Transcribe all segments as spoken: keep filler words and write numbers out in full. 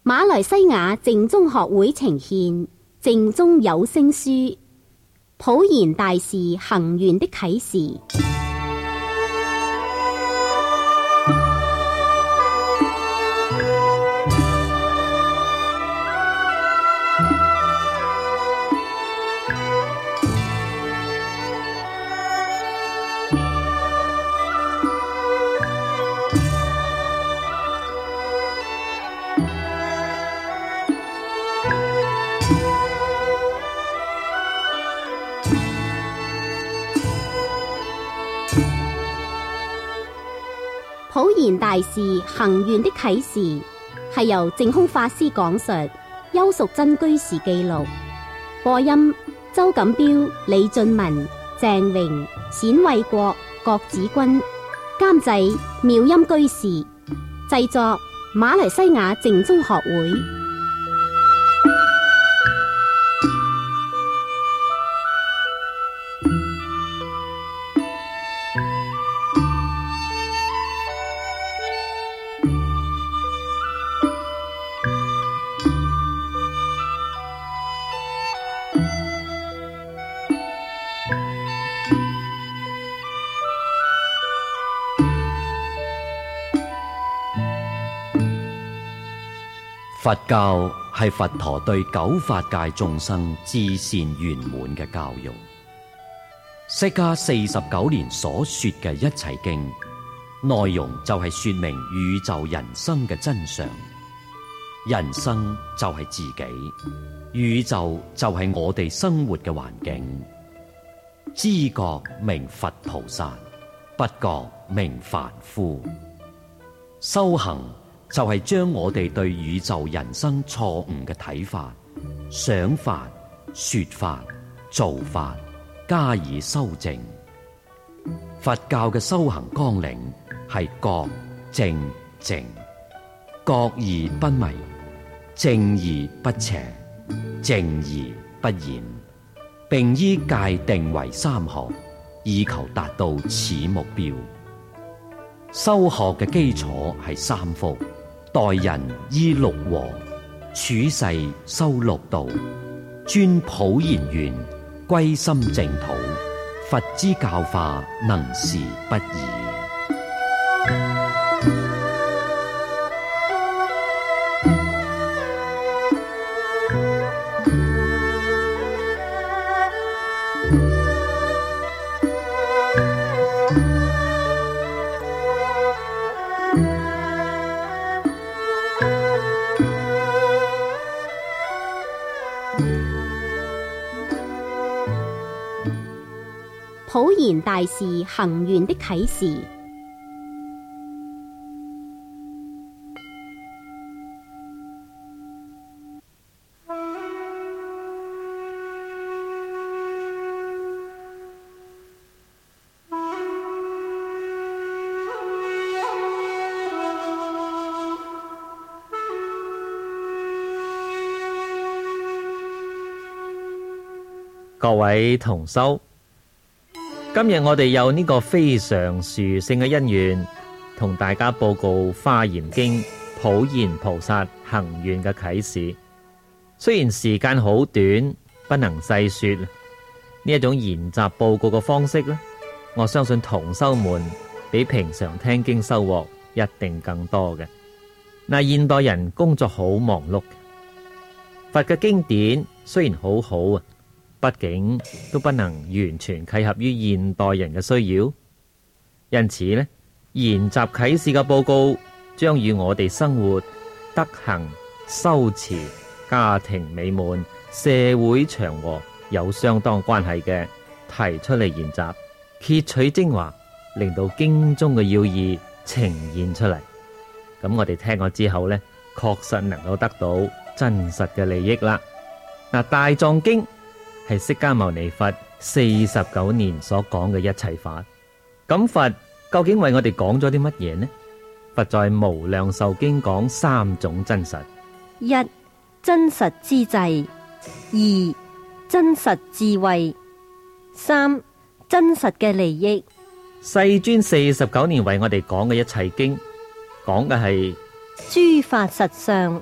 馬來西亞淨宗學會呈獻淨宗有聲書普賢大士行願的啟示。普賢大士行願的啟示係由淨空法師講述，邱淑珍居士記錄，播音周錦標、李俊文、鄭榮、冼衛國、郭子君，監製妙音居士，製作馬來西亞淨宗學會。 佛教係佛陀對九法界眾生至善圓滿嘅教育。釋迦四十九年所說嘅一切經，內容就係說明宇宙人生嘅真相。人生就係自己，宇宙就係我哋生活嘅環境。知覺名佛菩薩，不覺名凡夫。修行就係將我哋對宇宙人生錯誤嘅睇法、想法、說法、做法加以修正。佛教嘅修行綱領係覺正淨，覺而不迷，正而不邪，淨而不染，並依戒定為三學，以求達到此目標。修學嘅基礎係三福。待人依六和，處世修六道，專普賢願，歸心淨土，佛之教化能事不易。 普賢大士行願的啟示。 各位同修，今日我哋有呢個非常殊勝嘅因緣，同大家報告《華嚴經》普賢菩薩行願嘅啟示。雖然時間好短，不能細說呢一種研習報告嘅方式呢，我相信同修們比平常聽經收穫一定更多嘅。嗱，現代人工作好忙碌，佛嘅經典雖然好好啊，畢竟都不能完全契合於現代人嘅需要，因此呢，研習啟示嘅報告將與我哋生活、德行、修持、家庭美滿、社會祥和有相當關係嘅，提出嚟研習，揭取精華，令到經中嘅要義呈現出嚟。咁我哋聽咗之後呢，確實能夠得到真實嘅利益啦。嗱，大藏經係釋迦牟尼佛四十九年所講嘅一切法。咁佛究竟為我哋講咗啲乜嘢呢？佛在無量壽經講三種真實： 一、真實之際；二、真實智慧；三、真實嘅利益。 世尊四十九年為我哋講嘅一切經，講嘅係諸法實相，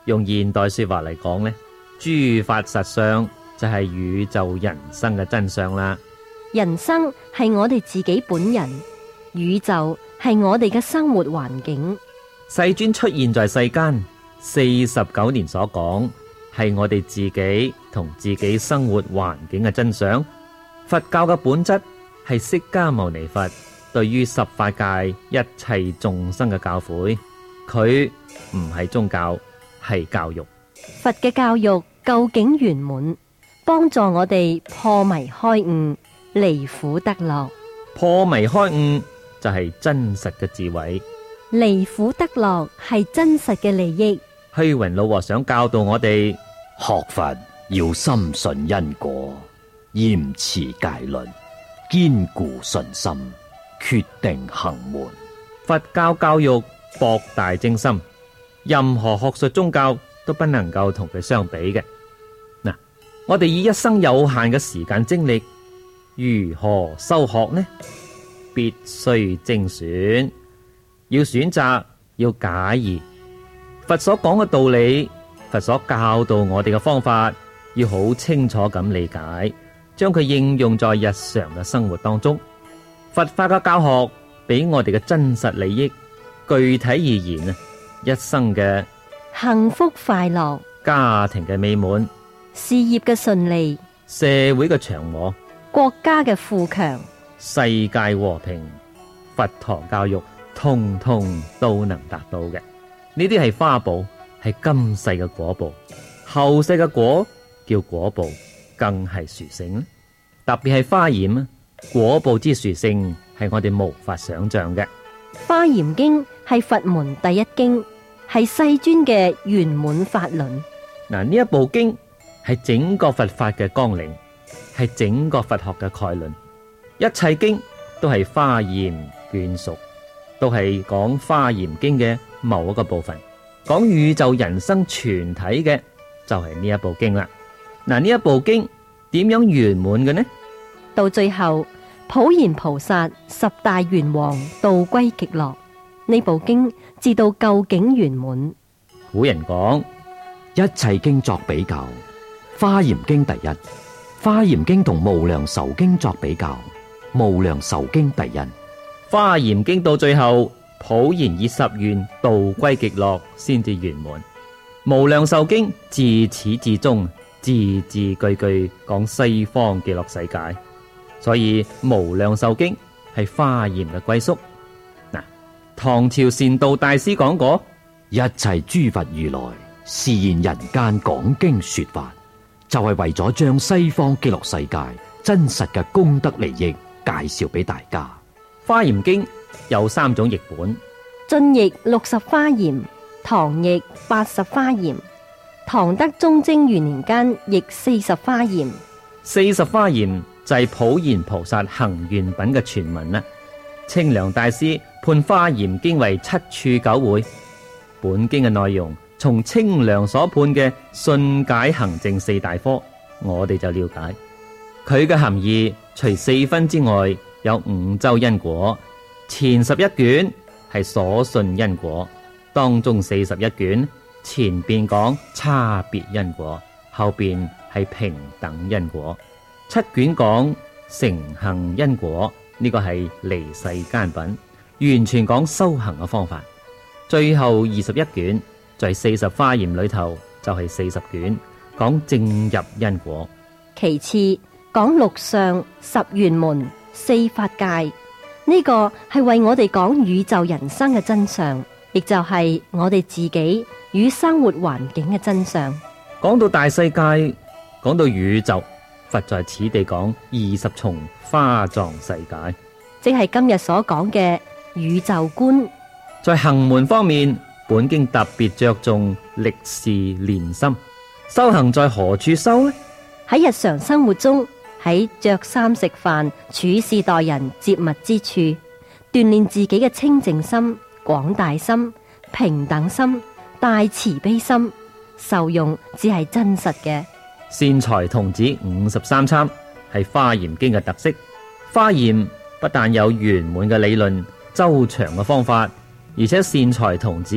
用現代說話嚟講呢，諸法實相就係宇宙人生嘅真相啦。 人生係我哋自己本人，宇宙係我哋嘅生活環境。 世尊出現在世間四十九年所講，係我哋自己同自己生活環境嘅真相。佛教嘅本質係釋迦牟尼佛對於十法界一切眾生嘅教誨，佢唔係宗教，係教育。 佛嘅教育究竟圓滿，幫助我哋破迷開悟，離苦得樂。 破迷開悟就係真實嘅智慧， 離苦得樂係真實嘅利益。 虛雲老和尚教導我哋學佛要深信因果，嚴持戒律，堅固信心，決定行門。 佛教教育博大精深，任何學術宗教都不能夠同佢相比嘅。嗱，我哋以一生有限嘅時間精力，如何修學呢？必須精選，要選擇，要解疑。佛所講嘅道理，佛所教導我哋嘅方法，要好清楚咁理解，將佢應用在日常嘅生活當中。佛法嘅教學俾我哋嘅真實利益，具體而言啊，一生嘅幸福快樂， 家庭嘅美滿， 事業嘅順利， 社會嘅祥和， 國家嘅富強， 世界和平，佛陀教育通通都能達到嘅。呢啲係花報，係今世嘅果報，後世嘅果叫果報，更係殊勝。特別係華嚴啊，果報之殊勝係我哋無法想象嘅。 華嚴經係佛門第一經，係世尊嘅圓滿法輪。 嗱，呢一部經係整個佛法嘅綱領，係整個佛學嘅概論。一切經都係華嚴眷屬，都係講華嚴經嘅某一個部分。講宇宙人生全體嘅就係呢一部經啦。嗱，呢一部經點樣圓滿嘅呢？ 到最後普賢菩薩十大願王度歸極樂，呢部經至到究竟圓滿。 古人講一切經作比較，華嚴經第一。華嚴經同無量壽經作比較，無量壽經第一。 華嚴經到最後普賢以十願度歸極樂先至圓滿。無量壽經自始至終字字句句講西方極樂世界，所以無量壽經係華嚴嘅歸宿。嗱，唐朝善導大師講過， 一切諸佛如來示現人間講經說法，就係為咗將西方極樂世界真實嘅功德利益介紹俾大家。 華嚴經有三種譯本， 晉譯六十華嚴，唐譯八十華嚴，唐德宗貞元年間譯四十華嚴。 四十華嚴就係普賢菩薩行願品嘅全文啦。清涼大師判華嚴經為七處九會，本經嘅內容從清涼所判嘅信解行證四大科，我哋就了解佢嘅含義。除四分之外，有五洲因果，前十一卷係所信因果，當中四十一卷前邊講差別因果，後邊係平等因果。七卷講成行因果，呢、這個係離世間品，完全講修行嘅方法。最後二十一卷在四十華嚴裏頭就係四十卷講正入因果。 其次講六相、十圓門、四法界，呢、這個係為我哋講宇宙人生嘅真相，亦就係我哋自己與生活環境嘅真相。 講到大世界，講到宇宙，佛在此地講二十重華藏世界， 即係今日所講嘅宇宙觀。 在行門方面，本經特別着重歷事練心。修行在何處修呢？ 喺日常生活中，喺着衫食飯、處事待人接物之處，鍛煉自己嘅清淨心、廣大心、平等心、大慈悲心，受用只係真實嘅。 善財童子五十三參係華嚴經嘅特色。華嚴不但有圓滿嘅理論、周詳嘅方法，而且善財童子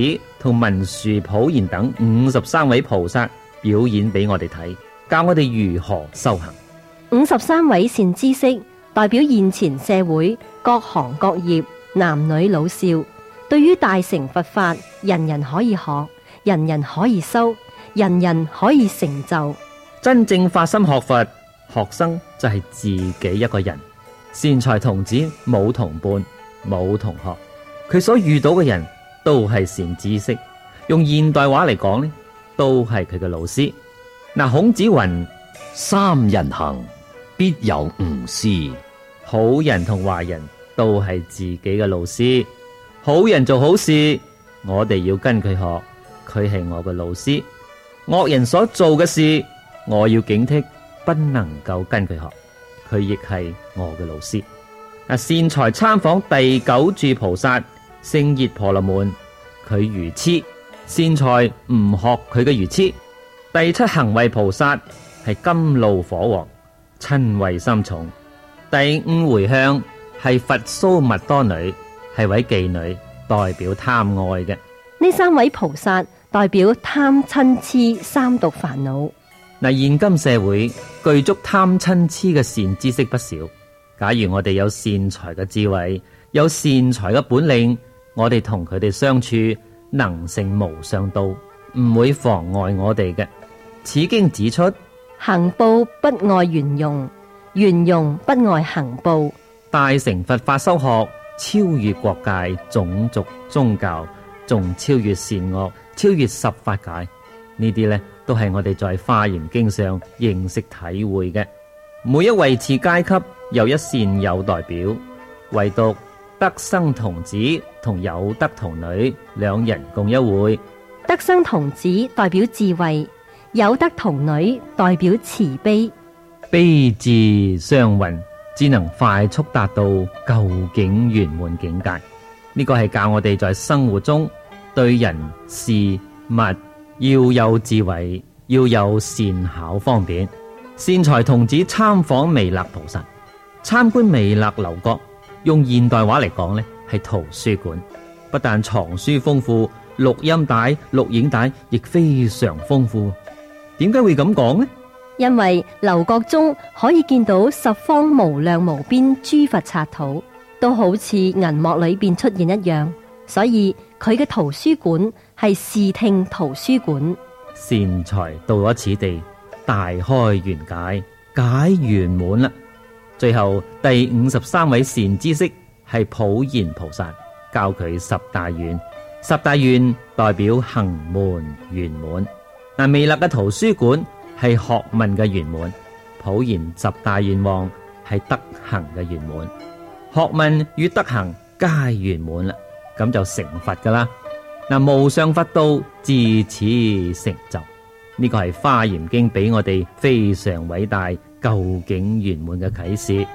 同文殊、普賢等五十三位菩薩表演俾我哋睇，教我哋如何修行。 五十三位善知識代表現前社會各行各業、男女老少，對於大乘佛法，人人可以學，人人可以修，人人可以成就。 真正發心學佛，學生就係自己一個人。善財童子冇同伴，冇同學，佢所遇到嘅人都係善知識。用現代話嚟講呢，都係佢嘅老師。嗱，孔子云： 三人行，必有吾師。 好人同壞人都係自己嘅老師。好人做好事，我哋要跟佢學，佢係我嘅老師。惡人所做嘅事，我要警惕，不能夠跟佢學，佢亦係我嘅老師。啊，善財參訪第九住菩薩聖熱婆羅門，佢愚痴；善財唔學佢嘅愚痴。第七行位菩薩係甘露火王，瞋恚心重。第五回向係佛蘇蜜多女，係位妓女，代表貪愛嘅。 呢三位菩薩代表貪嗔癡三毒煩惱。 嗱，現今社會具足貪嗔癡嘅善知識不少。假如我哋有善財嘅智慧，有善財嘅本領，我哋同佢哋相處，能成無上道，唔會妨礙我哋嘅。此經指出， 行報不礙圓融，圓融不礙行報。 大乘佛法修學超越國界、種族、宗教，仲超越善惡，超越十法界。呢啲呢都係我哋在《華嚴經》上認識體會嘅。每一位次階級有一善友代表，唯獨得生童子同有德童女兩人共一會。 得生童子代表智慧，有德童女代表慈悲。 悲智相混，只能快速達到究竟圓滿境界。呢個係教我哋在生活中對人事物要有智慧，要有善巧方便。善財童子參訪彌勒菩薩，參觀彌勒樓閣，用現代話嚟講呢係圖書館。不但藏書豐富，錄音帶、錄影帶亦非常豐富。點解會咁講呢？ 因為樓閣中可以見到十方無量無邊諸佛剎土，都好似銀幕裏邊出現一樣，所以佢嘅圖書館係視聽圖書館。 善財到咗此地，大開圓解，解圓滿啦。最後第五十三位善知識係普賢菩薩，教佢十大願。十大願代表行門圓滿。嗱，彌勒嘅圖書館係學問嘅圓滿，普賢十大願望係德行嘅圓滿。學問與德行皆圓滿啦，咁就成佛噶啦。嗱，無上佛道自此成就。呢個係《華嚴經》俾我哋非常偉大、究竟圓滿嘅啟示。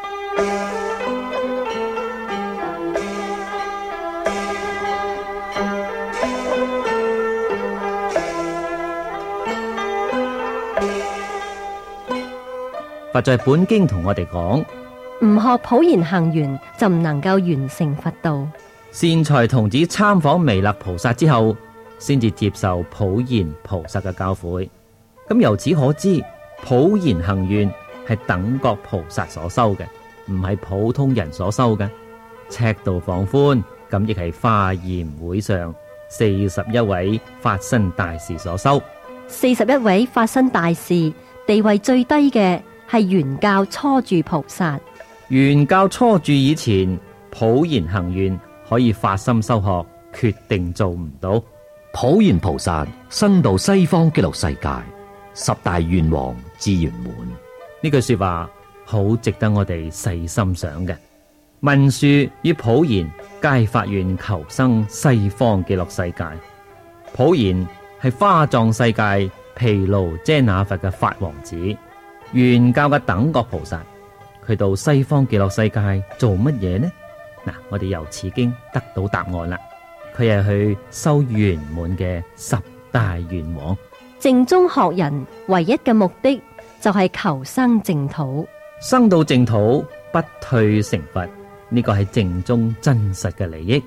佛在本經同我哋講， 唔學普賢行願就唔能夠完成佛道。 善財童子參訪彌勒菩薩之後，先至接受普賢菩薩嘅教誨。咁由此可知，普賢行願係等覺菩薩所修嘅，唔係普通人所修嘅。尺度放寬，咁亦係華嚴會上四十一位法身大士所修。 四十一位法身大士地位最低嘅係原教初住菩薩。 原教初住以前，普賢行願可以發心修學，決定做唔到。 普賢菩薩生到西方極樂世界，十大願王至圓滿。 呢句說話好值得我哋細心想嘅。文殊與普賢皆發願求生西方極樂世界。普賢係花藏世界毗盧遮那佛嘅法王子，原教嘅等覺菩薩。佢到西方極樂世界做乜嘢呢？嗱，我哋由此經得到答案啦。佢係去修圓滿嘅十大願王。 淨宗學人唯一嘅目的就係求生淨土， 生到淨土不退成佛，呢個係淨宗真實嘅利益。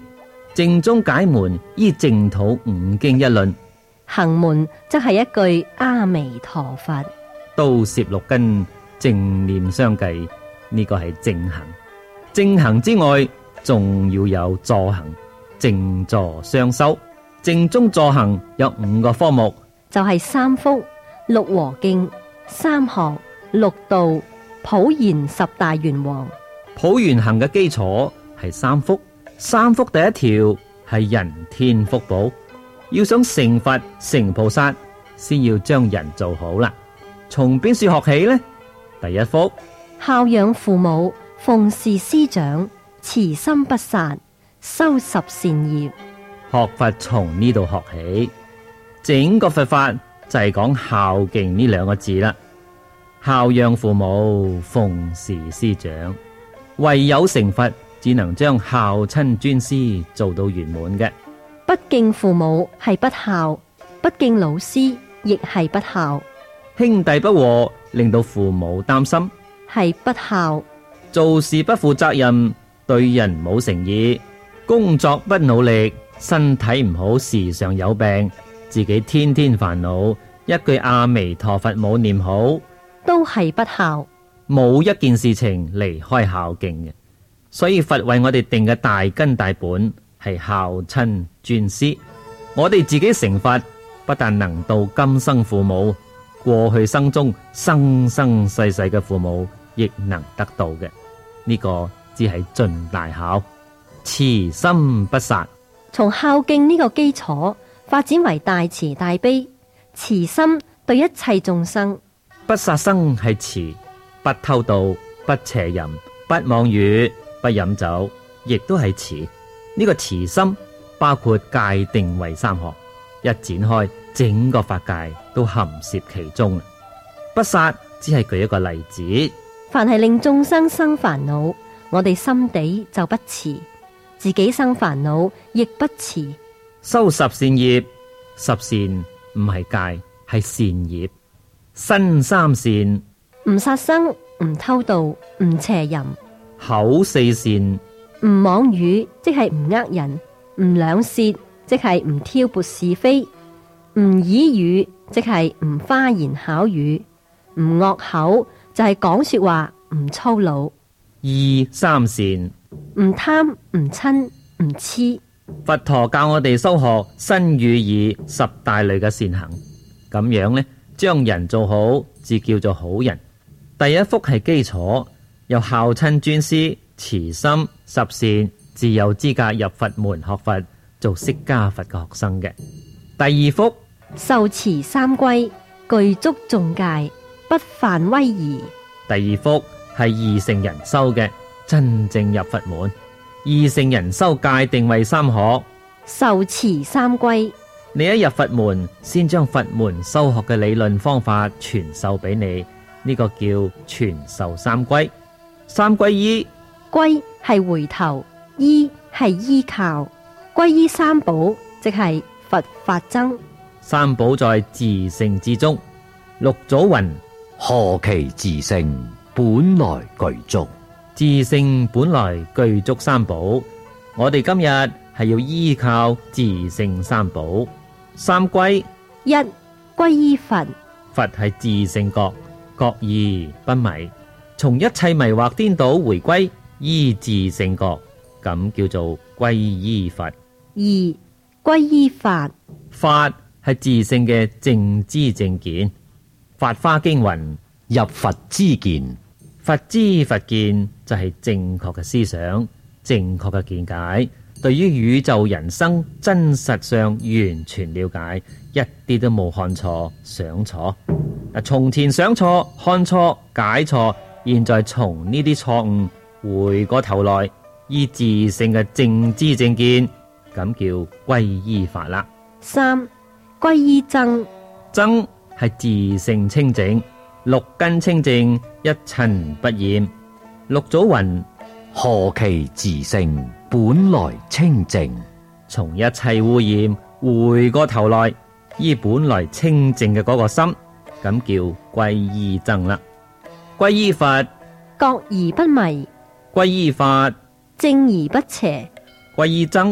正宗解門依淨土五經一論， 行門則係一句阿彌陀佛。 刀攝六根，正念相繼，呢個係正行。正行之外，仲要有助行，正助雙修。正宗助行有五個科目， 就係三福、六和敬、三學、六道、普賢十大願王。 普賢行嘅基礎係三福，三福第一條係人天福報，要想成佛成菩薩，先要將人做好啦。從邊處學起呢？第一福， 孝養父母，奉事師長，慈心不殺，修十善業。 學佛從呢度學起，整個佛法就係講孝敬呢兩個字啦。孝養父母，奉事師長，唯有成佛，只能將孝親尊師做到圓滿嘅。 不敬父母係不孝，不敬老師亦係不孝。 兄弟不和，令到父母擔心， 係不孝。 做事不負責任，對人冇誠意，工作不努力，身體唔好，時常有病，自己天天煩惱，一句阿彌陀佛冇念好， 都係不孝。 冇一件事情離開孝敬嘅。所以佛為我哋定嘅大根大本係孝親尊師。我哋自己成佛，不但能到今生父母，過去生中生生世世嘅父母亦能得到嘅。呢、這個只係盡大孝，慈心不殺。 從孝敬呢個基礎發展為大慈大悲，慈心對一切眾生。 不殺生係慈，不偷盜，不邪淫，不妄語，不飲酒，亦都係慈。呢、這個慈心包括戒定慧三學，一展開，整個法界都含攝其中。不殺只係舉一個例子。 凡係令眾生生煩惱，我哋心底就不慈；自己生煩惱亦不慈。 修十善業，十善唔係戒，係善業。身三善， 唔殺生，唔偷盜，唔邪淫。 口四善， 唔妄語，即係唔呃人；唔兩舌，即係唔挑撥是非；唔綺語，即係唔花言巧語；唔惡口，就係講說話唔粗魯。 意三善， 唔貪，唔嗔，唔痴。 佛陀教我哋修學身語意十大類嘅善行，咁樣呢，將人做好，至叫做好人。第一福係基礎，有孝親尊師、慈心、十善，至有資格入佛門學佛，做釋迦佛嘅學生嘅。第二福， 受持三歸，具足眾戒，不犯威儀。 第二福係二乘人修嘅，真正入佛門。二乘人修戒定慧三學， 受持三歸。 你一入佛門，先將佛門修學嘅理論方法傳授俾你，呢、這個叫傳授三歸。三歸依， 歸係回頭，依係依靠。歸依三寶，即係佛法僧。 三寶在自性之中。六祖云： 何其自性，本來具足。 自性本來具足三寶，我哋今日係要依靠自性三寶。三歸， 一歸依佛， 佛係自性覺，覺而不迷，從一切迷惑顛倒回歸依自性覺，咁叫做歸依佛。 二歸依法， 法係自性嘅正知正見。法華經云： 入佛之見。 佛知佛見就係正確嘅思想，正確嘅見解，對於宇宙人生真實上完全了解，一啲都冇看錯想錯。嗱，從前想錯看錯解錯，現在從呢啲錯誤回過頭來，依自性嘅正知正見，咁叫歸依法啦。 三歸依僧， 僧係自性清淨，六根清淨，一塵不染。六祖云： 何其自性，本來清淨。 從一切污染回過頭來，依本來清淨嘅嗰個心，咁叫歸依僧啦。歸依佛， 覺而不迷； 歸依法， 正而不邪； 歸依僧，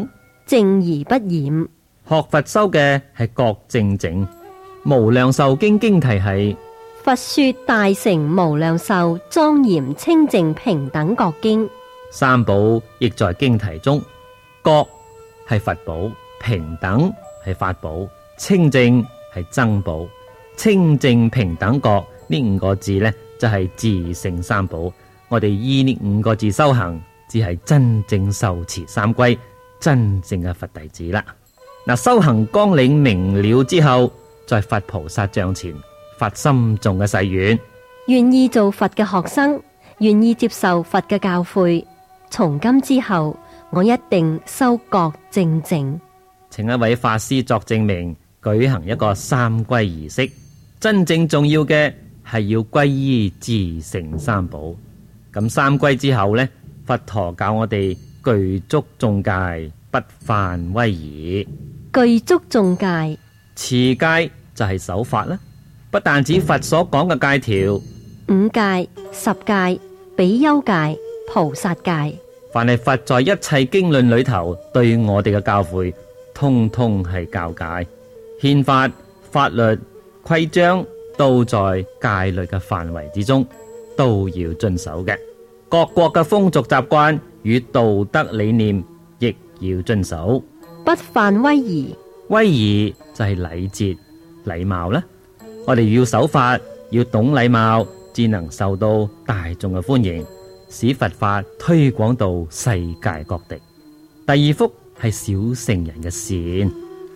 正而不染。 學佛修嘅係覺正淨。無量壽經經題係佛說大乘無量壽莊嚴清淨平等覺經。 三寶亦在經題中，覺係佛寶，平等係法寶，清淨係僧寶。清淨平等覺呢五個字呢，就係自性三寶。我哋依呢五個字修行，只係真正受持三歸，真正嘅佛弟子啦。嗱，修行綱領明了之後，在佛菩薩像前發心中嘅誓願， 願意做佛嘅學生，願意接受佛嘅教誨。從今之後，我一定修覺正淨。 請一位法師作證明，舉行一個三歸儀式。真正重要嘅係要歸依自性三寶。咁三歸之後呢，佛陀教我哋具足眾戒，不犯威儀。 具足眾戒， 持戒就係守法啦。不但指佛所講嘅戒條， 五戒、十戒、比丘戒、菩薩戒， 凡係佛在一切經論裏頭對我哋嘅教誨，通通係教戒。憲法、法律、規章都在戒律嘅範圍之中，都要遵守嘅。各國嘅風俗習慣與道德理念亦要遵守。 不犯威儀， 威儀就係禮節、禮貌啦。我哋要守法，要懂禮貌，至能受到大眾嘅歡迎，使佛法推廣到世界各地。第二幅係小乘人嘅善。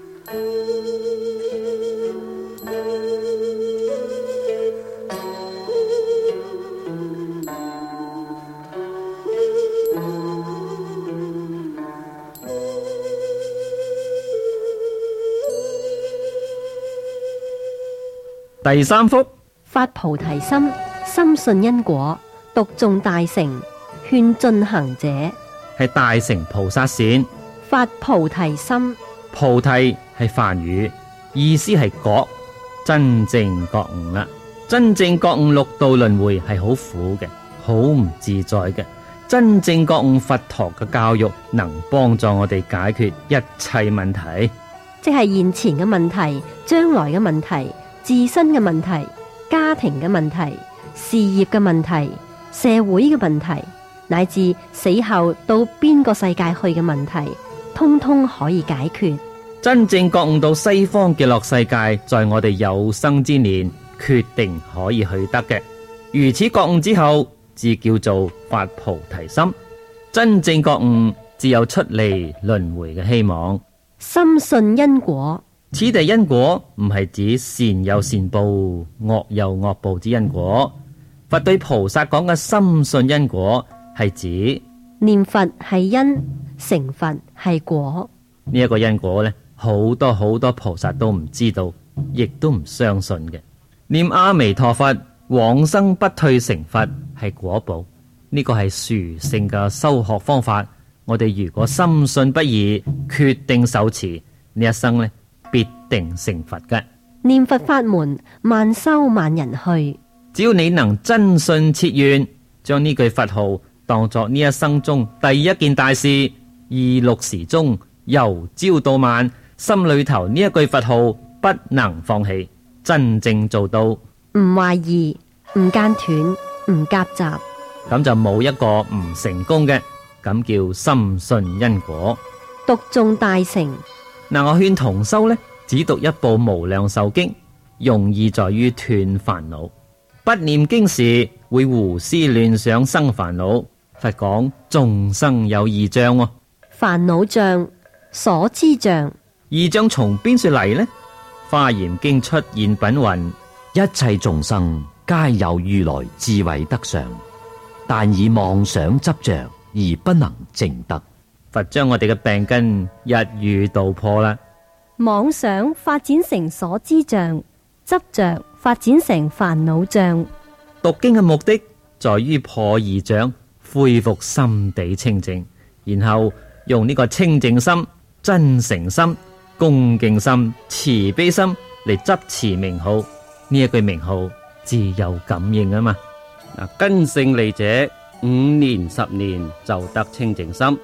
第三幅發菩提心，深信因果，讀誦大乘，勸進行者， 係大乘菩薩善。 發菩提心， 菩提係梵語，意思係覺，真正覺悟啦。真正覺悟六道輪迴係好苦嘅，好唔自在嘅。真正覺悟佛陀嘅教育，能幫助我哋解決一切問題， 即係現前嘅問題、將來嘅問題、自身嘅問題、家庭嘅問題、事業嘅問題、社會嘅問題，乃至死後到邊個世界去嘅問題，通通可以解決。 真正覺悟到西方極樂世界，在我哋有生之年決定可以去得嘅。如此覺悟之後，至叫做發菩提心。真正覺悟，只有出離輪迴嘅希望。 深信因果， 此地因果唔係指善有善報、惡有惡報之因果。佛對菩薩講嘅深信因果，係指念佛係因，成佛係果。 呢一個因果呢，好多好多菩薩都唔知道，亦都唔相信嘅。念阿彌陀佛，往生不退成佛係果報，呢個係殊勝嘅修學方法。我哋如果深信不疑，決定受持，呢一生呢，必定成佛嘅。 念佛法門，萬修萬人去。 只要你能真信切願，將呢句佛號當作呢一生中第一件大事，二六時中由朝到晚，心裏頭呢一句佛號不能放棄，真正做到唔懷疑、唔間斷、唔夾雜， 咁就冇一個唔成功嘅。咁叫深信因果。 讀誦大乘。 嗱，我勸同修呢，只讀一部無量壽經，容易在於斷煩惱。不念經時會胡思亂想生煩惱。佛講眾生有二障喎， 煩惱障、所知障。 二障從邊處嚟呢？華嚴經出現品云： 一切眾生皆有如來智慧德相，但以妄想執着而不能證得。 佛將我哋嘅病根一語道破啦。 妄想發展成所知障，執着發展成煩惱障。 讀經嘅目的在於破二障，恢復心地清淨，然後用呢個清淨心、真誠心、恭敬心、慈悲心嚟執持名號。呢一句名號自有感應啊嘛。嗱，根勝利者五年十年就得清淨心，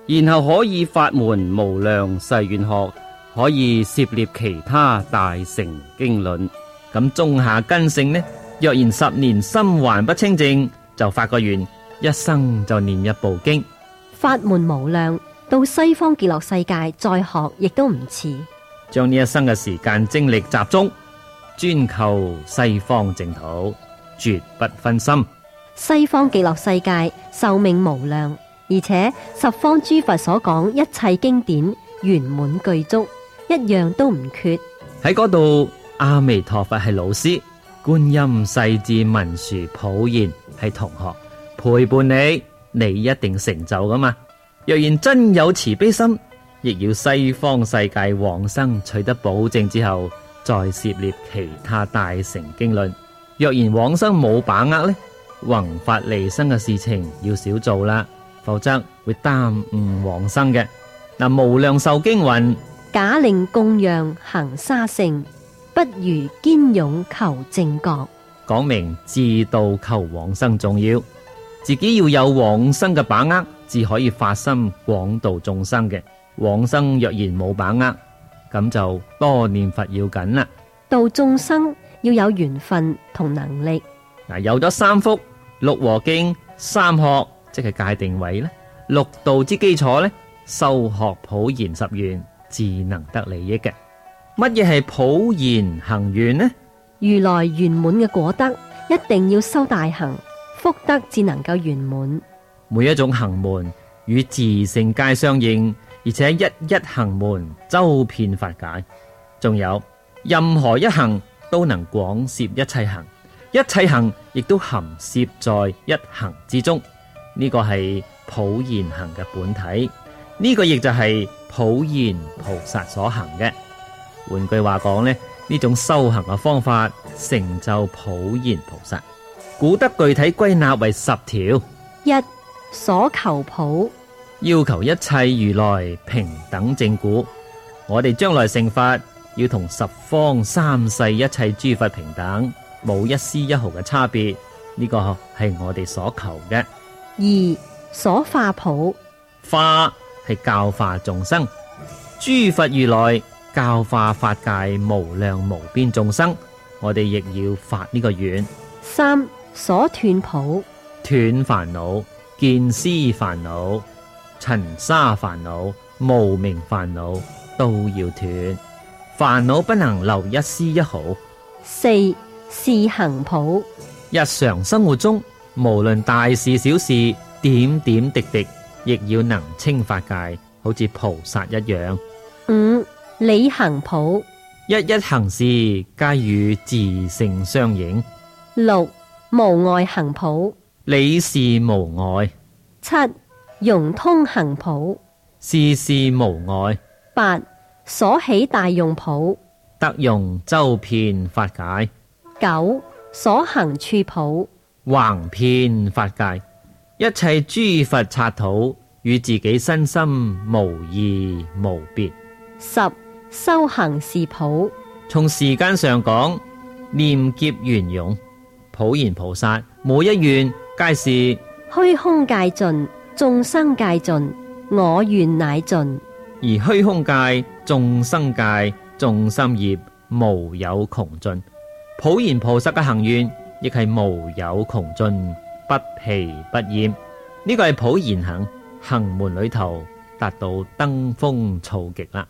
然後可以法門無量誓願學，可以涉獵其他大乘經論。咁中下根性呢，若然十年心還不清淨，就發個願，一生就念一部經。 法門無量，到西方極樂世界再學亦都唔遲。 將呢一生嘅時間精力集中，專求西方淨土，絕不分心。 西方極樂世界壽命無量，而且十方諸佛所講一切經典圓滿具足，一樣都唔缺。 喺嗰度，阿彌陀佛係老師，觀音世智文殊普賢係同學，陪伴你，你一定成就噶嘛。若然真有慈悲心，亦要西方世界往生取得保證之後，再涉獵其他大乘經論。若然往生冇把握呢，宏法利生嘅事情要少做啦，否則會耽誤往生嘅。嗱，無量壽經云： 假令供養行沙聖，不如堅勇求正覺。 講明自度求往生重要，自己要有往生嘅把握，至可以發心廣度眾生嘅。往生若然冇把握，咁就多念佛要緊啦。 度眾生要有緣分同能力。 嗱，有咗三福、六和經、三學，即係界定位咧，六道之基礎咧，修學普賢十願，自能得利益嘅。乜嘢係普賢行願呢？ 如來圓滿嘅果德，一定要修大行，福德至能夠圓滿。 每一種行門與自性皆相應，而且一一行門周遍法解。仲有任何一行都能廣攝一切行，一切行亦都含攝在一行之中。呢、這個係普賢行嘅本體，呢、這個亦就係普賢菩薩所行嘅。換句話講呢，呢種修行嘅方法成就普賢菩薩。古德具體歸納為十條： 一、所求普， 要求一切如來平等正果。我哋將來成佛，要同十方三世一切諸佛平等，冇一絲一毫嘅差別。呢、這個係我哋所求嘅。 二、所化普， 化係教化眾生，諸佛如來教化法界無量無邊眾生，我哋亦要發呢個願。 三、所斷普， 斷煩惱、見思煩惱、塵沙煩惱、無明煩惱都要斷，煩惱不能留一絲一毫。 四、事行普， 日常生活中無論大事小事，點點滴滴亦要能稱法界，好似菩薩一樣。 五、理行普， 一一行事皆與自性相應。 六、無礙行普， 理事無礙。 七、融通行普， 事事無礙。 八、所起大用普， 得用周遍法界。 九、所行處普， 橫遍法界。一切諸佛剎土與自己身心無異無別。 十、修行事普， 從時間上講，念劫圓融，普賢菩薩每一願皆是虛空界盡，眾生界盡，我願乃盡。 而虛空界、眾生界、眾生業無有窮盡。普賢菩薩嘅行願亦係無有窮盡，不疲不厭。呢個係普賢行行門裏頭達到登峰造極啦。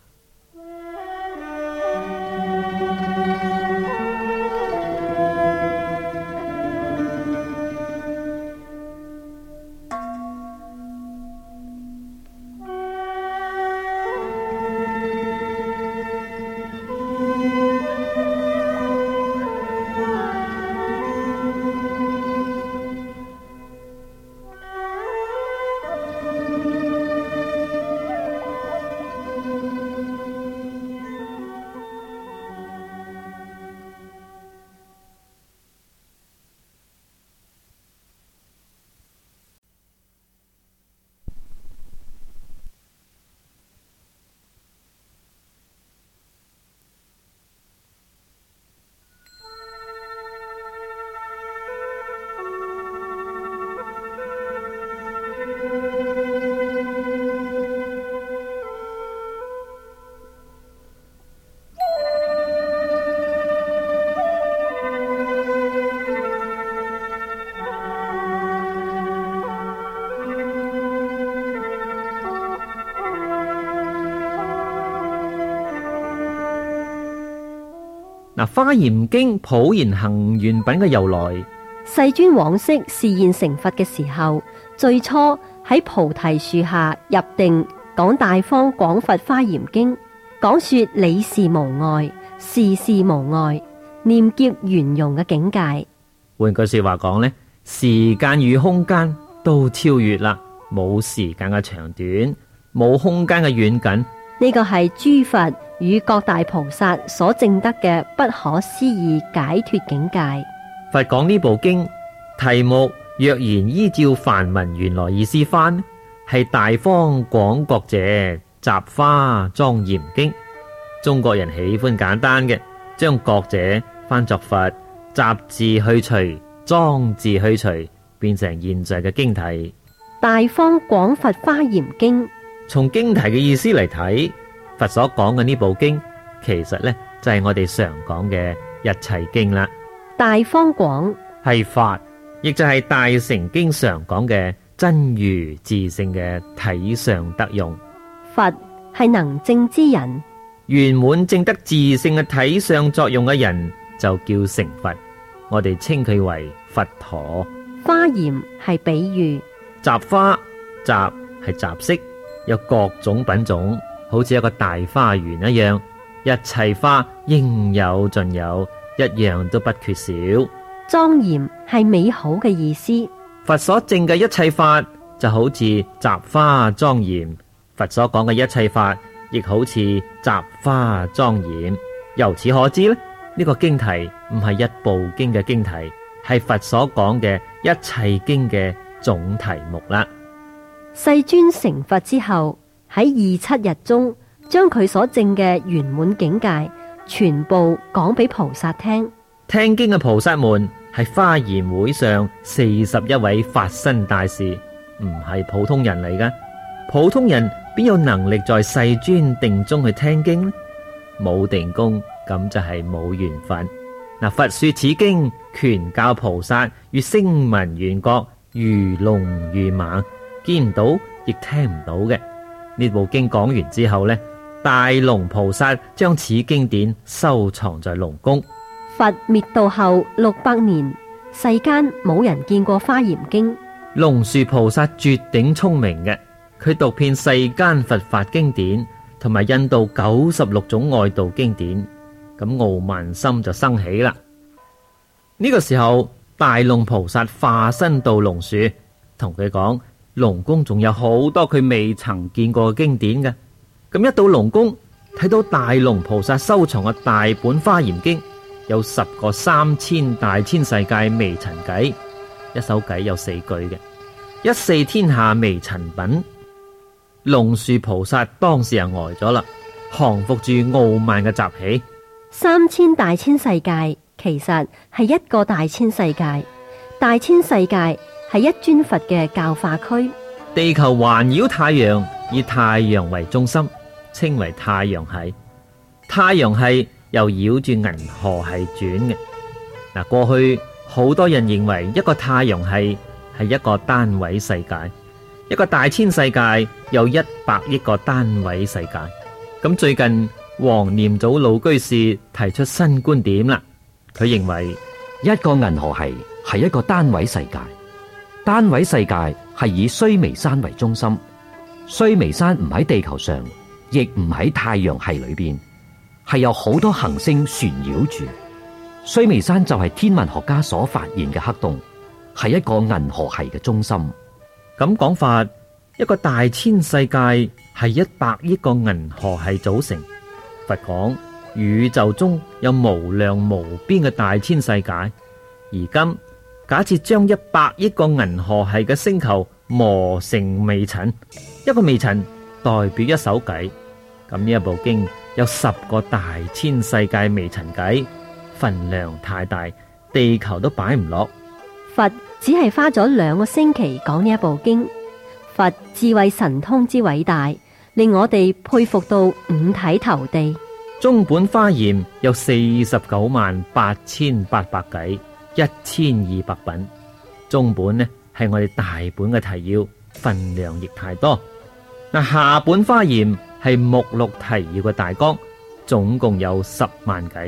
嗱，《華嚴經》普賢行願品嘅由來， 世尊往昔示現成佛嘅時候，最初喺菩提樹下入定，講大方廣佛華嚴經，講說理事無礙，事事無礙，念劫圓融嘅境界。 換句說話講呢，時間與空間都超越啦，冇時間嘅長短，冇空間嘅遠近。 呢個係諸佛與各大菩薩所證得嘅不可思議解脫境界。 佛講呢部經題目，若然依照梵文原來意思翻，係大方廣覺者集華莊嚴經。中國人喜歡簡單嘅，將覺者翻作佛，集字去除，莊字去除，變成現在嘅經題。 大方廣佛華嚴經， 從經題嘅意思嚟睇，佛所講嘅呢部經，其實呢就係我哋常講嘅一切經啦。 大方廣係法，亦就係大乘經常講嘅真如自性嘅體相得用。 佛係能證之人， 圓滿證得自性嘅體相作用嘅人就叫成佛，我哋稱佢為佛陀。 華嚴係比喻， 集華集係集色，有各種品種，好似一個大花園一樣，一切花應有盡有，一樣都不缺少。 莊嚴係美好嘅意思。 佛所證嘅一切法就好似集華莊嚴，佛所講嘅一切法亦好似集華莊嚴。由此可知咧，呢、這個經題唔係一部經嘅經題，係佛所講嘅一切經嘅總題目啦。 世尊成佛之後，喺二七日中，將佢所證嘅圓滿境界全部講俾菩薩聽。 聽經嘅菩薩們係華嚴會上四十一位法身大士，唔係普通人嚟㗎。普通人邊有能力在世尊定中去聽經呢？冇定功，咁就係冇緣分。嗱，佛說此經，權教菩薩與聲聞緣覺如聾如盲，見唔到亦聽唔到嘅。呢部經講完之後呢，大龍菩薩將此經典收藏在龍宮。 佛滅度後六百年，世間冇人見過華嚴經。 龍樹菩薩絕頂聰明嘅，佢讀遍世間佛法經典，同埋印度九十六種外道經典，咁傲慢心就生起啦。呢、這個時候，大龍菩薩化身到龍樹，同佢講：龍宮仲有好多佢未曾見過嘅經典嘅。咁一到龍宮，睇到大龍菩薩收藏嘅大本華嚴經，有十個三千大千世界微塵偈，一首偈有四句嘅，一四天下微塵品。龍樹菩薩當時就呆咗啦，降服住傲慢嘅習氣。 三千大千世界其實係一個大千世界，大千世界係一尊佛嘅教化區。 地球環繞太陽，以太陽為中心，稱為太陽系。太陽系又繞住銀河系轉嘅。嗱，過去好多人認為一個太陽系係一個單位世界，一個大千世界有一百億個單位世界。咁最近黃念祖老居士提出新觀點啦，佢認為一個銀河系係一個單位世界，單位世界係以須彌山為中心，須彌山唔喺地球上，亦唔喺太陽系裏邊，係有好多行星旋繞住。須彌山就係天文學家所發現嘅黑洞，係一個銀河系嘅中心。 咁講法，一個大千世界係一百億個銀河系組成。佛講宇宙中有無量無邊嘅大千世界，而今假設將一百億個銀河系嘅星球磨成微塵，一個微塵代表一首偈。咁呢一部經有十個大千世界微塵偈，份量太大，地球都擺唔落。 佛只係花咗兩個星期講呢一部經，佛智慧神通之偉大，令我哋佩服到五體投地。 中本華嚴有四十九萬八千八百偈，一千二百品。中本呢係我哋大本嘅提要，份量亦太多。嗱，下本華嚴係目錄提要嘅大綱，總共有十萬偈。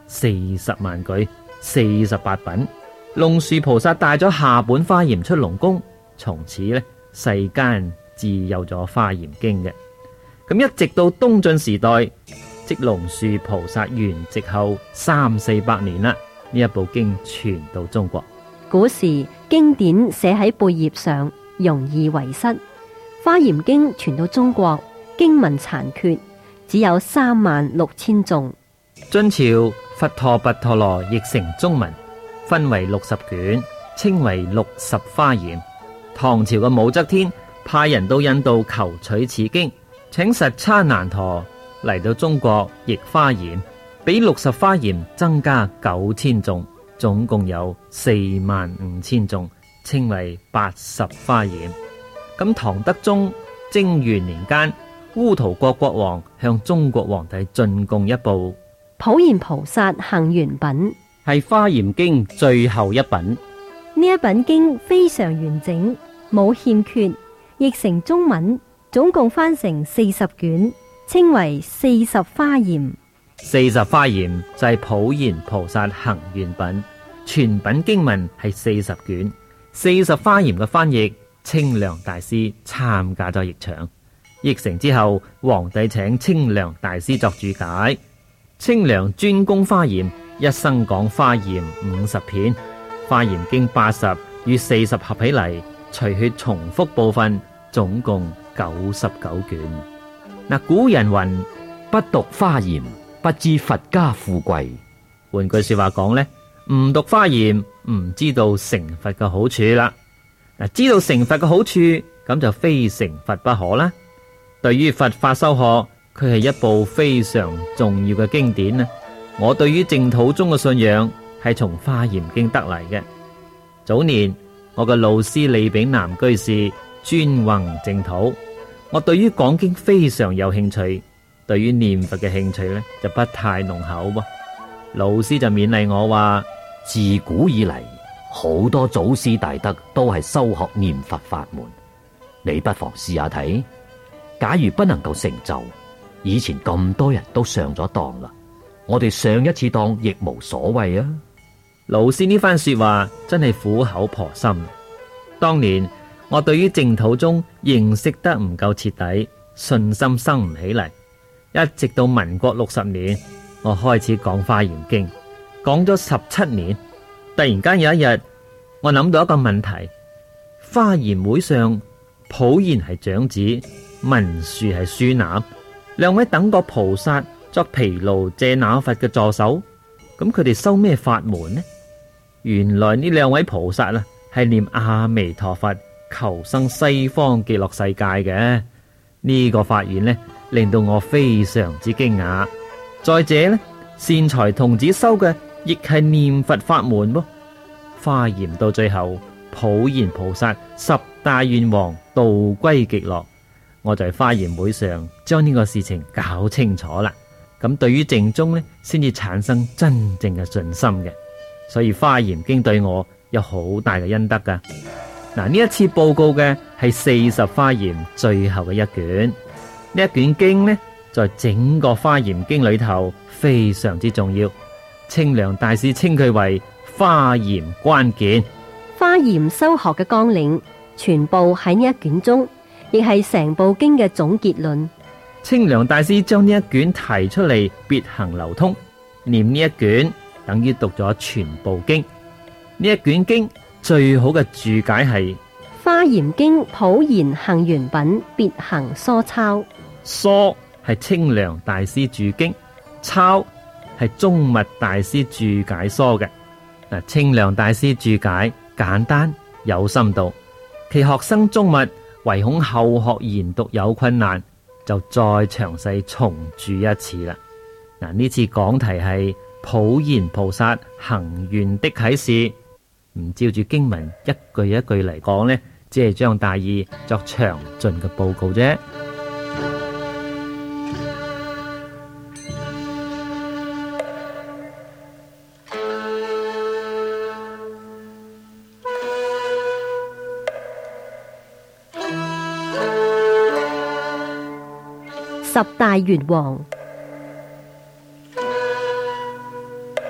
四十萬句，四十八品。龍樹菩薩帶咗下本華嚴出龍宮，從此呢，世間自有咗華嚴經嘅。咁一直到東晉時代，即龍樹菩薩圓寂後三四百年啦，呢一部經傳到中國。 古時經典寫喺貝葉上，容易遺失。華嚴經傳到中國，經文殘缺，只有三萬六千頌。 晉朝佛陀跋陀羅譯成中文，分為六十卷，稱為六十華嚴。唐朝嘅武則天派人到印度求取此經，請實叉難陀嚟到中國譯華嚴，比六十華嚴增加九千頌，總共有四萬五千頌，稱為八十華嚴。咁唐德宗貞元年間，烏圖國國王向中國皇帝進貢一部普賢菩薩行願品， 係華嚴經最後一品。 呢一品經非常完整，冇欠缺，譯成中文，總共翻成四十卷，稱為四十華嚴。 四十華嚴就係普賢菩薩行願品，全品經文係四十卷。四十華嚴嘅翻譯，清涼大師參加咗譯場。譯成之後，皇帝請清涼大師作注解。清涼專攻華嚴，一生講華嚴五十篇，華嚴經八十與四十合起嚟，除去重複部分，總共九十九卷。嗱，古人云： 不讀華嚴，不知佛家富貴。 換句說話講呢，唔讀華嚴，唔知道成佛嘅好處啦。嗱，知道成佛嘅好處，咁就非成佛不可啦。對於佛法修學，佢係一部非常重要嘅經典啊！我對於淨土宗嘅信仰係從華嚴經得嚟嘅。早年我嘅老師李炳南居士專弘淨土，我對於講經非常有興趣，對於念佛嘅興趣呢就不太濃厚噃。老師就勉勵我話： 自古以嚟，好多祖師大德都係修學念佛法門，你不妨試下睇。假如不能夠成就，以前咁多人都上咗當啦，我哋上一次當亦無所謂啊！ 老師呢番說話真係苦口婆心。當年我對於淨土宗認識得唔夠徹底，信心生唔起嚟，一直到民國六十年，我開始講華嚴經，講咗十七年。突然間有一日，我諗到一個問題：華嚴會上普賢係長子，文殊係書男，兩位等覺菩薩作毗盧遮那佛嘅助手，咁佢哋修咩法門呢？原來呢兩位菩薩啊，係念阿彌陀佛求生西方極樂世界嘅。呢個法緣呢，令到我非常之驚訝。再者呢，善財童子修嘅亦係念佛法門噃。華嚴到最後，普賢菩薩十大願王度歸極樂。我在華嚴會上將呢個事情搞清楚啦，咁對於淨宗呢，先至產生真正嘅信心嘅。所以華嚴經對我有好大嘅恩德噶。嗱，呢一次報告嘅係四十華嚴最後嘅一卷，呢一卷經呢，在整個華嚴經裏頭非常之重要。清涼大師稱佢為華嚴關鍵。 華嚴修學嘅綱領全部喺呢一卷中，亦係成部經嘅總結論。 清涼大師將呢一卷提出嚟，別行流通，念呢一卷等於讀咗全部經。呢一卷經最好嘅注解係華嚴經普賢行願品別行疏抄。 疏係清涼大師注經，抄係宗密大師注解疏嘅。嗱，清涼大師注解簡單有深度，其學生宗密唯恐後學研讀有困難，就再詳細重注一次啦。嗱，呢次講題係普賢菩薩行願的啟示，唔照住經文一句一句嚟講呢，只係將大意作詳盡嘅報告啫。 十大願王。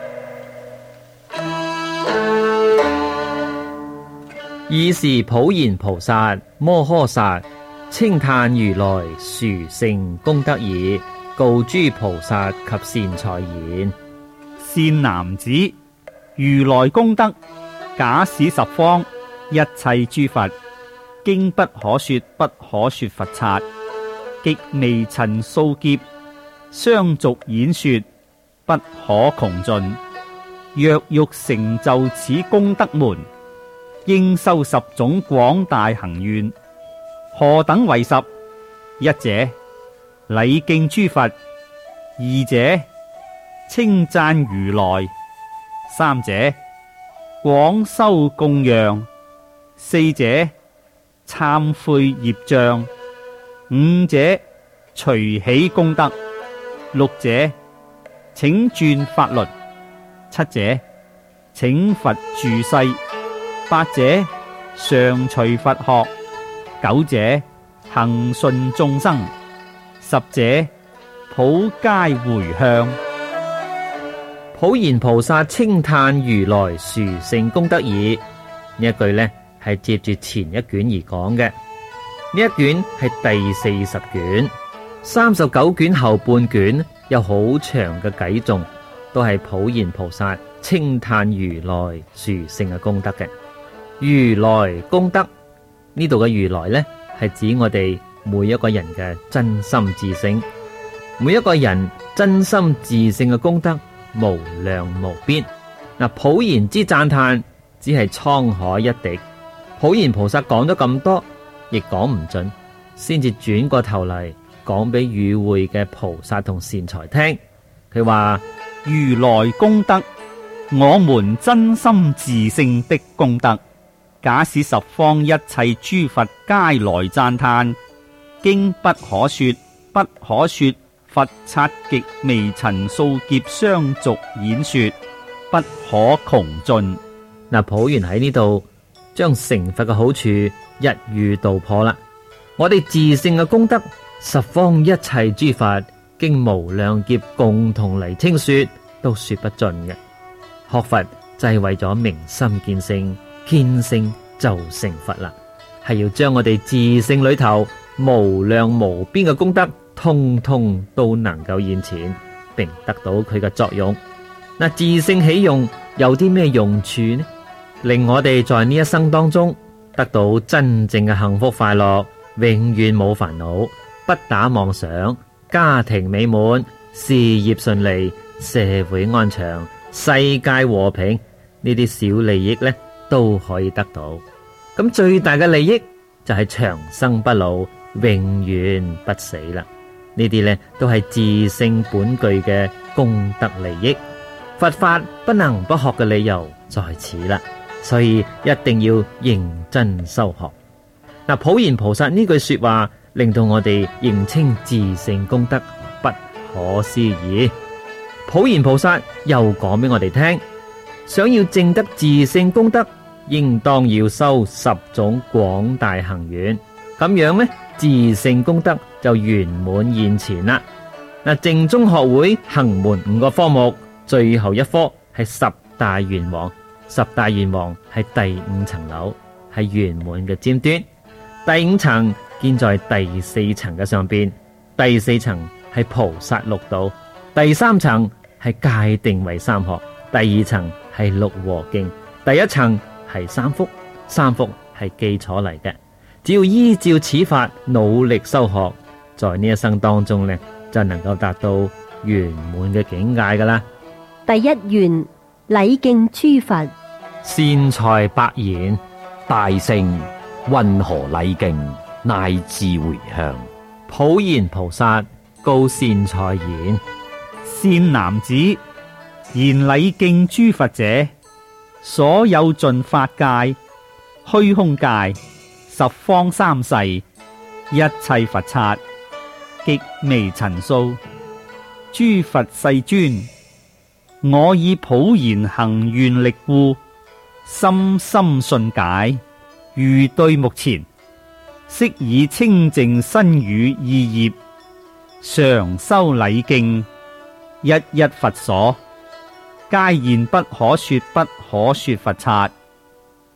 爾時普賢菩薩摩訶薩稱歎如來殊勝功德已，告諸菩薩及善財言： 善男子，如來功德假使十方一切諸佛經不可說不可說佛剎，極微塵數劫相續演說，不可窮盡。若欲成就此功德門，應修十種廣大行願。何等為十？一者禮敬諸佛，二者稱讚如來，三者廣修供養，四者懺悔業障，五者隨喜功德，六者請轉法輪，七者請佛住世，八者常隨佛學，九者恒順眾生，十者普皆回向。 普賢菩薩稱歎如來殊勝功德已，呢一句呢係接住前一卷而講嘅。呢一卷係第四十卷，三十九卷後半卷有好長嘅偈頌，都係普賢菩薩稱歎如來殊勝嘅功德嘅。如來功德呢度嘅如來呢，係指我哋每一個人嘅真心自性，每一個人真心自性嘅功德無量無邊。嗱，普賢之讚歎只係滄海一滴，普賢菩薩講咗咁多，亦講唔盡，先至轉過頭嚟講俾與會嘅菩薩同善財聽。佢話： 如來功德，我們真心自性的功德，假使十方一切諸佛皆來讚歎，經不可說不可說佛剎，極微塵數劫相續演說，不可窮盡。 嗱，普賢喺呢度將成佛嘅好處一語道破啦。我哋自性嘅功德，十方一切諸佛經無量劫共同嚟稱說，都說不盡嘅。學佛就係為咗明心見性，見性就成佛啦。係要將我哋自性裏頭無量無邊嘅功德，通通都能夠現前，並得到佢嘅作用。嗱，自性起用有啲咩用處呢？令我哋在呢一生當中得到真正嘅幸福快樂，永遠冇煩惱，不打妄想，家庭美滿，事業順利，社會安詳，世界和平，呢啲小利益呢都可以得到。咁最大嘅利益就係長生不老，永遠不死啦。呢啲呢都係自性本具嘅功德利益。佛法不能不學嘅理由在此啦，所以一定要認真修學。嗱，普賢菩薩呢句說話令到我哋認清自性功德不可思議。普賢菩薩又講俾我哋聽，想要證得自性功德，應當要修十種廣大行願，咁樣呢，自性功德就圓滿現前啦。嗱，淨宗學會行門五個科目，最後一科係十大願王，十大願王係第五層樓，係圓滿嘅尖端。第五層建在第四層嘅上邊，第四層係菩薩六道，第三層係界定為三學，第二層係六和敬，第一層係三福，三福係基礎嚟嘅。只要依照此法努力修學，在呢一生當中呢，就能夠達到圓滿嘅境界噶啦。 第一願禮敬諸佛， 善財百言， 大聖云何禮敬，乃至回向。 普賢菩薩告善財言： 善男子，言禮敬諸佛者，所有盡法界、虛空界、十方三世一切佛剎，極微塵數，諸佛世尊，我以普賢行願力故，深深信解，如對目前，悉以清淨身語意業，常修禮敬，一一佛所，皆現不可說不可說佛剎，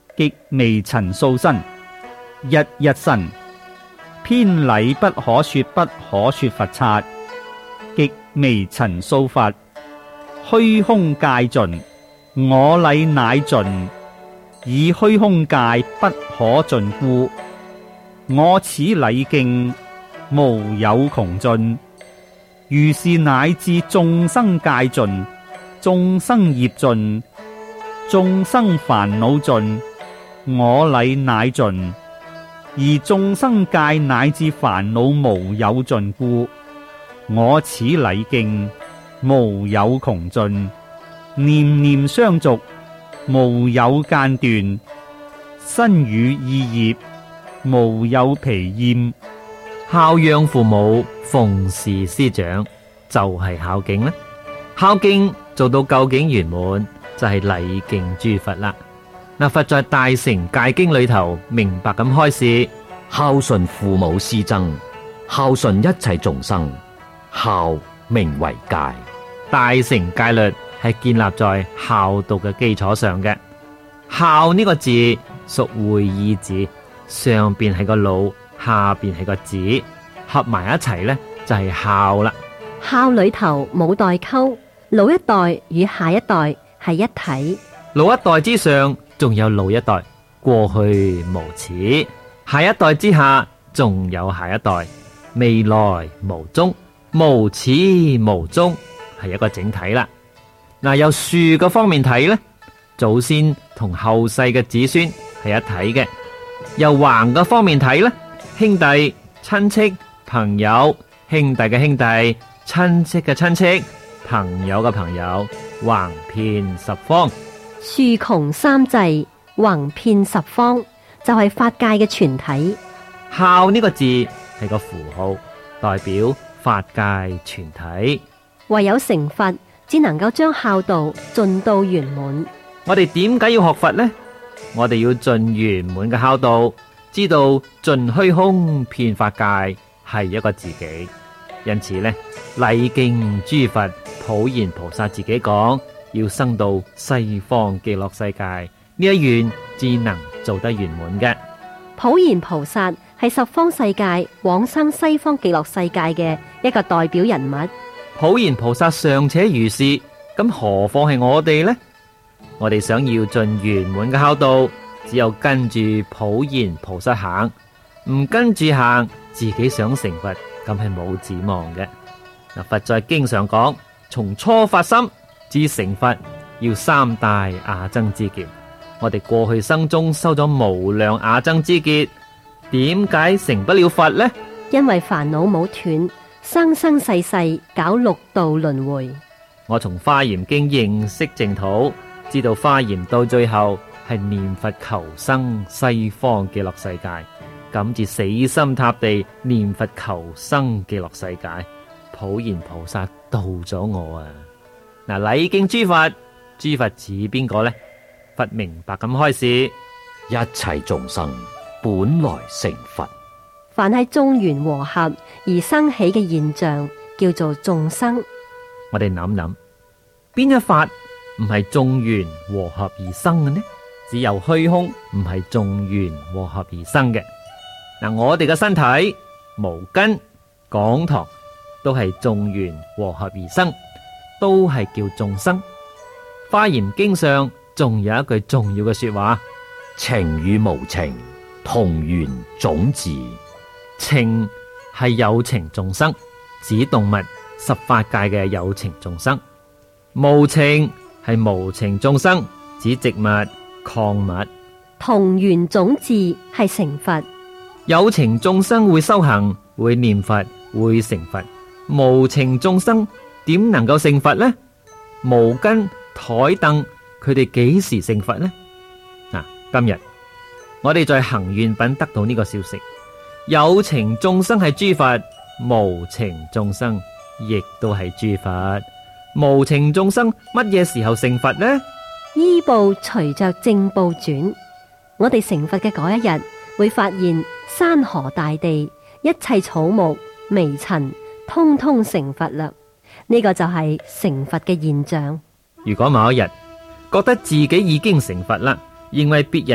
極微塵數身，一一身。偏禮不可說不可說佛剎，極微塵數佛，虛空界盡，我禮乃盡，以虛空界不可盡故，我此禮敬無有窮盡。如是乃至眾生界盡，眾生業盡，眾生煩惱盡，我禮乃盡，而眾生界乃至煩惱無有盡故，我此禮敬無有窮盡。念念相續，無有間斷，身語意業無有疲厭。 孝養父母，奉事師長，就係、是、孝敬啦。孝敬做到究竟圓滿，就係、是、禮敬諸佛啦。嗱，佛在《大乘戒經》裏頭明白咁開示： 孝順父母師僧，孝順一切眾生，孝名為戒。 大乘戒律係建立在孝道嘅基礎上嘅。孝呢個字屬會意字，上邊係個老，下邊係個子，合埋一齊呢，就係孝啦。 孝裏頭冇代溝，老一代與下一代係一體。 老一代之上仲有老一代，過去無始；下一代之下仲有下一代，未來無終，無始無終，係一個整體啦。嗱，由樹嘅方面睇呢，祖先同後世嘅子孫係一體嘅；由橫嘅方面睇呢，兄弟、親戚、朋友，兄弟嘅兄弟，親戚嘅親戚，朋友嘅朋友，橫遍十方。 樹窮三際，橫遍十方，就係、是、法界嘅全體。 孝呢個字係個符號，代表法界全體。 唯有成佛，只能夠將孝道盡到圓滿。 我哋點解要學佛呢？我哋要盡圓滿嘅孝道，知道盡虛空遍法界係一個自己。因此呢，禮敬諸佛，普賢菩薩自己講，要生到西方極樂世界呢一願，至能做得圓滿嘅。 普賢菩薩係十方世界往生西方極樂世界嘅一個代表人物。 普賢菩薩尚且如是，咁何況係我哋呢？我哋想要盡圓滿嘅孝道，只有跟住普賢菩薩行，唔跟住行，自己想成佛，咁係冇指望嘅。嗱，佛在經上講，從初發心至成佛，要三大阿僧之劫。我哋過去生中修咗無量阿僧之劫，點解成不了佛呢？ 因為煩惱冇斷，生生世世搞六道輪迴。 我從華嚴經認識淨土，知道華嚴到最後係念佛求生西方極樂世界，咁至死心塌地念佛求生極樂世界。普賢菩薩度咗我啊！嗱，禮敬諸佛，諸佛指邊個呢？佛明白咁開示： 一切眾生本來成佛。 凡係眾緣和合而生起嘅現象，叫做眾生。 我哋諗諗，邊一法唔係眾緣和合而生嘅呢？只有虛空唔係眾緣和合而生嘅。嗱，我哋嘅身體、毛根、講堂都係眾緣和合而生，都係叫眾生。華嚴經上仲有一句重要嘅說話： 情與無情同源種自。 情係有情眾生，指動物、十法界嘅有情眾生；無情係無情眾生，指植物、礦物。 同源種自係成佛。 有情眾生會修行，會念佛，會成佛；無情眾生點能夠成佛呢？毛巾、台凳，佢哋幾時成佛呢？嗱，今日我哋在行願品得到呢個消息。有情眾生係諸佛，無情眾生亦都係諸佛。無情眾生乜嘢時候成佛呢？ 依報隨着正報轉，我哋成佛嘅嗰一日，會發現山河大地、一切草木、微塵，通通成佛啦。呢個就係成佛嘅現象。 如果某一日覺得自己已經成佛啦，認為別人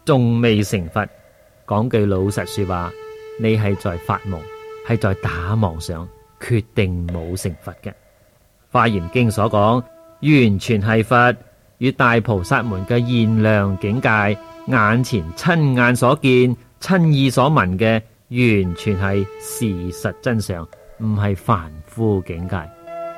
仲未成佛。講句老實說話，你係在發夢，係在打妄想，決定冇成佛嘅。華嚴經所講，完全係佛，與大菩薩們嘅現量境界，眼前親眼所見、親耳所聞嘅，完全係事實真相，唔係凡夫境界。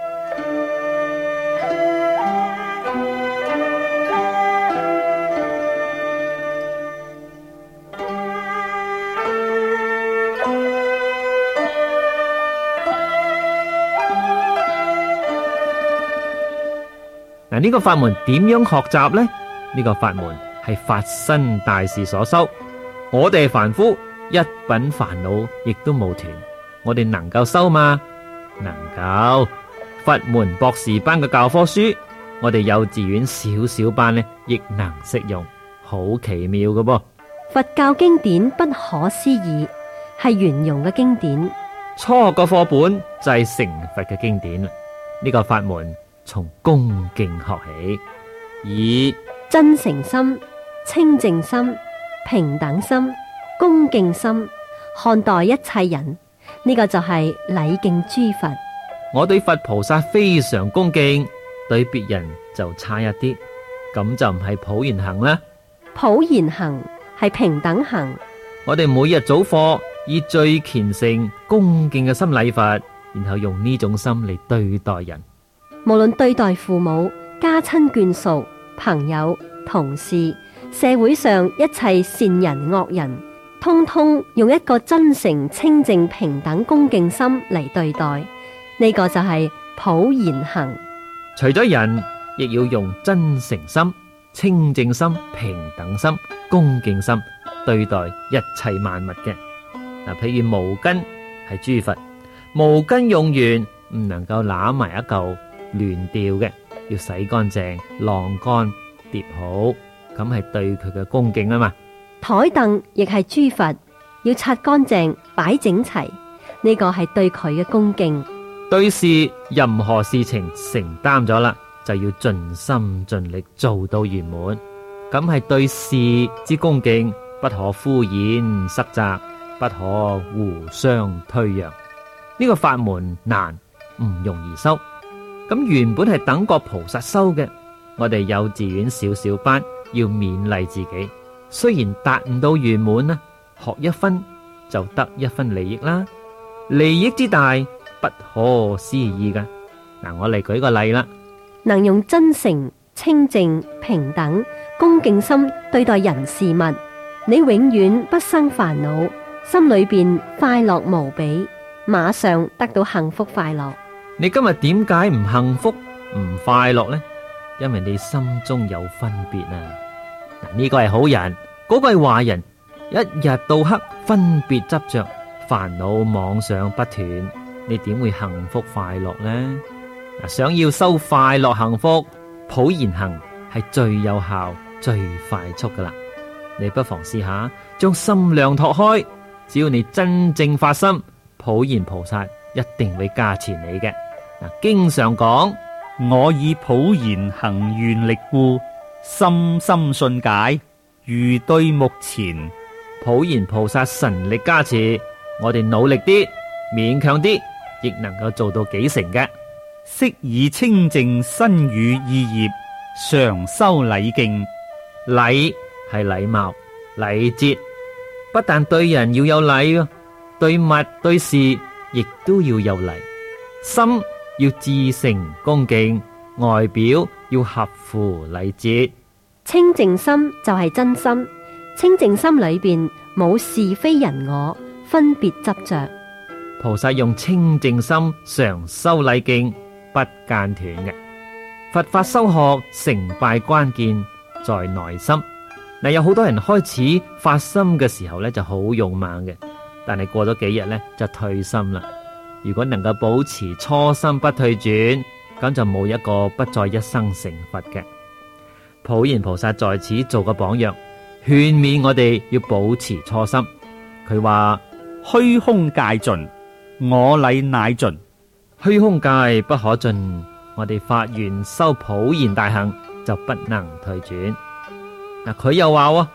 嗱，呢個法門點樣學習呢？呢個法門係法身大士所修。我哋凡夫一品煩惱亦都冇斷，我哋能夠修嗎？能夠。佛門博士班嘅教科書，我哋幼稚園小小班呢，亦能適用，好奇妙嘅噃。 佛教經典不可思議，係圓融嘅經典。 初學嘅課本就係成佛嘅經典啦。呢個法門從恭敬學起，以真誠心、清淨心、平等心、恭敬心看待一切人，呢、這個就係禮敬諸佛。 我對佛菩薩非常恭敬，對別人就差一啲，咁就唔係普賢行啦。 普賢行係平等行。 我哋每日早課以最虔誠恭敬嘅心禮佛，然後用呢種心嚟對待人。 無論對待父母、家親眷屬、朋友、同事，社會上一切善人惡人，通通用一個真誠、清淨、平等、恭敬心嚟對待，呢、這個就係普賢行。 除咗人，亦要用真誠心、清淨心、平等心、恭敬心對待一切萬物嘅。嗱，譬如毛巾係諸佛，毛巾用完唔能夠攬埋一嚿亂掉嘅，要洗乾淨、晾乾、疊好，咁係對佢嘅恭敬啊嘛。 台凳亦係諸佛，要擦乾淨、擺整齊，呢個係對佢嘅恭敬。 對事任何事情承擔咗啦，就要盡心盡力做到圓滿，咁係對事之恭敬，不可敷衍塞責，不可互相推讓。呢個法門難，唔容易修。咁原本係等覺菩薩修嘅，我哋幼稚園小小班要勉勵自己，雖然達唔到圓滿啦，學一分就得一分利益啦，利益之大不可思議噶。嗱，我嚟舉個例啦， 能用真誠、清淨、平等、恭敬心對待人事物，你永遠不生煩惱，心裏邊快樂無比，馬上得到幸福快樂。 你今日點解唔幸福唔快樂呢？因為你心中有分別啊！嗱，呢個係好人，嗰個係壞人，一日到黑分別執着，煩惱妄想不斷，你點會幸福快樂呢？嗱，想要收快樂幸福，普賢行係最有效、最快速噶啦。你不妨試下將心量拓開，只要你真正發心，普賢菩薩一定會加持你嘅。嗱，經常講， 我以普賢行願力故，深深信解，如對目前。 普賢菩薩神力加持，我哋努力啲，勉強啲，亦能夠做到幾成嘅。 悉以清淨身語意業，常修禮敬。 禮係禮貌、禮節，不但對人要有禮，對物對事亦都要有禮。心要至誠恭敬，外表要合乎禮節。 清淨心就係真心，清淨心裏邊冇是非人我分別執着。 菩薩用清淨心常修禮敬，不間斷嘅。佛法修學成敗關鍵在內心。嗱，有好多人開始發心嘅時候咧就好勇猛嘅，但係過咗幾日咧就退心啦。如果能夠保持初心不退轉，咁就冇一個不再一生成佛嘅。普賢菩薩在此做個榜樣，勸勉我哋要保持初心。佢話： 虛空界盡，我禮乃盡。 虛空界不可盡，我哋發願修普賢大行就不能退轉。嗱，佢又話：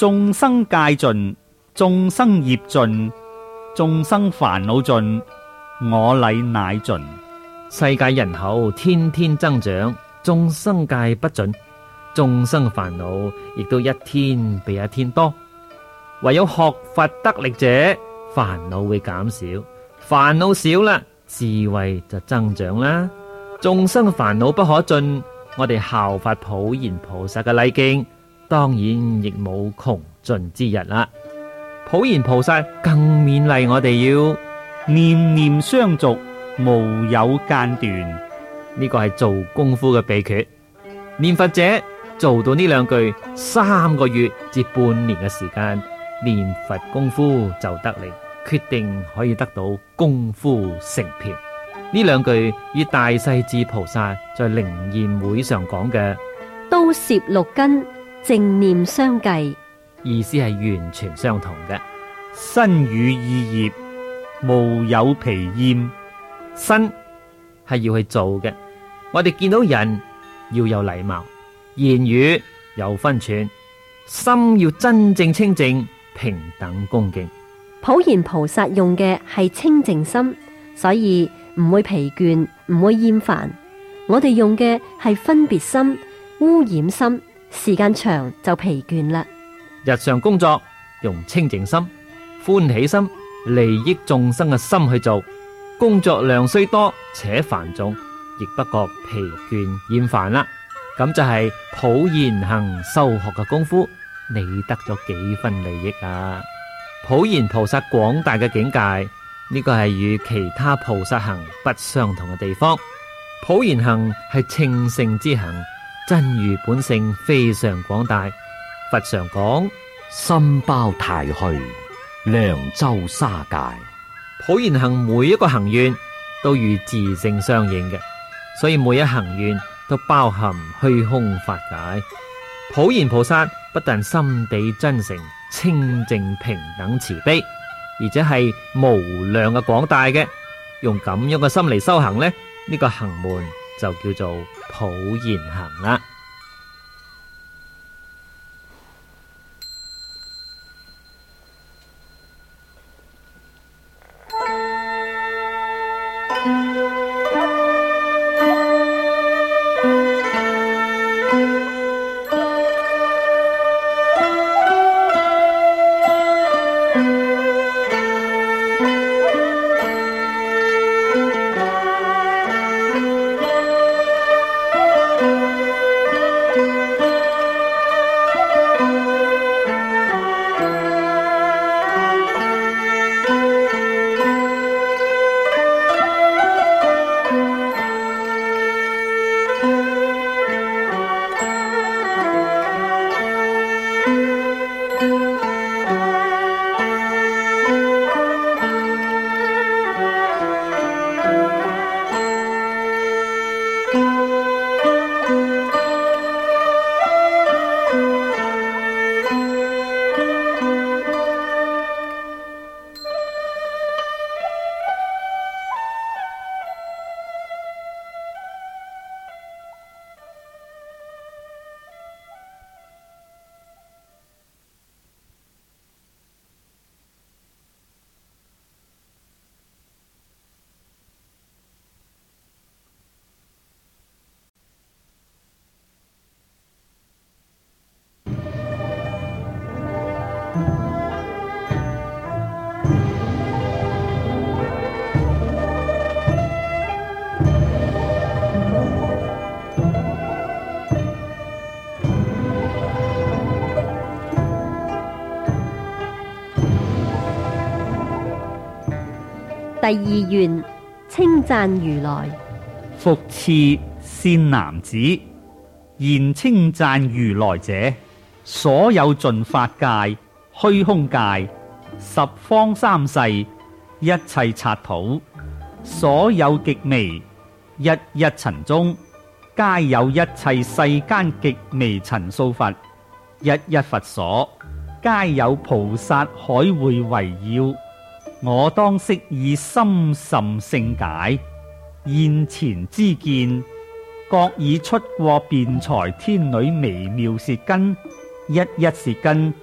眾生界盡，眾生業盡，眾生煩惱盡，我禮乃盡。 世界人口天天增長，眾生界不盡，眾生煩惱亦都一天比一天多。唯有學佛得力者，煩惱會減少，煩惱少啦，智慧就增長啦。眾生煩惱不可盡，我哋效法普賢菩薩嘅禮敬，當然亦冇窮盡之日啦。普賢菩薩更勉勵我哋要念念相續，無有間斷。 呢個係做功夫嘅秘訣。念佛者做到呢兩句，三個月至半年嘅時間，念佛功夫就得力，決定可以得到功夫成片。呢兩句與大勢至菩薩在靈驗會上講嘅都攝六根，正念相繼， 意思係完全相同嘅。 身語意業，無有疲厭。 身係要去做嘅，我哋見到人要有禮貌，言語有分寸，心要真正清淨，平等恭敬。 普賢菩薩用嘅係清淨心，所以唔會疲倦，唔會厭煩。我哋用嘅係分別心、污染心，時間長就疲倦啦。 日常工作用清淨心、歡喜心、利益眾生嘅心去做，工作量雖多且繁重，亦不覺疲倦厭煩啦。咁就係普賢行修學嘅功夫，你得咗幾分利益啊？普賢菩薩廣大嘅境界，呢個係與其他菩薩行不相同嘅地方。普賢行係清聖之行，真如本性非常廣大。佛常講心包太虛，涼州沙界。 普賢行每一個行願都與自性相應嘅，所以每一行願都包含虛空法解。普賢菩薩不但心地真誠、清淨、平等、慈悲，而且係無量嘅廣大嘅。用咁樣嘅心嚟修行呢，呢、呢個行門就叫做普賢行啦。 第二願稱讚如來。 復次善男子，言稱讚如來者，所有盡法界、虛空界、十方三世、一切剎土，所有極微一一塵中，皆有一切世間極微塵數佛，一一佛所，皆有菩薩海會圍繞。我當悉以深甚勝解，現前之見，各以出過辯才天女微妙舌根，一一舌根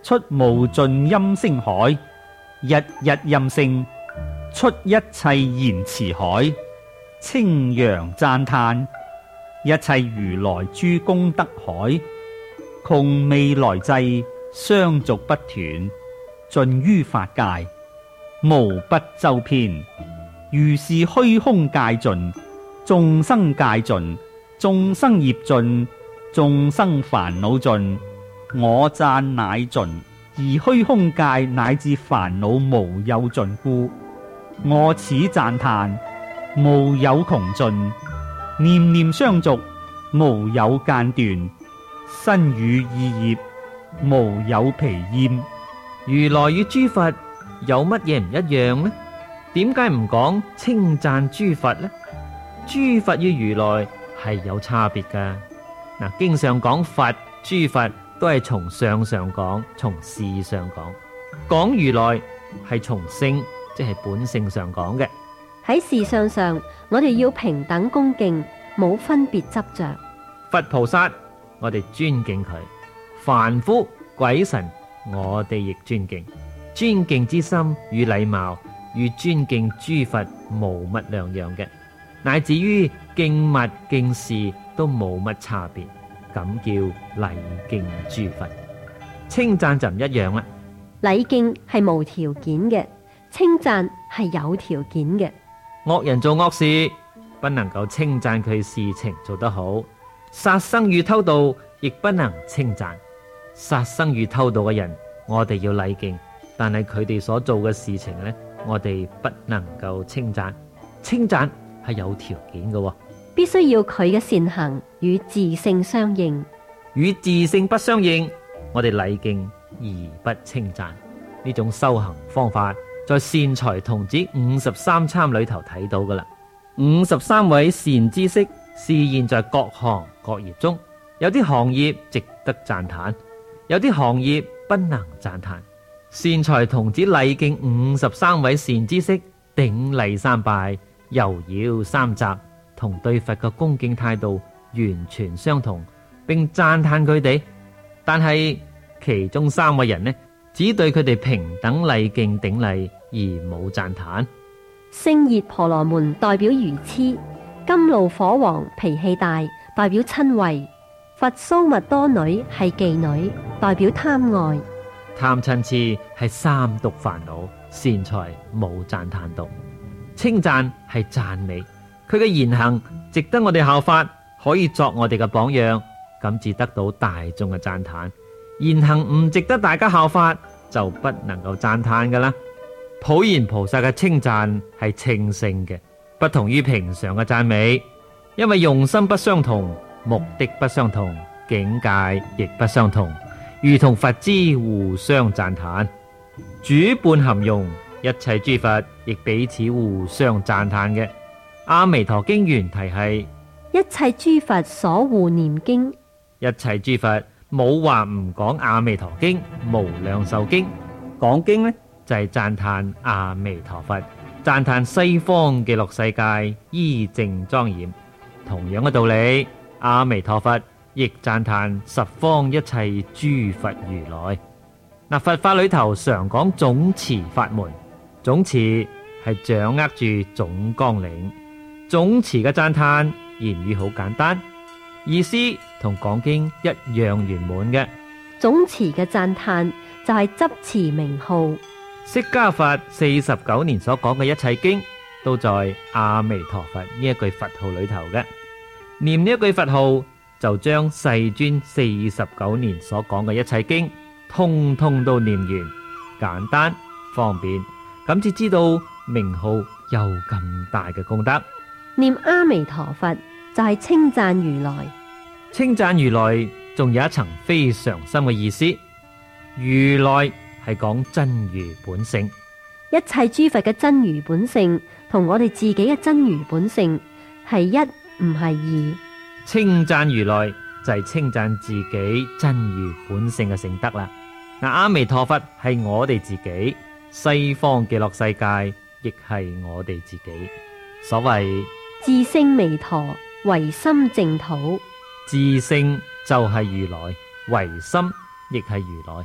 出無盡音聲海，日日音聲，出一切言辭海，稱揚讚嘆，一切如來諸功德海，窮未來際，相續不斷，盡於法界，無不周遍。如是虛空界盡，眾生界盡，眾生業盡，眾生煩惱盡，我讚乃盡。而虛空界乃至煩惱無有盡故，我此讚嘆無有窮盡，念念相續，無有間斷，身語意業，無有疲厭。 如來與諸佛有乜嘢唔一樣呢？點解唔講稱讚諸佛呢？諸佛與如來係有差別噶。嗱，經常講佛、諸佛都係從相上講，從事上講。講如來係從性，即係本性上講嘅。 喺事相上，我哋要平等恭敬，冇分別執着。 佛菩薩，我哋尊敬佢；凡夫鬼神，我哋亦尊敬。尊敬之心與禮貌，與尊敬諸佛無乜兩樣嘅，乃至於敬物敬事都冇乜差別，咁叫禮敬諸佛。稱讚就唔一樣啦， 禮敬係無條件嘅，稱讚係有條件嘅。 惡人做惡事，不能夠稱讚佢事情做得好；殺生與偷盜，亦不能稱讚。殺生與偷盜嘅人，我哋要禮敬，但係佢哋所做嘅事情呢，我哋不能夠稱讚。稱讚係有條件嘅， 必須要佢嘅善行與自性相應。 與自性不相應，我哋禮敬而不稱讚。呢種修行方法，在善財童子五十三參裏頭睇到噶啦。五十三位善知識示現在各行各業中，有啲行業值得讚嘆，有啲行業不能讚嘆。善財童子禮敬五十三位善知識，頂禮三拜，悠繞三匝，同對佛嘅恭敬態度完全相同，並讚嘆佢哋。但係其中三位人呢，只對佢哋平等禮敬頂禮，而冇讚嘆。 星熱婆羅門代表愚痴，甘露火王脾氣大，代表親慧。佛蘇密多女係妓女，代表貪愛。 貪嗔癡係三毒煩惱，善財冇讚嘆到。稱讚係讚美，佢嘅言行值得我哋效法，可以作我哋嘅榜樣，咁至得到大眾嘅讚嘆。言行唔值得大家效法，就不能夠讚嘆噶啦。普賢菩薩嘅稱讚係稱聖嘅，不同於平常嘅讚美，因為用心不相同，目的不相同，境界亦不相同，如同佛之互相讚嘆，主伴含容，一切諸佛亦彼此互相讚嘆嘅。阿彌陀經原題係一切諸佛所護念經， 一切諸佛冇話唔講阿彌陀經、無量壽經。講經呢就係讚嘆阿彌陀佛，讚嘆西方極樂世界依正莊嚴。同樣嘅道理，阿彌陀佛亦讚嘆十方一切諸佛如來。嗱，佛法裏頭常講總持法門，總持係掌握住總綱領。總持嘅讚嘆言語好簡單，意思同講經一樣圓滿嘅。 總持嘅讚嘆就係執持名號。 釋迦佛四十九年所講嘅一切經，都在阿彌陀佛呢一句佛號裏頭嘅。念呢一句佛號，就將世尊四十九年所講嘅一切經，通通都念完，簡單方便，咁至知道名號有咁大嘅功德。 念阿彌陀佛就係稱讚如來， 稱讚如來仲有一層非常深嘅意思。如來係講真如本性， 一切諸佛嘅真如本性同我哋自己嘅真如本性係一，唔係二。 稱讚如來就係稱讚自己真如本性嘅聖德啦。嗱，阿彌陀佛係我哋自己，西方極樂世界亦係我哋自己。所謂自性彌陀，唯心淨土。 自性就係如來，唯心亦係如來。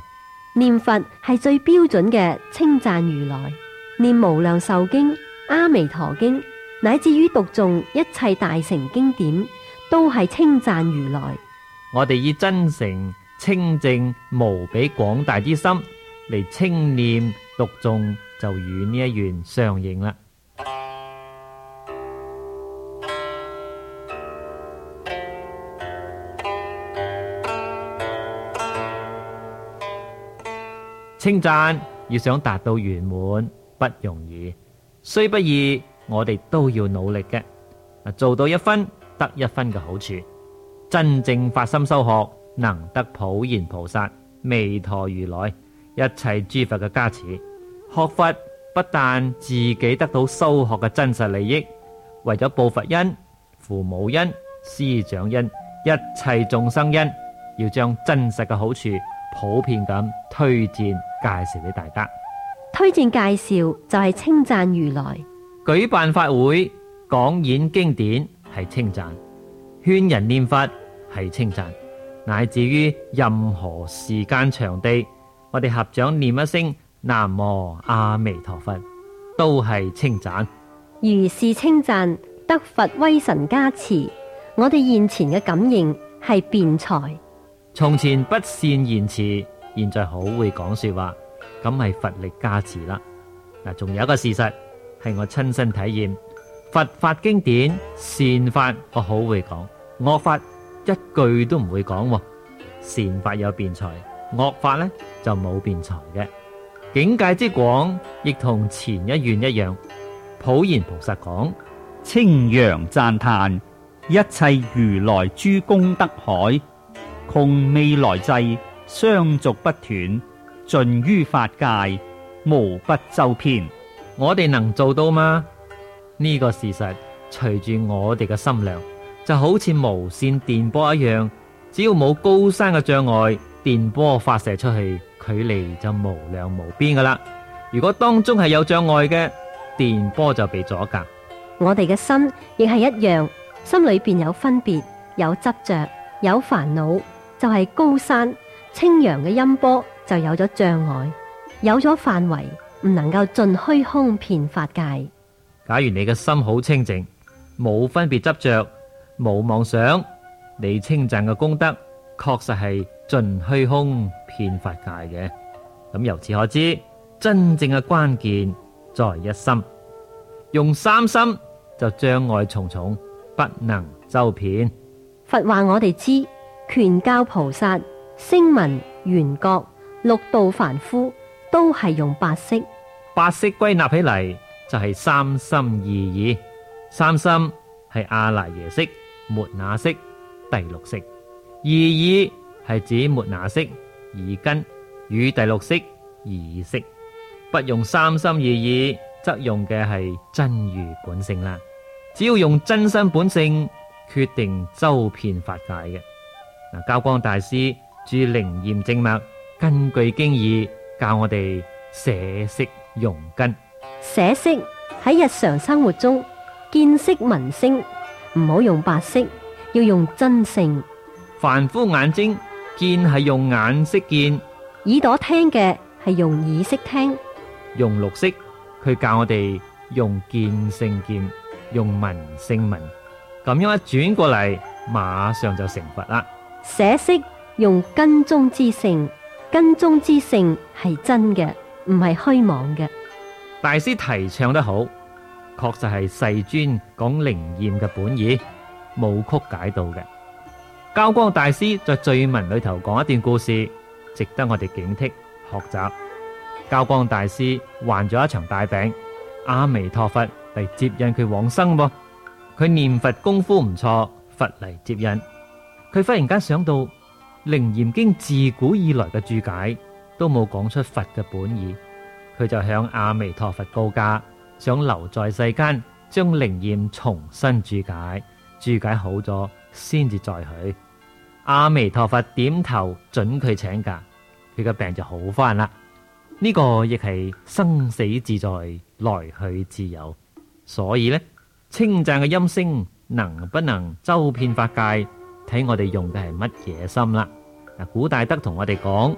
念佛係最標準嘅稱讚如來，念無量壽經、阿彌陀經，乃至於讀誦一切大乘經典，都係稱讚如來。 我哋以真誠、清淨、無比廣大之心嚟稱念讀誦，就與呢一願相應啦。稱讚要想達到圓滿不容易，雖不易，我哋都要努力嘅。做到一分得一分嘅好處，真正發心修學，能得普賢菩薩、彌陀如來一切諸佛嘅加持。學佛不但自己得到修學嘅真實利益，為咗報佛恩、父母恩、師長恩、一切眾生恩，要將真實嘅好處普遍咁推薦介紹俾大家。 推薦介紹就係稱讚如來。 舉辦法會、講演經典係稱讚，勸人念佛係稱讚，乃至於任何時間場地，我哋合掌念一聲南無阿彌陀佛，都係稱讚。 如是稱讚得佛威神加持，我哋現前嘅感應係辯才。 從前不善言辭，現在好會講說話，咁係佛力加持啦。嗱，仲有一個事實係我親身體驗，佛法經典善法我好會講，惡法一句都唔會講。善法有辯才，惡法呢就冇辯才嘅。境界之廣，亦同前一願一樣。普賢菩薩講： 稱揚讚嘆，一切如來諸功德海，窮未來際，相續不斷，盡於法界，無不周遍。 我哋能做到嗎？呢、這個事實隨住我哋嘅心量，就好似無線電波一樣，只要冇高山嘅障礙，電波發射出去，距離就無量無邊噶啦。如果當中係有障礙嘅，電波就被阻隔。 我哋嘅心亦係一樣，心裏邊有分別、有執着、有煩惱，就係、是、高山清揚嘅音波就有咗障礙，有咗範圍，唔能夠盡虛空遍法界。 假如你嘅心好清淨，冇分別執着，冇妄想，你稱讚嘅功德確實係盡虛空遍法界嘅。咁由此可知，真正嘅關鍵在一心，用三心就障礙重重，不能周遍。 佛話我哋知，權教菩薩、聲聞、緣覺、六道凡夫都係用八識。 八識歸納起嚟就係三心二意。三心係阿賴耶識、末那識、第六識；二意係指末那識、耳根與第六識、意識。不用三心二意，則用嘅係真如本性啦。只要用真身本性，決定周遍法界嘅。嗱，交光大師著《靈驗正脈》，根據經義教我哋捨識用根。 捨識喺日常生活中見識聞聲，唔好用八識，要用真性。 凡夫眼睛見係用眼識見， 耳朵聽嘅係用耳識聽。 用六識，佢教我哋用見性見，用聞性聞，咁樣一轉過嚟，馬上就成佛啦。 捨識用根中之性，根中之性係真嘅，唔係虛妄嘅。 大師提倡得好，確實係世尊講靈驗嘅本意，冇曲解到嘅。交光大師在序文裏頭講一段故事，值得我哋警惕學習。交光大師患咗一場大病，阿彌陀佛嚟接引佢往生噃。佢念佛功夫唔錯，佛嚟接引。佢忽然間想到《靈驗經》自古以來嘅注解都冇講出佛嘅本意，佢就向阿彌陀佛告假，想留在世間將靈驗重新注解，注解好咗先至再去。阿彌陀佛點頭准佢請假，佢嘅病就好翻啦。呢個亦係生死自在，來去自由。所以呢，稱讚嘅音聲能不能周遍法界，睇我哋用嘅係乜嘢心啦。嗱，古大德同我哋講，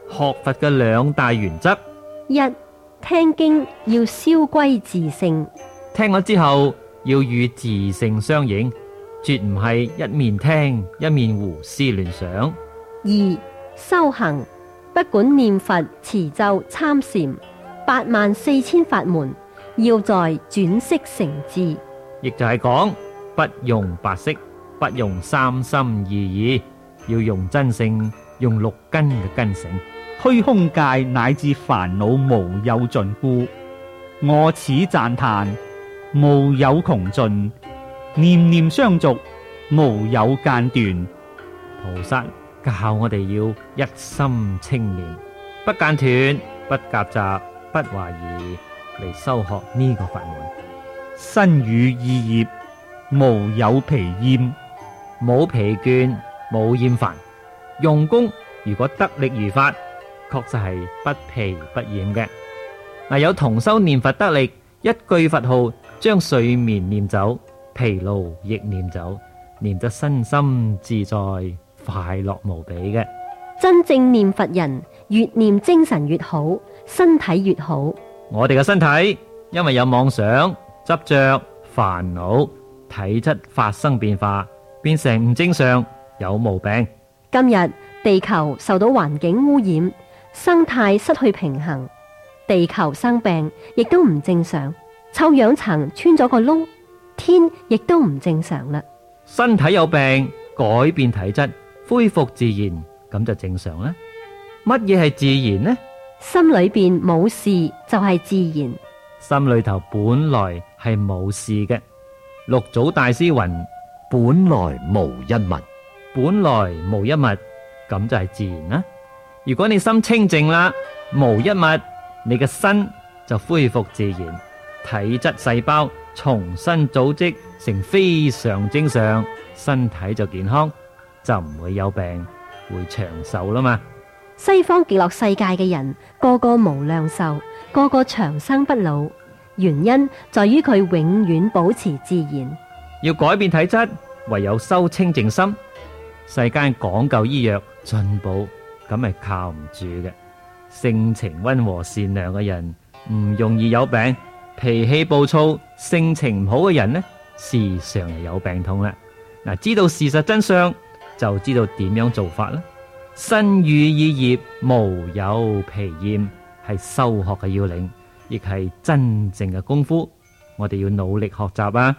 學佛嘅兩大原則。 一、聽經要蕭歸自性， 聽咗之後要與自性相應，絕唔係一面聽一面胡思亂想。 二、修行，不管念佛、持咒、參禪，八萬四千法門，要在轉識成智。 亦就係講，不用白色，不用三心二意，要用真性，用六根嘅根性。 虛空界乃至煩惱無有盡故，我此讚歎無有窮盡，念念相續無有間斷。 菩薩教我哋要一心清念，不間斷，不夾雜，不懷疑嚟修學呢個法門。 身語意業無有疲厭， 冇疲倦，冇厭煩。用功如果得力如法，確實係不疲不厭嘅。嗱，有同修念佛得力，一句佛號將睡眠念走，疲勞亦念走，念得身心自在，快樂無比嘅。 真正念佛人，越念精神越好，身體越好。 我哋嘅身體因為有妄想、執着、煩惱，體質發生變化，變成唔正常，有毛病。 今日地球受到環境污染，生態失去平衡，地球生病亦都唔正常。臭氧層穿咗個窿，天亦都唔正常啦。 身體有病，改變體質，恢復自然，咁就正常啦。乜嘢係自然呢？ 心裏邊冇事就係自然。 心裏頭本來係冇事嘅。六祖大師云： 本來無一物， 本來無一物，咁就係自然啦。如果你心清淨啦，無一物，你嘅身就恢復自然，體質細胞重新組織成非常正常，身體就健康，就唔會有病，會長壽啦嘛。 西方極樂世界嘅人個個無量壽，個個長生不老，原因在於佢永遠保持自然。 要改變體質，唯有修清淨心。世間講究醫藥進步，咁係靠唔住嘅。性情溫和善良嘅人唔容易有病，脾氣暴躁、性情唔好嘅人呢，時常係有病痛啦。嗱，知道事實真相，就知道點樣做法啦。身語意業無有疲厭，係修學嘅要領，亦係真正嘅功夫。我哋要努力學習啊！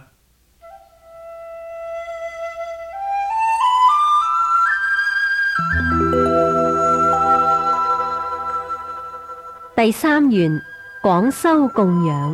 第三願廣修供養。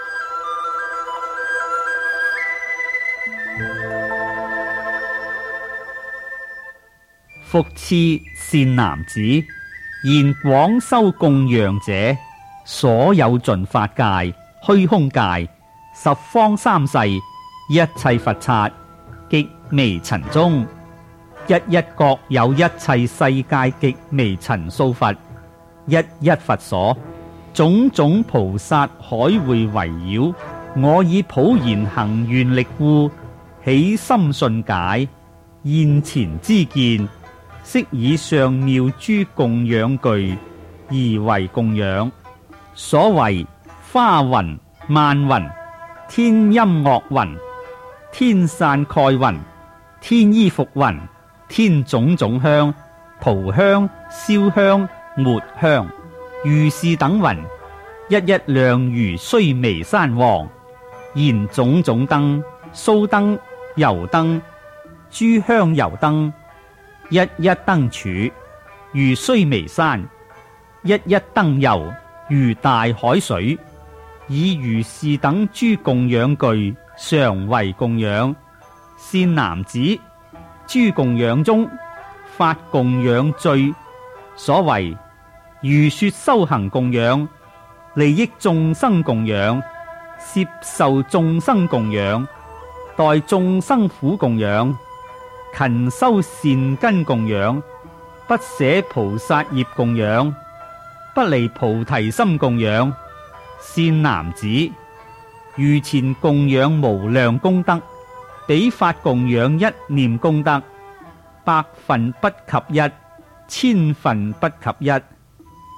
復次善男子，言廣修供養者，所有盡法界、虛空界、十方三世一切佛剎，極微塵中，一一各有一切世界極微塵數佛，一一佛所，種種菩薩海會圍繞。我以普賢行願力故，起心信解，現前知見，悉以上妙諸供養具而為供養。所謂花雲、萬雲、天音樂雲、天傘蓋雲、天衣服雲、天種種香、塗香、燒香、末香、如是等雲，一一亮如須彌山王。燃種種燈、酥燈、油燈、諸香油燈，一一燈柱如須彌山，一一燈油如大海水。以如是等諸供養具，常為供養。善男子，諸供養中，法供養最。所謂如說修行供養，利益眾生供養，攝受眾生供養，代眾生苦供養，勤修善根供養，不捨菩薩業供養，不離菩提心供養。善男子，如前供養無量功德，彼法供養一念功德，百分不及一，千分不及一。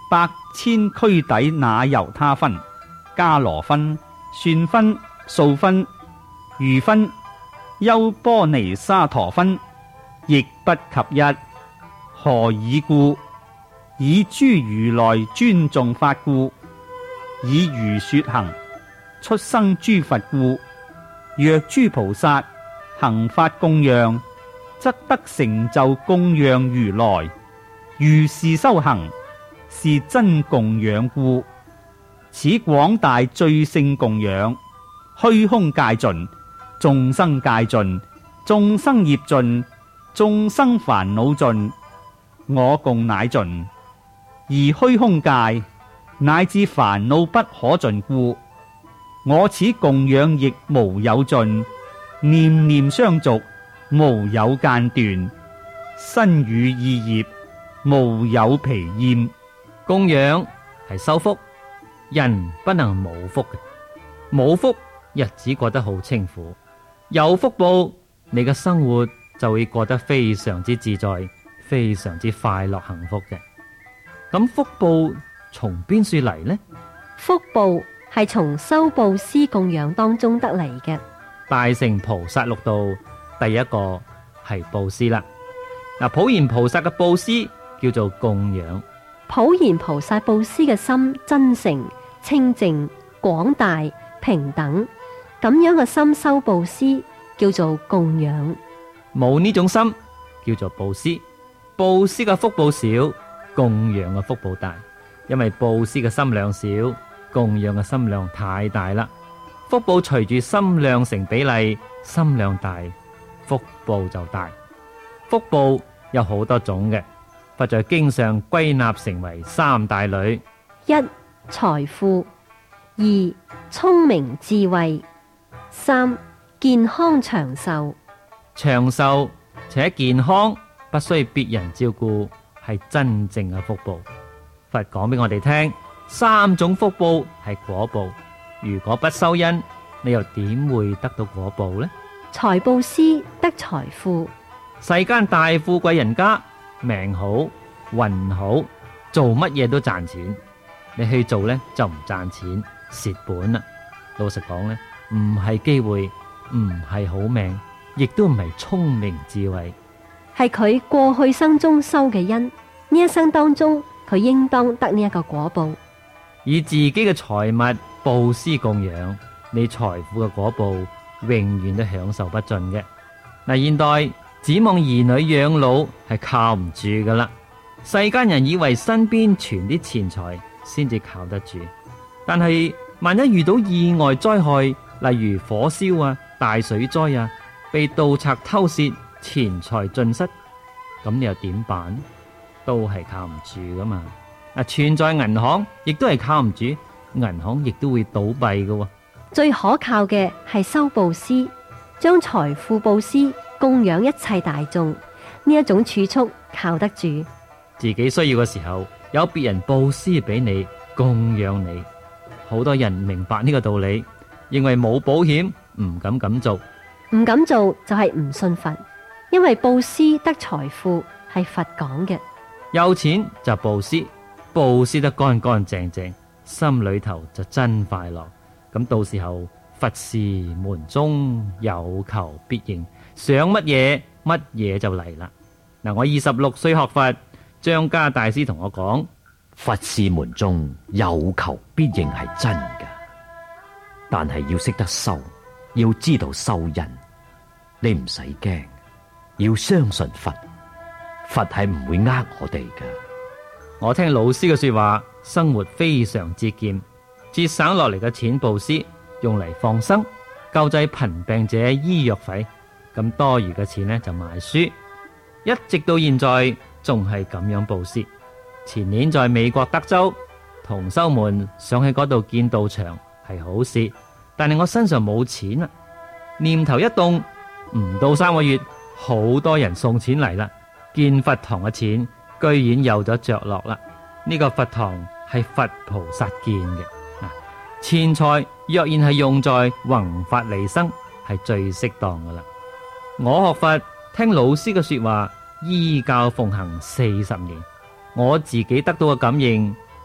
百千俱底那由他分，伽羅分、算分、數分、餘分、優波尼沙陀分，亦不及一。何以故？以諸如來尊重法故，以如說行，出生諸佛故。若諸菩薩行法供養，則得成就供養如來。如是修行，是真供養故。此廣大最勝供養，虛空界盡，眾生界盡，眾生業盡，眾生煩惱盡，我共乃盡。而虛空界乃至煩惱不可盡故，我此供養亦無有盡，念念相續，無有間斷，身語意業，無有疲厭。 供養係修福，人不能冇福嘅，冇福日子過得好清苦，有福報你嘅生活就會過得非常之自在，非常之快樂幸福嘅。咁福報從邊處嚟呢？ 福報係從修布施供養當中得嚟嘅。 大乘菩薩六道第一個係布施啦。嗱，普賢菩薩嘅布施叫做供養。 普賢菩薩布施嘅心真誠、清淨、廣大、平等，咁樣嘅心修布施叫做供養。 冇呢種心叫做布施。布施嘅福報少，供養嘅福報大，因為布施嘅心量少，供養嘅心量太大啦。福報隨住心量成比例，心量大，福報就大。福報有好多種嘅，佛在經上歸納成為三大類： 一、財富；二、聰明智慧；三、健康長壽。 長壽且健康，不需別人照顧，係真正嘅福報。佛講俾我哋聽，三種福報係果報，如果不修因，你又點會得到果報呢？ 財布施得財富， 世間大富貴人家命好運好，做乜嘢都賺錢，你去做呢，就唔賺錢，蝕本啦。老實講呢，唔係機會，唔係好命，亦都唔係聰明智慧， 係佢過去生中修嘅因，呢一生當中佢應當得呢一個果報。 以自己嘅財物布施供養，你財富嘅果報永遠都享受不盡嘅。嗱，現代指望兒女養老係靠唔住噶啦，世間人以為身邊存啲錢財先至靠得住，但係萬一遇到意外災害，例如火燒啊、大水災啊，被盜賊偷竊，錢財盡失，咁你又點辦？都係靠唔住噶嘛。啊，存在銀行亦都係靠唔住，銀行亦都會倒閉噶。 最可靠嘅係修布施，將財富布施供養一切大眾，呢一種儲蓄靠得住。 自己需要嘅時候，有別人布施俾你，供養你。好多人唔明白呢個道理，認為冇保險唔敢咁做， 唔敢做就係唔信佛，因為布施得財富係佛講嘅。 有錢就布施，布施得乾乾淨淨，心裏頭就真快樂。咁到時候佛事門中有求必應，想乜嘢乜嘢就嚟啦。嗱，我二十六歲學佛，張家大師同我講， 佛事門中有求必應係真㗎，但係要識得收，要知道收因。你唔使驚，要相信佛，佛係唔會呃我哋㗎。 我聽老師嘅說話，生活非常節儉，節省落嚟嘅錢布施，用嚟放生、救濟貧病者醫藥費，咁多餘嘅錢呢就買書，一直到現在仲係咁樣布施。前年在美國德州，同修們想喺嗰度建道場係好事，但係我身上冇錢啦，念頭一動，唔到三個月，好多人送錢嚟啦，建佛堂嘅錢居然有咗着落啦。呢個佛堂係佛菩薩建嘅，錢財若然係用在弘法利生，係最適當噶啦。我學佛聽老師嘅說話，依教奉行四十年，我自己得到嘅感應，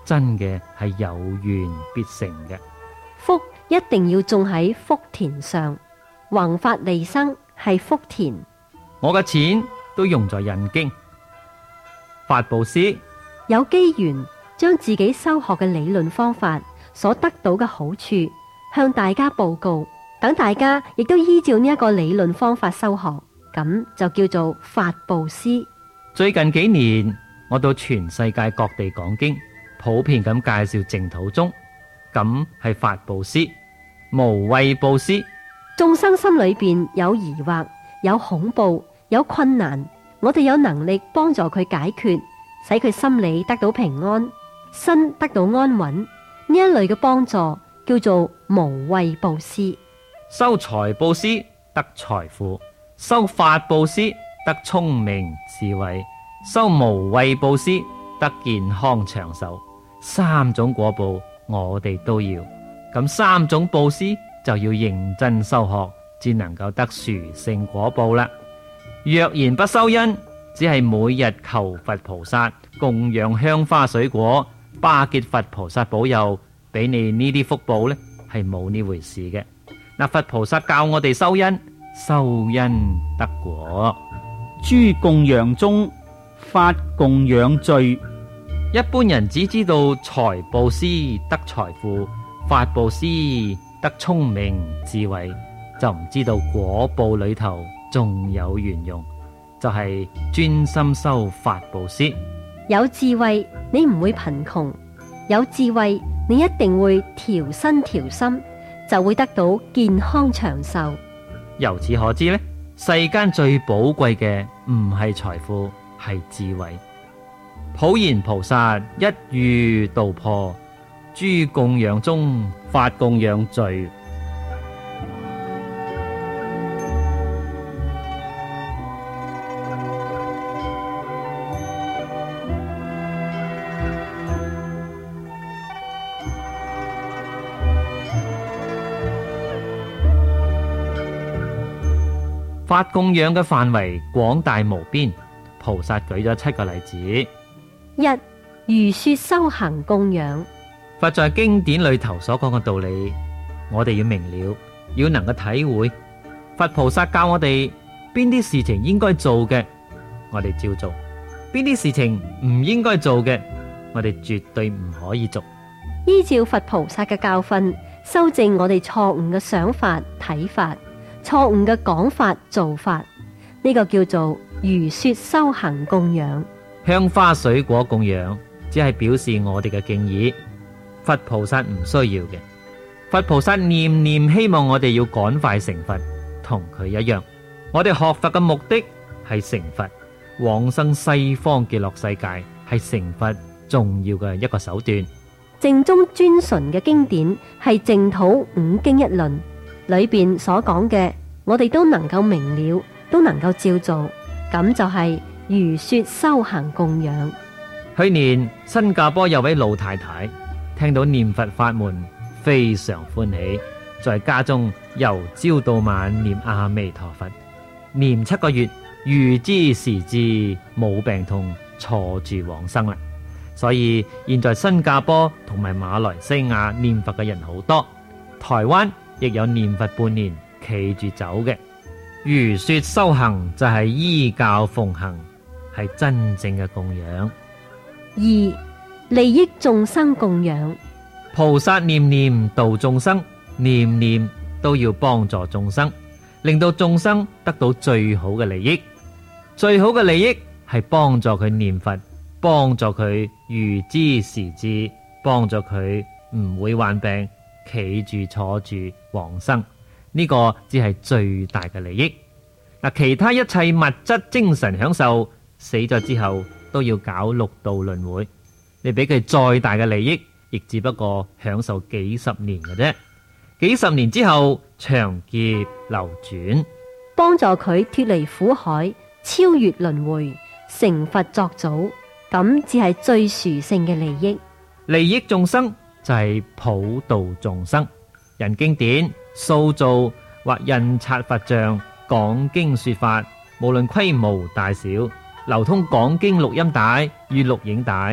真嘅係有緣必成嘅。 福一定要種喺福田上，弘法利生係福田。 我嘅錢都用在印經，法布施， 有機緣將自己修學嘅理論方法所得到嘅好處向大家報告，等大家亦都依照呢一個理論方法修學，咁就叫做法布施。 最近幾年我到全世界各地講經，普遍咁介紹淨土宗，咁係法布施。無畏布施， 眾生心裏邊有疑惑、有恐怖、有困難，我哋有能力幫助佢解決，使佢心理得到平安，身得到安穩，呢一類嘅幫助叫做無畏布施。 修財布施得財富，修法布施得聰明智慧，修無畏布施得健康長壽。三種果報我哋都要，咁三種布施就要認真修學，至能夠得殊勝果報啦。若然不修因，只係每日求佛菩薩供養香花水果，巴結佛菩薩保佑，俾你呢啲福報呢，係冇呢回事嘅。嗱，佛菩薩教我哋修因，修因得果。 諸供養中，法供養最。 一般人只知道財布施得財富，法布施得聰明智慧，就唔知道果報裏頭仲有緣用，就係、是、專心修法布施。 有智慧你唔會貧窮，有智慧你一定會調身調心，就會得到健康長壽。 由此可知呢，世間最寶貴嘅唔係財富，係智慧。普賢菩薩一語道破，諸供養中，法供養最。法供養嘅範圍廣大無邊，菩薩舉咗七個例子。 一、如說修行供養。 佛在經典裏頭所講嘅道理，我哋要明了，要能夠體會。佛菩薩教我哋邊啲事情應該做嘅，我哋照做；邊啲事情唔應該做嘅，我哋絕對唔可以做。 依照佛菩薩嘅教訓，修正我哋錯誤嘅想法、睇法，錯誤嘅講法、做法，呢個叫做如說修行供養。 香花水果供養只係表示我哋嘅敬意，佛菩薩唔需要嘅。佛菩薩念念希望我哋要趕快成佛，同佢一樣。我哋學佛嘅目的係成佛，往生西方極樂世界係成佛重要嘅一個手段。 正宗專純嘅經典係淨土五經一論裏邊所講嘅，我哋都能夠明了，都能夠照做，咁就係如說修行供養。 去年新加坡有位老太太聽到念佛法門，非常歡喜，在家中由朝到晚念阿彌陀佛，念七個月，預知時至冇病痛，坐住往生啦。所以現在新加坡同埋馬來西亞念佛嘅人好多，台灣亦有念佛半年企住走嘅。如說修行就係依教奉行，係真正嘅供養。 二、利益眾生供養。 菩薩念念度眾生，念念都要幫助眾生，令到眾生得到最好嘅利益。最好嘅利益係幫助佢念佛，幫助佢預知時至，幫助佢唔會患病，企住坐住往生。呢個只係最大嘅利益。嗱，其他一切物質精神享受，死咗之後都要搞六道輪迴。你俾佢再大嘅利益，亦只不過享受幾十年嘅啫。幾十年之後，長劫流轉， 幫助佢脫離苦海，超越輪迴，成佛作祖，咁只係最殊勝嘅利益。 利益眾生就係普度眾生。人經典、塑造或印刷佛像、講經說法，無論規模大小，流通講經錄音帶與錄影帶，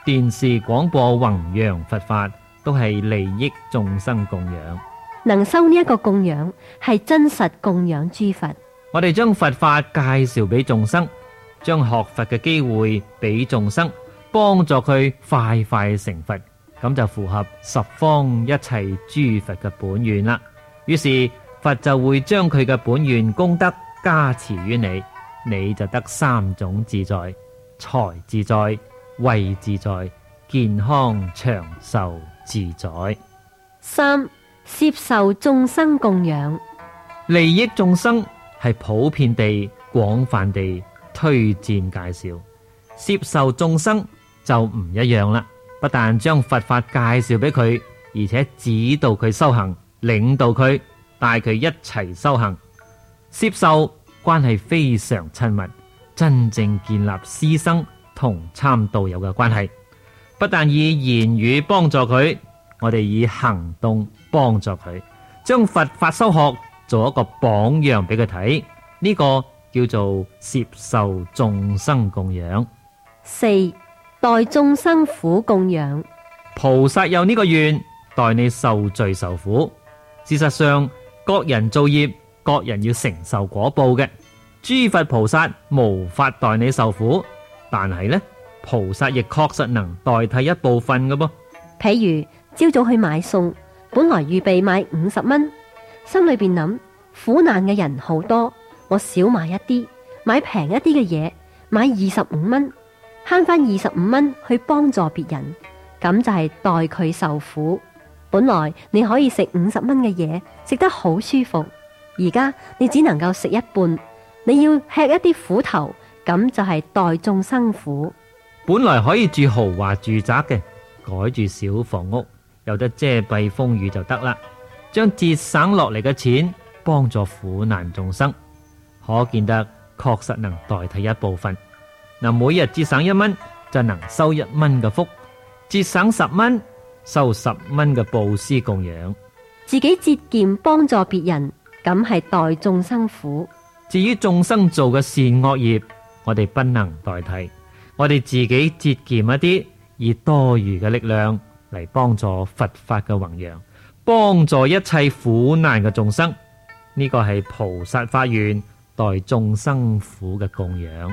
電視廣播弘揚佛法，都係利益眾生供養。 能收呢一個供養，係真實供養諸佛。 我哋將佛法介紹俾眾生，將學佛嘅機會俾眾生，幫助佢快快成佛，咁就符合十方一切諸佛嘅本願啦。於是佛就會將佢嘅本願功德加持於你，你就得三種自在：財自在、慧自在、健康長壽自在。 三、攝受眾生供養， 利益眾生係普遍地、廣泛地推薦介紹。攝受眾生就唔一樣啦，不但將佛法介紹俾佢，而且指導佢修行，領導佢，帶佢一齊修行。攝受關係非常親密，真正建立師生同參導友嘅關係。不但以言語幫助佢，我哋以行動幫助佢，將佛法修學做一個榜樣俾佢睇，呢個叫做攝受眾生供養。 四、代眾生苦供養， 菩薩有呢個願，代你受罪受苦。事實上，各人造業，各人要承受果報嘅。諸佛菩薩無法代你受苦，但係呢，菩薩亦確實能代替一部分嘅噃。 譬如朝早去買餸，本來預備買五十蚊，心裏邊諗苦難嘅人好多，我少買一啲，買平一啲嘅嘢，買二十五蚊，慳翻二十五蚊去幫助別人，咁就係代佢受苦。本來你可以食五十蚊嘅嘢，食得好舒服，而家你只能夠食一半，你要吃一啲苦頭，咁就係代眾生苦。 本來可以住豪華住宅嘅，改住小房屋，有得遮蔽風雨就得啦。將節省落嚟嘅錢幫助苦難眾生，可見得確實能代替一部分。嗱，每日節省一蚊就能收一蚊嘅福，節省十蚊收十蚊嘅布施供養。 自己節儉幫助別人，咁係代眾生苦。 至於眾生做嘅善惡業，我哋不能代替，我哋自己節儉一啲，以多餘嘅力量嚟幫助佛法嘅弘揚，幫助一切苦難嘅眾生。呢個係菩薩發願代眾生苦嘅供養。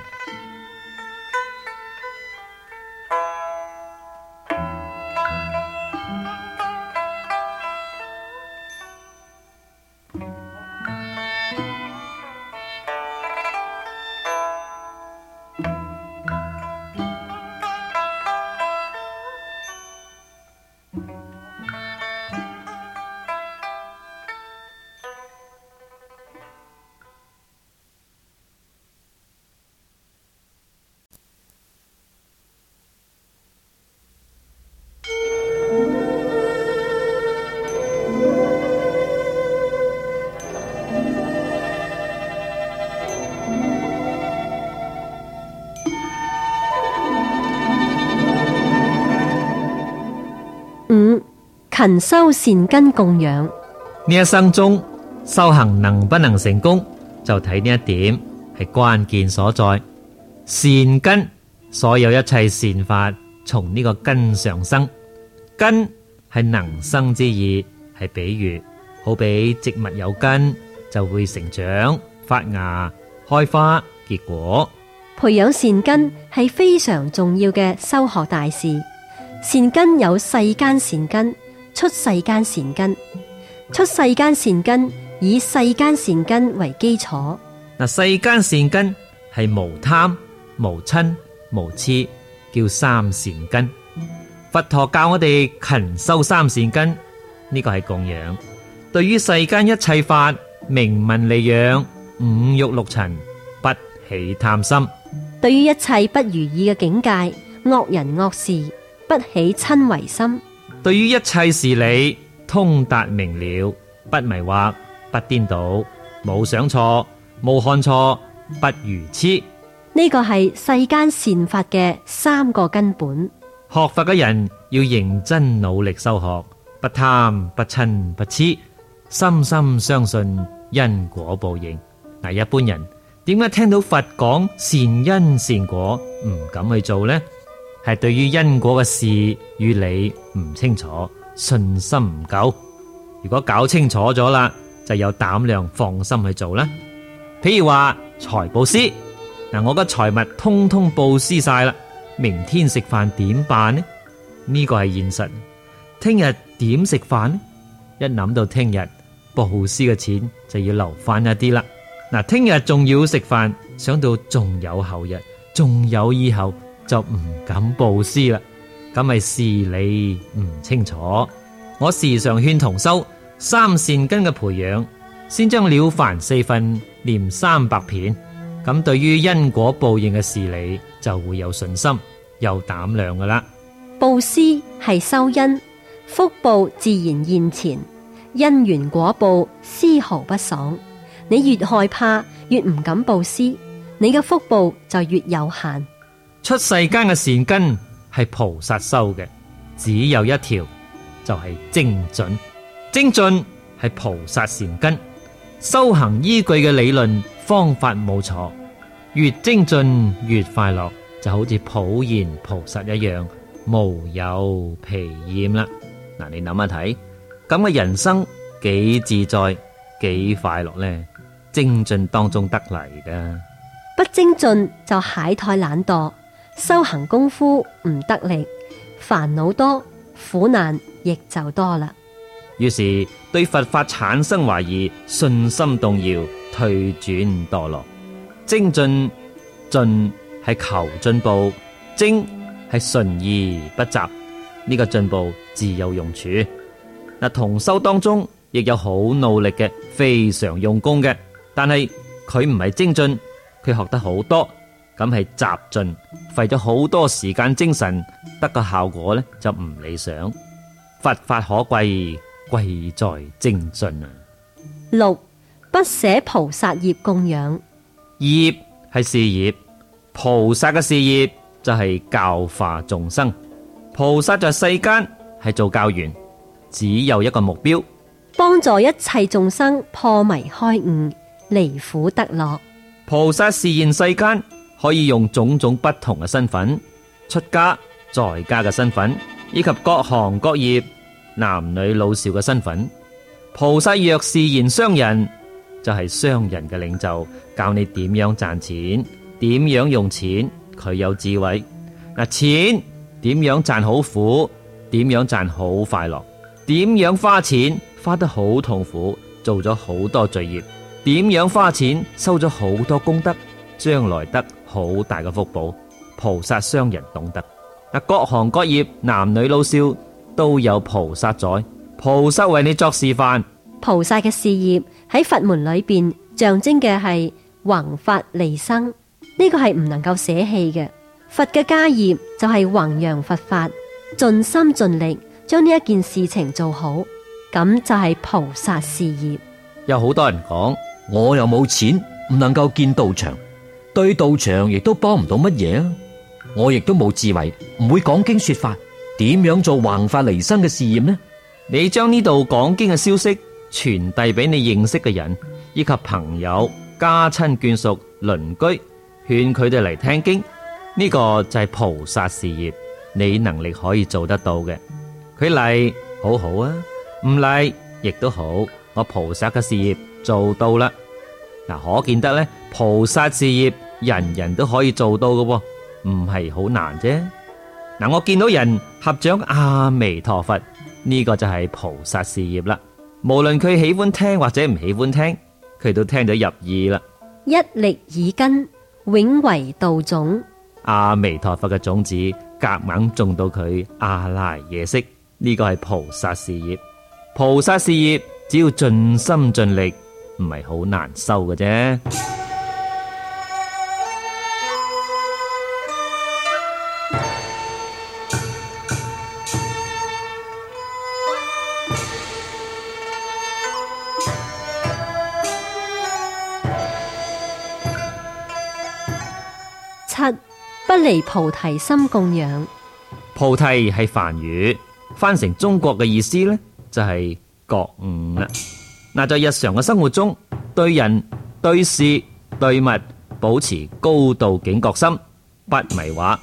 五、勤修善根供養， 呢一生中修行能不能成功，就睇呢一點係關鍵所在。善根，所有一切善法從呢個根上生，根係能生之意，係比喻，好比植物有根就會成長、發芽、開花、結果。 培養善根係非常重要嘅修學大事。善根有世間善根、出世間善根。出世間善根以世間善根為基礎。 嗱，世間善根係無貪、無嗔、無痴，叫三善根。佛陀教我哋勤修三善根，呢個係供養。對於世間一切法，名聞利養、五欲六塵，不起貪心。 對於一切不如意嘅境界、惡人惡事，不起瞋恚心。 對於一切事理，通達明了，不迷惑，不顛倒，冇想錯，冇看錯，不愚癡。 呢個係世間善法嘅三個根本。 學佛嘅人要認真努力修學，不貪不嗔不癡，深深相信因果報應。嗱，一般人點解聽到佛講善因善果唔敢去做呢？ 係對於因果嘅事與理唔清楚，信心唔夠。如果搞清楚咗啦，就有膽量放心去做啦。譬如話財布施，嗱，我嘅財物通通布施晒啦，明天食飯點辦呢？呢個係現實。聽日點食飯呢？一諗到聽日布施嘅錢就要留翻一啲啦。嗱，聽日仲要食飯，想到仲有後日，仲有以後，就唔敢布施啦。咁咪事理唔清楚。我時常勸同修三善根嘅培養，先將了凡四訓念三百遍，咁對於因果報應嘅事理就會有信心、有膽量噶啦。 布施係修因，福報自然現前，因緣果報絲毫不爽。你越害怕，越唔敢布施，你嘅福報就越有限。 出世間嘅善根係菩薩修嘅，只有一條，就係精進。精進係菩薩善根，修行依據嘅理論方法冇錯，越精進越快樂，就好似普賢菩薩一樣，無有疲厭啦。嗱，你諗下睇，咁嘅人生幾自在幾快樂呢？精進當中得嚟噶， 不精進就懈怠懶惰，修行功夫唔得力，煩惱多，苦難亦就多啦。 於是對佛法產生懷疑，信心動搖，退轉墮落。精進進係求進步，精係順而不雜，呢、這個進步自有用處。嗱，同修當中亦有好努力嘅，非常用功嘅，但係佢唔係精進，佢學得好多，咁係雜進，費咗好多時間精神，得個效果呢就唔理想。佛法可貴，貴在精進啊！ 六，不捨菩薩業供養。 業係事業，菩薩嘅事業就係教化眾生。菩薩在世間係做教員，只有一個目標， 幫助一切眾生破迷開悟，離苦得樂。 菩薩示現世間可以用種種不同嘅身份，出家、在家嘅身份，以及各行各業、男女老少嘅身份。菩薩若示現商人，就係商人嘅領袖，教你點樣賺錢，點樣用錢，佢有智慧。嗱，錢點樣賺好苦，點樣賺好快樂，點樣花錢花得好痛苦，做咗好多罪業，點樣花錢收咗好多功德，將來得好大嘅福報。菩薩商人懂得。嗱，各行各業、男女老少都有菩薩在，菩薩為你作示範。 菩薩嘅事業喺佛門裏邊象徵嘅係弘法利生，呢個係唔能夠捨棄嘅。佛嘅家業就係弘揚佛法，盡心盡力將呢一件事情做好，咁就係菩薩事業。 有好多人講，我又冇錢，唔能夠建道場，對道場亦都幫唔到乜嘢啊！我亦都冇智慧，唔會講經說法，點樣做弘法利生嘅事業呢？ 你將呢度講經嘅消息傳遞俾你認識嘅人，以及朋友、家親眷屬、鄰居，勸佢哋嚟聽經，呢個就係菩薩事業，你能力可以做得到嘅。佢嚟好好啊，唔嚟亦都好，我菩薩嘅事業做到啦。嗱，可見得咧，菩薩事業人人都可以做到嘅喎，唔係好難啫。嗱，我見到人合掌阿彌陀佛，呢個就係菩薩事業啦。無論佢喜歡聽或者唔喜歡聽，佢都聽咗入耳啦。 一力耳根，永為道種。 阿彌陀佛嘅種子夾硬種到佢阿賴耶識，呢個係菩薩事業。菩薩事業只要盡心盡力，唔係好難修嘅啫。 七，不離菩提心供養。 菩提係梵語，翻成中國嘅意思呢，就係覺悟啦。嗱，在日常嘅生活中，對人、對事、對物保持高度警覺心，不迷惑，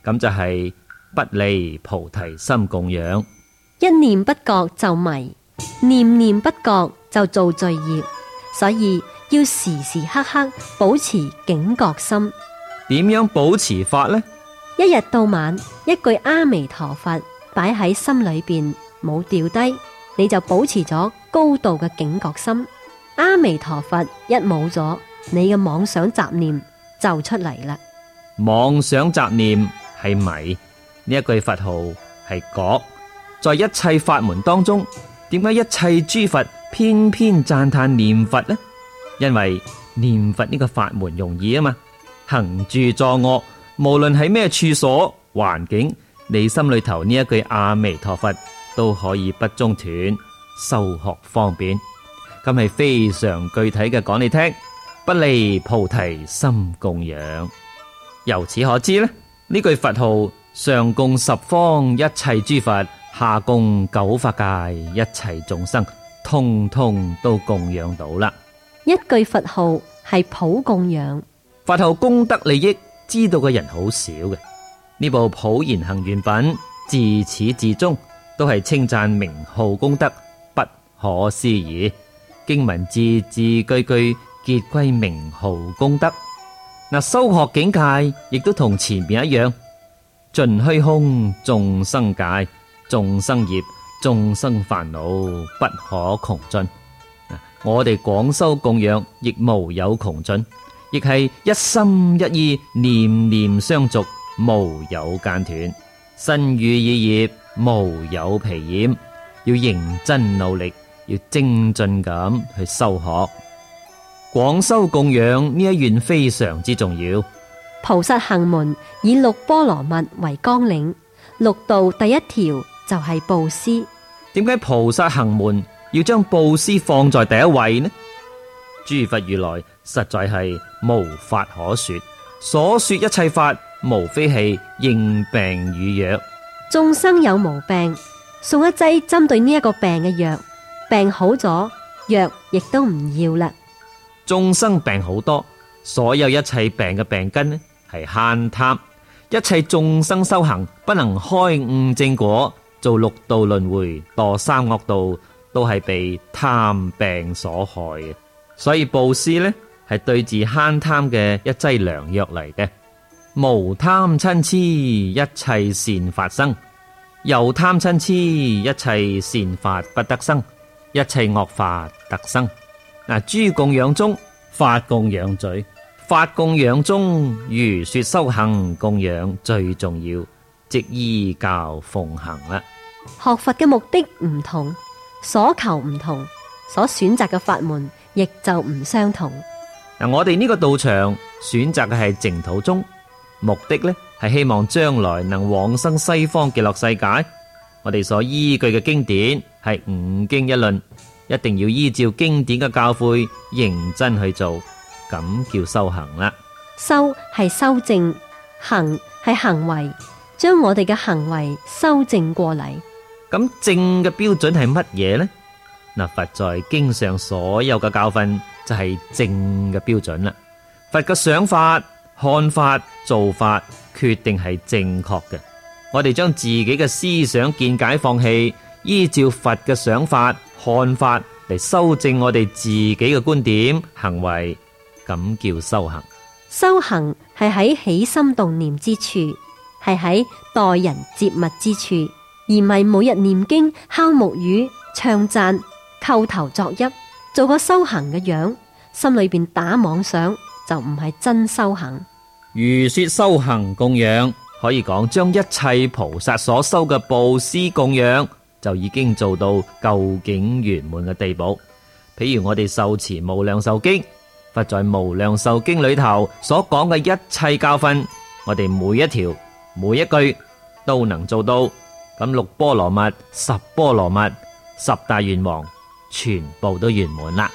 咁就係不離菩提心供養。 一念不覺就迷，念念不覺就造罪業，所以要時時刻刻保持警覺心。 點樣保持法呢？ 一日到晚一句阿彌陀佛擺喺心裏邊，冇掉低，你就保持咗高度嘅警覺心。阿彌陀佛一冇咗，你嘅妄想雜念就出嚟啦。 妄想雜念係迷，呢一句佛號係覺。在一切法門當中，點解一切諸佛偏偏讚嘆念佛呢？因為念佛呢個法門容易啊嘛，行住坐臥，無論喺咩處所環境，你心裏頭呢一句阿彌陀佛都可以不中斷，修學方便。咁係非常具體嘅講你聽，不離菩提心供養。由此可知呢，呢句佛號上供十方一切諸佛，下供九法界一切眾生，通通都供養到啦。 一句佛號係普供養， 佛號功德利益知道嘅人好少嘅。呢部普賢行願品自始至終都係稱讚名號功德不可思議，經文字字句句結歸名號功德。嗱，修學境界亦都同前面一樣，盡虛空眾生界，眾生業，眾生煩惱不可窮盡。我哋廣修供養亦無有窮盡，亦係一心一意，念念相續，無有間斷。身語意業無有疲厭，要認真努力，要精進咁去修學。廣修供養呢一願非常之重要。 菩薩行門以六波羅蜜為綱領，六道第一條就係布施。 點解菩薩行門要將布施放在第一位呢？諸佛如來實在係無法可說，所說一切法無非係應病與藥。 眾生有毛病，送一劑針對呢一個病嘅藥，病好咗，藥亦都唔要啦。 眾生病好多，所有一切病嘅病根呢係慳貪，一切眾生修行不能開悟正果，做六道輪迴墮三惡道，都係被貪病所害嘅。所以布施呢係對治慳貪嘅一劑良藥嚟嘅。無貪嗔癡一切善法生，又貪嗔癡一切善法不得生，一切惡法得生。嗱，諸供養中法供養最，法供養中如說修行供養最重要，即依教奉行啦。 學佛嘅目的唔同，所求唔同，所選擇嘅法門亦就唔相同。 嗱，我哋呢個道場選擇嘅係淨土宗，目的呢係希望將來能往生西方極樂世界。我哋所依據嘅經典係五經一論，一定要依照經典嘅教誨認真去做，咁叫修行啦。 修係修正，行係行為，將我哋嘅行為修正過嚟。 咁正嘅標準係乜嘢呢？嗱，佛在經上所有嘅教訓就係正嘅標準啦。佛嘅想法、看法、做法，決定係正確嘅。我哋將自己嘅思想見解放棄，依照佛嘅想法、看法嚟修正我哋自己嘅觀點、行為，咁叫修行。 修行係喺起心動念之處，係喺待人接物之處，而唔係每日念經、敲木魚、唱讚、叩頭作揖，做個修行嘅樣，心裏邊打妄想，就唔係真修行。 如說修行供養，可以講將一切菩薩所修嘅布施供養，就已經做到究竟圓滿嘅地步。譬如我哋受持無量壽經，佛在無量壽經裏頭所講嘅一切教訓，我哋每一條每一句都能做到。咁六波羅蜜、十波羅蜜、十大願王，全部都圓滿啦。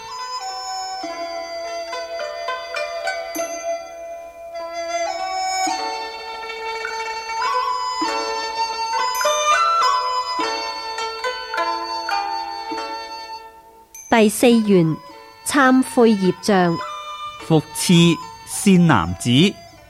第四願，懺悔業障。 復次善男子，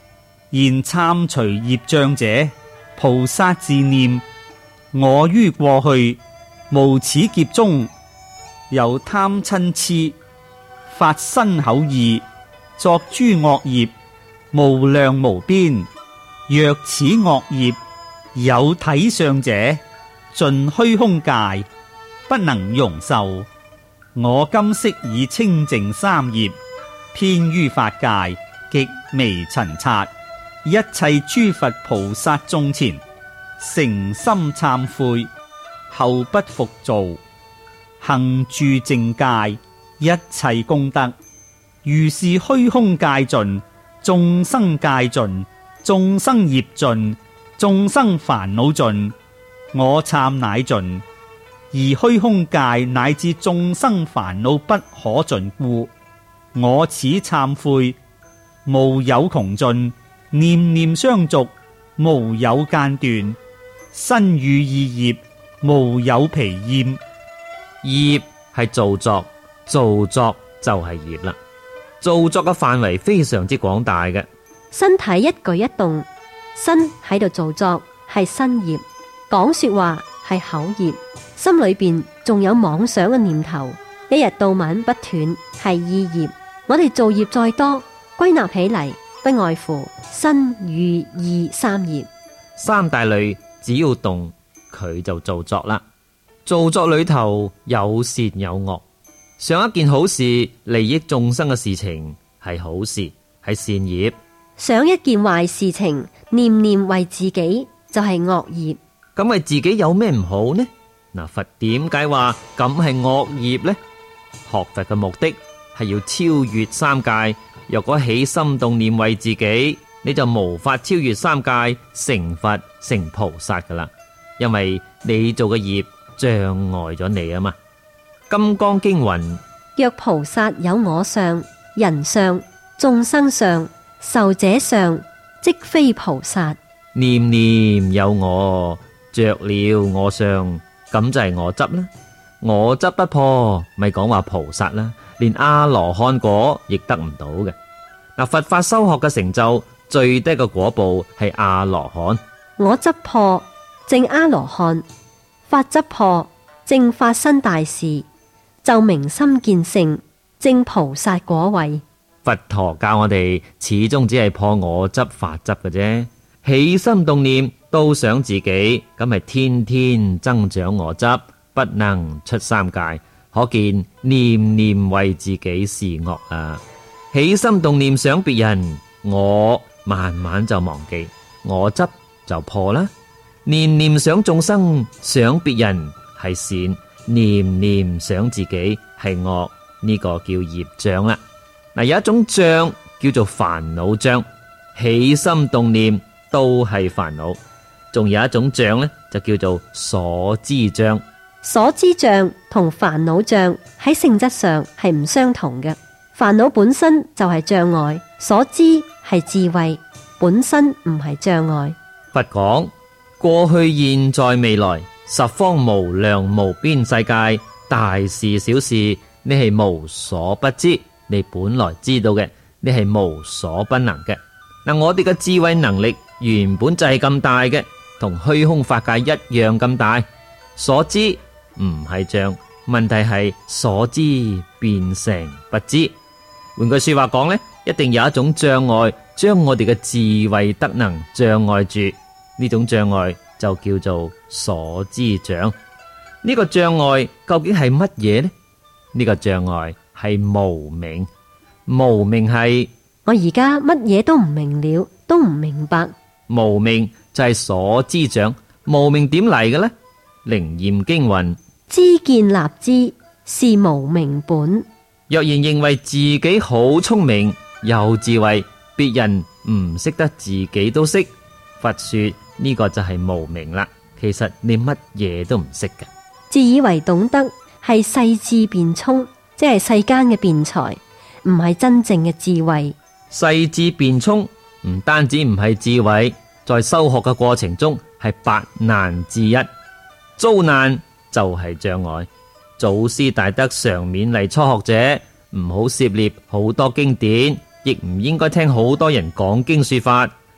然參除業障者，菩薩自念：我於過去無始劫中，由貪嗔癡發身口意，作諸惡業，無量無邊。若此惡業有體相者，盡虛空界，不能容受。我今悉以清淨三業，偏於法界，極微塵剎，一切諸佛菩薩眾前，誠心懺悔，後不復造。行住淨界，一切功德，如是虛空界盡，眾生界盡，眾生業盡，眾生煩惱盡，我懺乃盡。而虛空界乃至眾生煩惱不可盡故，我此懺悔無有窮盡，念念相續，無有間斷，身語意業無有疲厭。 業係造作，造作就係業啦。造作嘅範圍非常之廣大嘅。 身體一舉一動，身喺度造作係身業，講說話係口業，心裏邊仲有妄想嘅念頭，一日到晚不斷係意業。我哋造業再多，歸納起嚟不外乎身語意三業。 三大類只要動，佢就造作啦。造作裏頭有善有惡，上一件好事利益眾生嘅事情係好事，係善業； 上一件壞事情念念為自己就係惡業。 咁為自己有咩唔好呢？嗱，佛點解話咁係惡業呢？學佛嘅目的係要超越三界，若果起心動念為自己，你就無法超越三界，成佛成菩薩噶啦，因為你做嘅業障礙咗你啊嘛。金剛經云： 若菩薩有我相、人相、眾生相、壽者相，即非菩薩。 念念有我，着了我相，咁就係我執啦。我執不破，咪講話菩薩啦，連阿羅漢果亦得唔到嘅。嗱，佛法修學嘅成就最低嘅果報係阿羅漢。 我執破，正阿羅漢；法執破，正法身大士；就明心見性，正菩薩果位。 佛陀教我哋始終只係破我執法執嘅啫，起心動念都想自己，咁係天天增長我執，不能出三界。可見念念為自己是惡啊！起心動念想別人，我慢慢就忘記，我執就破啦。念念想眾生，想別人係善，念念想自己係惡，呢個叫業障啦。嗱，有一種障叫做煩惱障，起心動念都係煩惱。仲有一種障呢，就叫做所知障。 所知障同煩惱障喺性質上係唔相同嘅。煩惱本身就係障礙，所知係智慧，本身唔係障礙。 佛講過去、現在、未來十方無量無邊世界，大事小事，你係無所不知，你本來知道嘅，你係無所不能嘅。嗱，我哋嘅智慧能力原本就係咁大嘅，同虛空法界一樣咁大。所知唔係障，問題係所知變成不知。換句說話講呢，一定有一種障礙將我哋嘅智慧德能障礙住，呢種障礙就叫做所知障。呢個障礙究竟係乜嘢呢？呢個障礙係無明。無明係我而家乜嘢都唔明了，都唔明白。 無明就係所知障。無明點嚟嘅呢？楞嚴經云： 知見立知，是無明本。 若然認為自己好聰明有智慧，別人唔識得自己都識，佛說呢個就係無明啦。其實你乜嘢都唔識嘅， 自以為懂得係世智辯聰，即係世間嘅辯才，唔係真正嘅智慧。 世智辯聰唔單止唔係智慧，在修學嘅過程中係八難之一，遭難就係障礙。祖師大德常勉勵初學者唔好涉獵好多經典，亦唔應該聽好多人講經說法，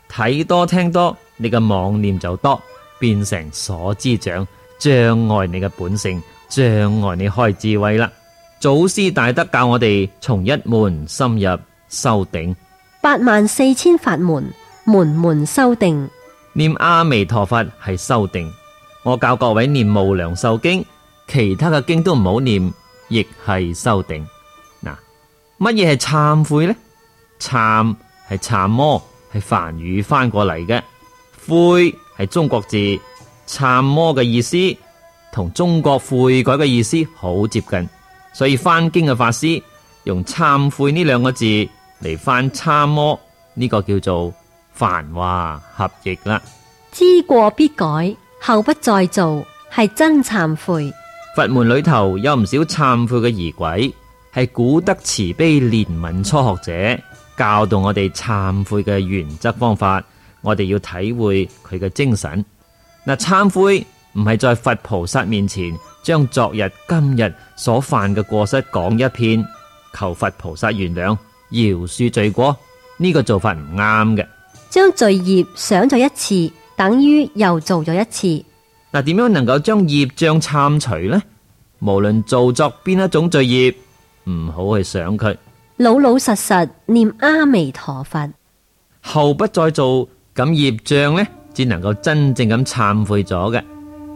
睇多聽多，你嘅妄念就多，變成所知障，障礙你嘅本性，障礙你開智慧啦。祖師大德教我哋從一門深入修定， 八萬四千法門，門門修定。 念阿彌陀佛係修定。我教各位念無量壽經，其他嘅經都唔好念，亦係修定。嗱，乜嘢係懺悔呢？懺係懺摩，係梵語翻過嚟嘅。悔係中國字，懺摩嘅意思同中國悔改嘅意思好接近，所以翻經嘅法師用懺悔呢兩個字嚟翻懺摩，呢、這個叫做梵話合譯啦。 知過必改，後不再做，係真懺悔。 佛門裏頭有唔少懺悔嘅儀軌，係古德慈悲憐憫初學者教導我哋懺悔嘅原則方法，我哋要體會佢嘅精神。嗱，懺悔唔係在佛菩薩面前將昨日今日所犯嘅過失講一遍，求佛菩薩原諒饒恕罪過，呢、這個做法唔啱嘅。 將罪業想咗一次，等於又做咗一次。 嗱，點樣能夠將業障懺除呢？無論做作邊一種罪業，唔好去想佢， 老老實實念阿彌陀佛， 後不再做，咁業障呢，只能夠真正咁懺悔咗嘅。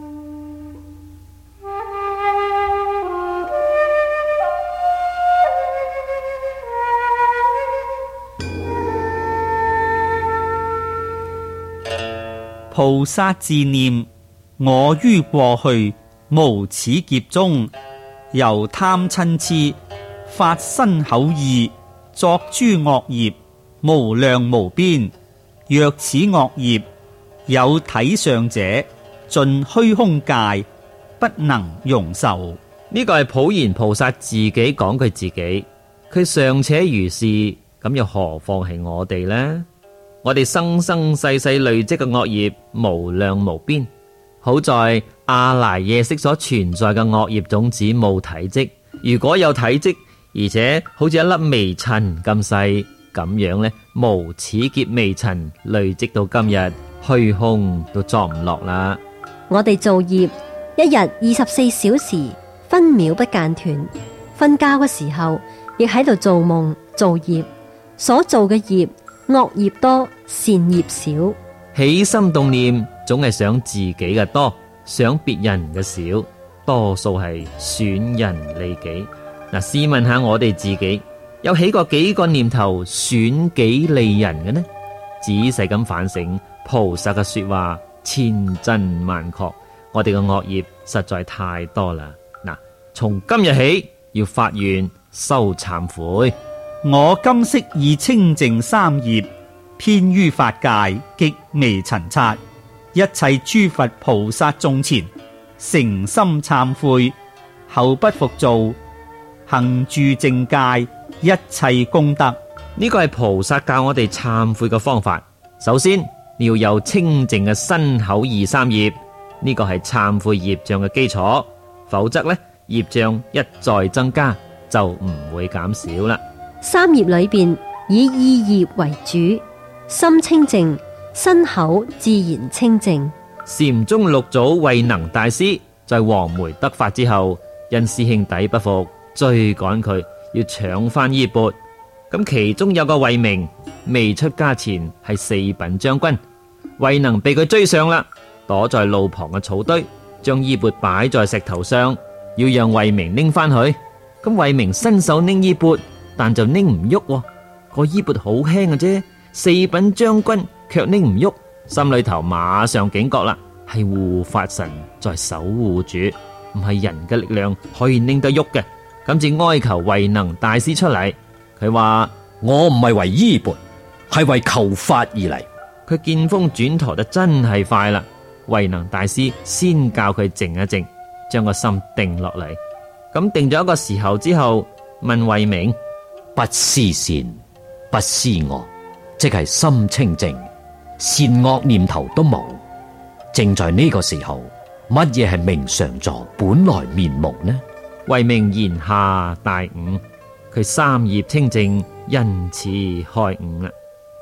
菩薩自念：我於過去無始劫中，由貪嗔癡發身口意作諸惡業，無量無邊。若此惡業有體相者，盡虛空界，不能容受。 呢個係普賢菩薩自己講佢自己，佢尚且如是，咁又何況係我哋呢？我哋生生世世累積嘅惡業無量無邊，好在阿賴耶識所存在嘅惡業種子冇體積，如果有體積，而且好似一粒微塵咁細，咁樣呢，無始劫微塵累積到今日，虛空都裝唔落啦。 我哋做業一日二十四小時，分秒不間斷，瞓覺嘅時候亦喺度做夢做業，所做嘅業惡業多，善業少。 起心動念總係想自己嘅多，想別人嘅少，多數係損人利己。嗱，試問下我哋自己，有起過幾個念頭損己利人嘅呢？仔細咁反省，菩薩嘅說話千真萬確，我哋嘅惡業實在太多啦。嗱，從今日起要發願修懺悔。 我今昔已清淨三業，偏於法界，極微塵剎。一切諸佛菩薩眾前，誠心懺悔，後不復做，行住淨戒，一切功德。 呢個係菩薩教我哋懺悔嘅方法。首先你要有清淨嘅身口意三業，呢個係懺悔業障嘅基礎，否則呢，業障一再增加就唔會減少啦。 三業裏邊以意業為主，心清淨，身口自然清淨。 禪宗六祖慧能大師在黃梅得法之後，因師兄弟不服，追趕佢，要搶翻衣缽。咁其中有個慧明未出家前係四品將軍，慧能被佢追上啦，躲在路旁嘅草堆，將衣缽擺在石頭上，要讓慧明拎翻去。咁慧明伸手拎衣缽，但就拎唔喐，個衣缽好輕嘅啫，四品將軍卻拎唔喐，心裏頭馬上警覺啦，係護法神在守護住，唔係人嘅力量可以拎得喐嘅。咁至哀求慧能大師出嚟，佢話我唔係為衣缽，係為求法而嚟。 佢見風轉舵得真係快啦，慧能大師先教佢靜一靜，將個心定落嚟。咁定咗一個時候之後，問慧明： 不思善，不思惡，即係心清淨，善惡念頭都冇。正在呢個時候，乜嘢係明常座本來面目呢？ 慧明言下大悟，佢三業清淨，因此開悟啦。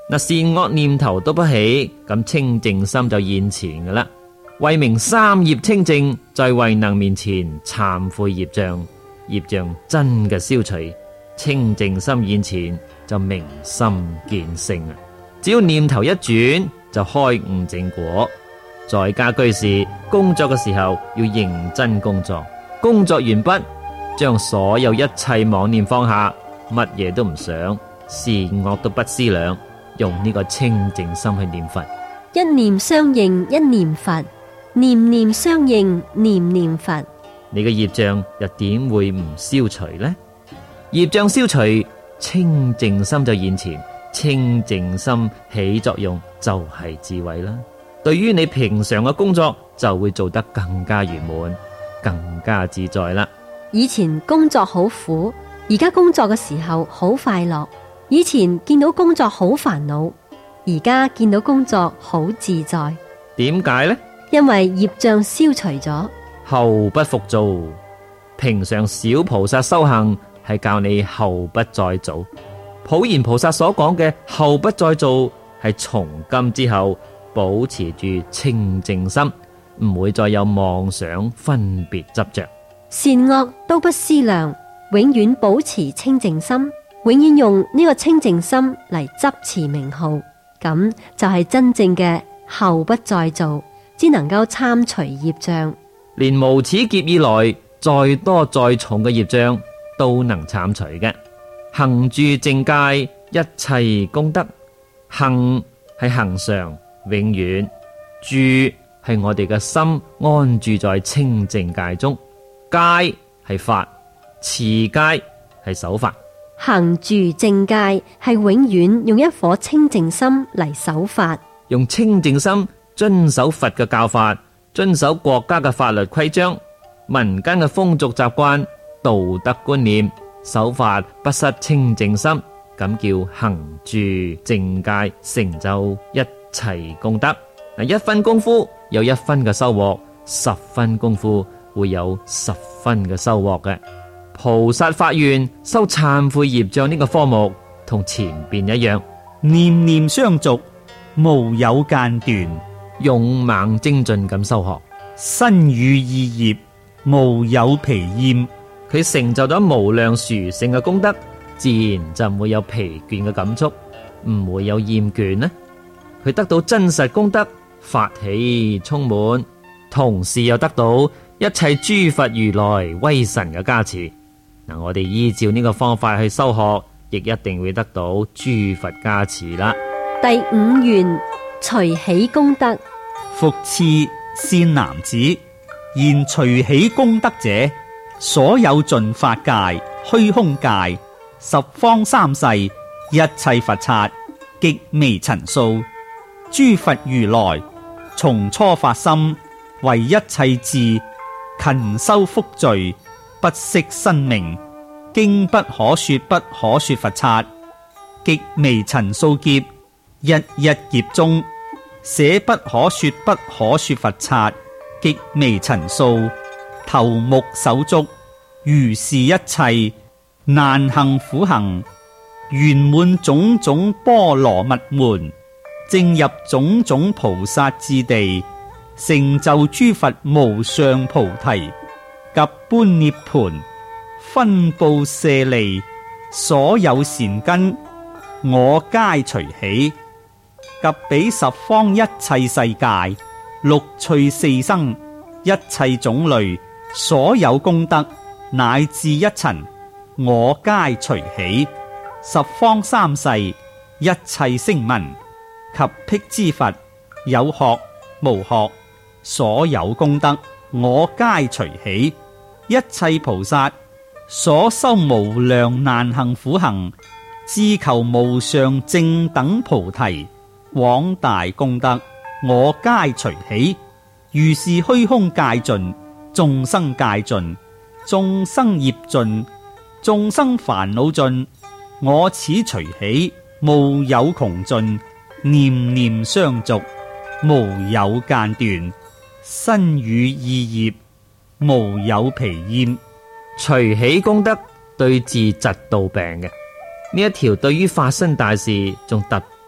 嗱，善惡念頭都不起，咁清淨心就現前噶啦。為明三業清淨，在慧能面前懺悔業障，業障真嘅消除，清淨心現前就明心見性啊！只要念頭一轉，就開悟正果。在家居士工作嘅時候要認真工作，工作完畢，將所有一切妄念放下，乜嘢都唔想，善惡都不思量，用呢個清淨心去念佛。 一念相應一念佛，念念相應念念佛。 你嘅業障又點會唔消除呢？業障消除，清淨心就現前，清淨心起作用就係智慧啦。對於你平常嘅工作就會做得更加圓滿，更加自在啦。 以前工作好苦，而家工作嘅時候好快樂。以前見到工作好煩惱，而家見到工作好自在。 點解呢？ 因為業障消除咗。 後不復造，平常小菩薩修行係教你後不再做。普賢菩薩所講嘅後不再做，係從今之後保持住清淨心，唔會再有妄想分別執着， 善惡都不思量，永遠保持清淨心，永遠用呢個清淨心嚟執持名號，咁就係真正嘅後不再做，只能夠參除業障。 連無始劫以來再多再重嘅業障都能參除嘅。行住淨戒，一切功德。行係恒常永遠，住係我哋嘅心安住在清淨戒中，戒係法，持戒係守法。 行住淨戒係永遠用一顆清淨心嚟守法， 用清淨心遵守佛嘅教法，遵守國家嘅法律規章、民間嘅風俗習慣、道德觀念，守法不失清淨心，咁叫行住淨戒，成就一切功德。嗱，一分功夫有一分嘅收穫，十分功夫會有十分嘅收穫嘅。菩薩發願修懺悔業障呢個科目，同前邊一樣， 念念相續，無有間斷， 勇猛精進咁修學， 身語意業，無有疲厭。 佢成就咗無量殊勝嘅功德，自然就唔會有疲倦嘅感觸，唔會有厭倦呢。佢得到真實功德，法喜充滿，同時又得到一切諸佛如來威神嘅加持。嗱，我哋依照呢個方法去修學，亦一定會得到諸佛加持啦。 第五願隨喜功德， 復次善男子，言隨喜功德者，所有盡法界、虛空界、十方三世一切佛剎，極微塵數。諸佛如來從初發心，為一切智，勤修福聚，不惜生命，經不可說不可說佛剎，極微塵數劫，一一劫中捨不可說不可說佛剎，極微塵數，頭目手足，如是一切難行苦行，圓滿種種波羅蜜門，正入種種菩薩智地，成就諸佛無上菩提及般涅盤，分布舍利，所有善根我皆隨喜，及彼十方一切世界，六趣四生一切種類，所有功德乃至一塵我皆隨喜，十方三世一切聲聞及辟支佛，有學無學，所有功德我皆隨喜，一切菩薩所修無量難行苦行，自求無上正等菩提廣大功德我皆隨喜，如是虛空界盡，眾生界盡，眾生業盡，眾生煩惱盡，我此隨喜無有窮盡，念念相續，無有間斷，身語意業，無有疲厭。 隨喜功德對治疾道病嘅呢一條，對於發生大事仲特別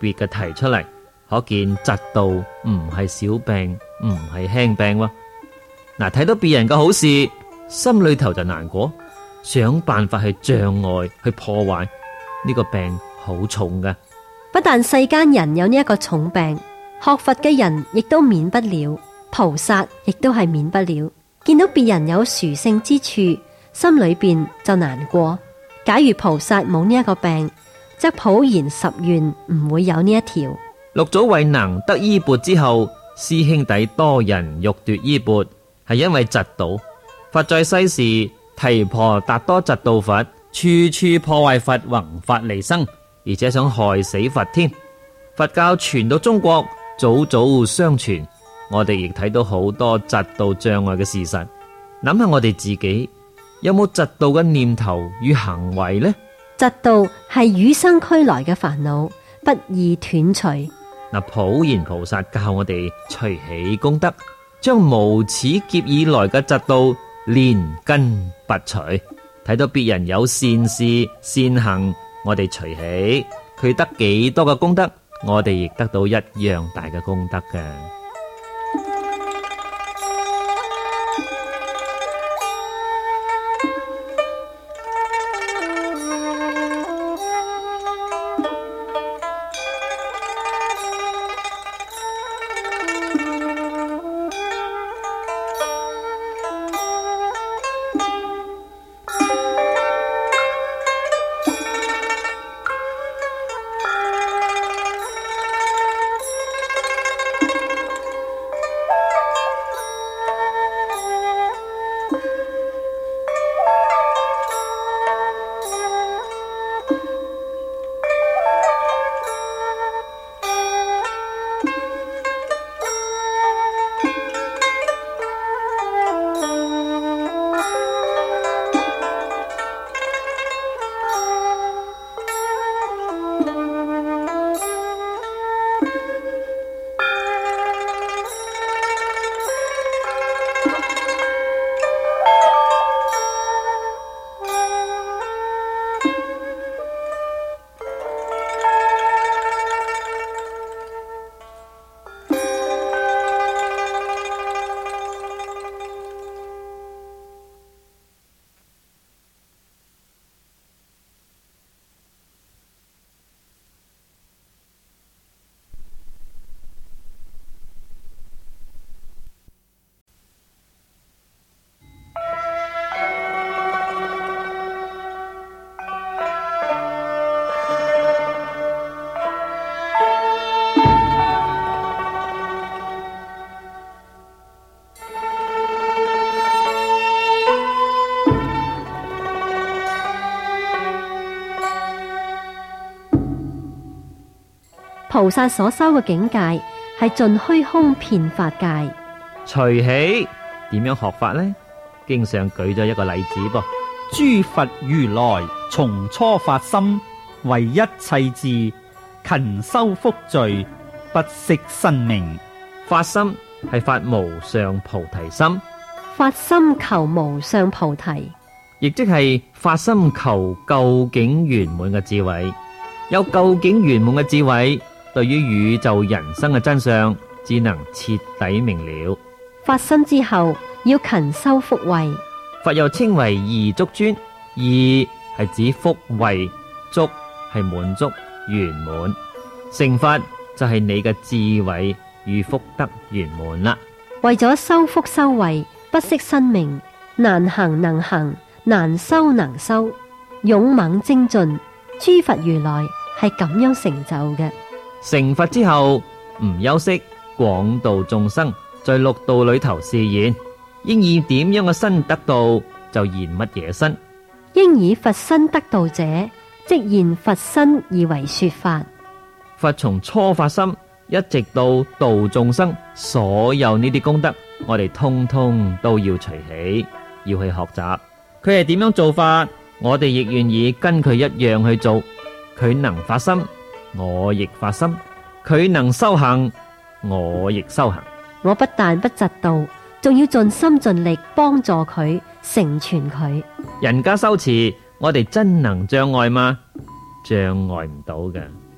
別嘅提出嚟，可見嫉妒唔係小病，唔係輕病喎。嗱，睇到別人嘅好事，心裏頭就難過，想辦法去障礙、去破壞，呢個病好重㗎。 不但世間人有呢一個重病，學佛嘅人亦都免不了，菩薩亦都係免不了。見到別人有殊勝之處，心裏邊就難過。假如菩薩冇呢一個病，則普賢十願唔會有呢一條。 六祖慧能得衣缽之後，師兄弟多人欲奪衣缽，係因為嫉妒。佛在世時，提婆達多嫉妒佛，處處破壞佛弘法利生，而且想害死佛添。佛教傳到中國，祖祖相傳，我哋亦睇到好多嫉妒障礙嘅事實。諗下我哋自己有冇嫉妒嘅念頭與行為呢？ 嫉妒係與生俱來嘅煩惱，不易斷除。 嗱，普賢菩薩教我哋隨喜功德，將無始劫以來嘅嫉妒連根拔除。睇到別人有善事善行，我哋隨喜，佢得幾多嘅功德，我哋亦得到一樣大嘅功德嘅。 菩薩所修嘅境界係盡虛空遍法界。 隨喜點樣學法呢？經上舉咗一個例子噃。 諸佛如來從初發心，為一切智，勤修福罪，不惜生命。 發心係發無上菩提心， 發心求無上菩提， 亦即係發心求究竟圓滿嘅智慧。有究竟圓滿嘅智慧，對於宇宙人生嘅真相，只能徹底明了。 發心之後要勤修福慧。 佛又稱為二足尊，二係指福慧，足係滿足圓滿。成佛就係你嘅智慧與福德圓滿啦。 為咗修福修慧，不惜生命，難行能行，難修能修，勇猛精進。諸佛如來係咁樣成就嘅。 成佛之後唔休息，廣度眾生，在六道裏頭示現，應以點樣嘅身得道，就現乜嘢身。 應以佛身得道者，即現佛身而為說法。 佛從初發心一直到度眾生，所有呢啲功德，我哋通通都要隨喜，要去學習。佢係點樣做法，我哋亦願意跟佢一樣去做。佢能發心，我亦發心；佢能修行，我亦修行。 我不但不嫉妒，仲要盡心盡力幫助佢，成全佢。 人家修持，我哋真能障礙嗎？障礙唔到嘅。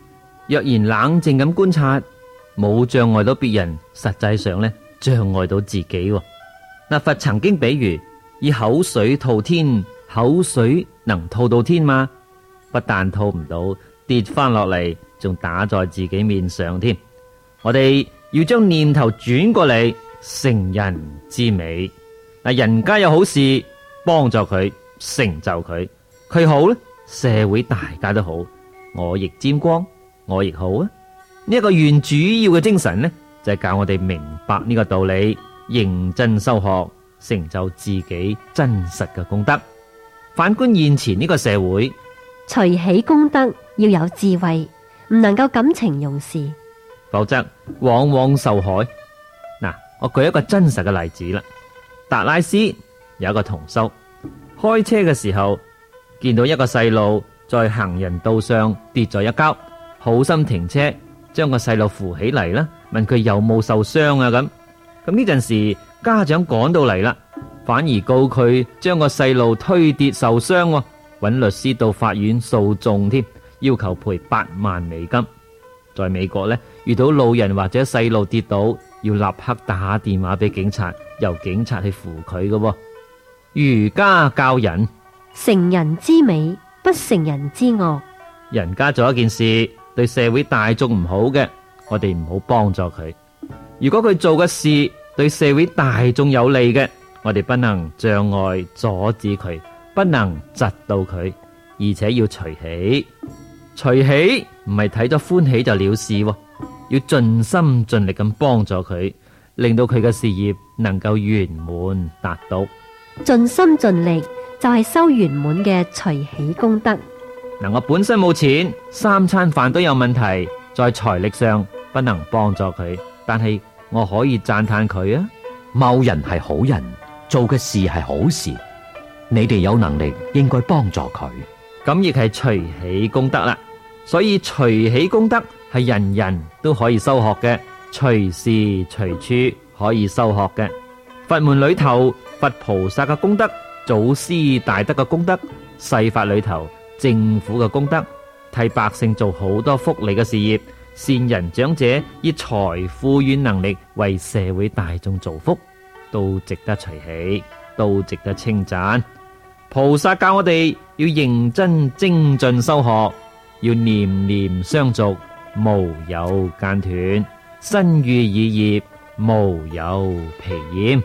若然冷靜咁觀察，冇障礙到別人，實際上呢，障礙到自己喎。嗱，佛曾經比喻以口水吐天，口水能吐到天嗎？不但吐唔到，跌翻落嚟，仲打在自己面上添。我哋要將念頭轉過嚟，成人之美。嗱，人家有好事，幫助佢，成就佢，佢好呢，社會大家都好，我亦沾光，我亦好啊。呢一個願主要嘅精神呢，就係教我哋明白呢個道理，認真修學，成就自己真實嘅功德。反觀現前呢個社會， 隨喜功德要有智慧，唔能夠感情用事， 否則往往受害。嗱，我舉一個真實嘅例子啦。達拉斯有一個同修，開車嘅時候見到一個細路在行人道上跌咗一跤，好心停車，將個細路扶起嚟啦，問佢有冇受傷啊？咁咁呢陣時家長趕到嚟啦，反而告佢將個細路推跌受傷，揾律師到法院訴訟添，要求賠八萬美金。在美國呢，遇到老人或者細路跌倒，要立刻打電話俾警察，由警察去扶佢嘅。儒家教人成人之美，不成人之惡。 人家做一件事對社會大眾唔好嘅，我哋唔好幫助佢。如果佢做嘅事對社會大眾有利嘅，我哋不能障礙阻止佢，不能窒到佢，而且要隨喜。隨喜唔係睇咗歡喜就了事，要盡心盡力咁幫助佢，令到佢嘅事業能夠圓滿達到。 盡心盡力就係修圓滿嘅隨喜功德。 嗱，我本身冇錢，三餐飯都有問題，在財力上不能幫助佢，但係我可以讚嘆佢啊！ 某人係好人，做嘅事係好事，你哋有能力應該幫助佢， 咁亦係隨喜功德啦。所以隨喜功德係人人都可以修學嘅，隨時隨處可以修學嘅。佛門裏頭佛菩薩嘅功德，祖師大德嘅功德，世法裏頭政府嘅功德，替百姓做好多福利嘅事業，善人長者以財富與能力為社會大眾造福，都值得隨喜，都值得稱讚。菩薩教我哋要認真精進修學，要念念相續，無有間斷，身語意業無有疲厭。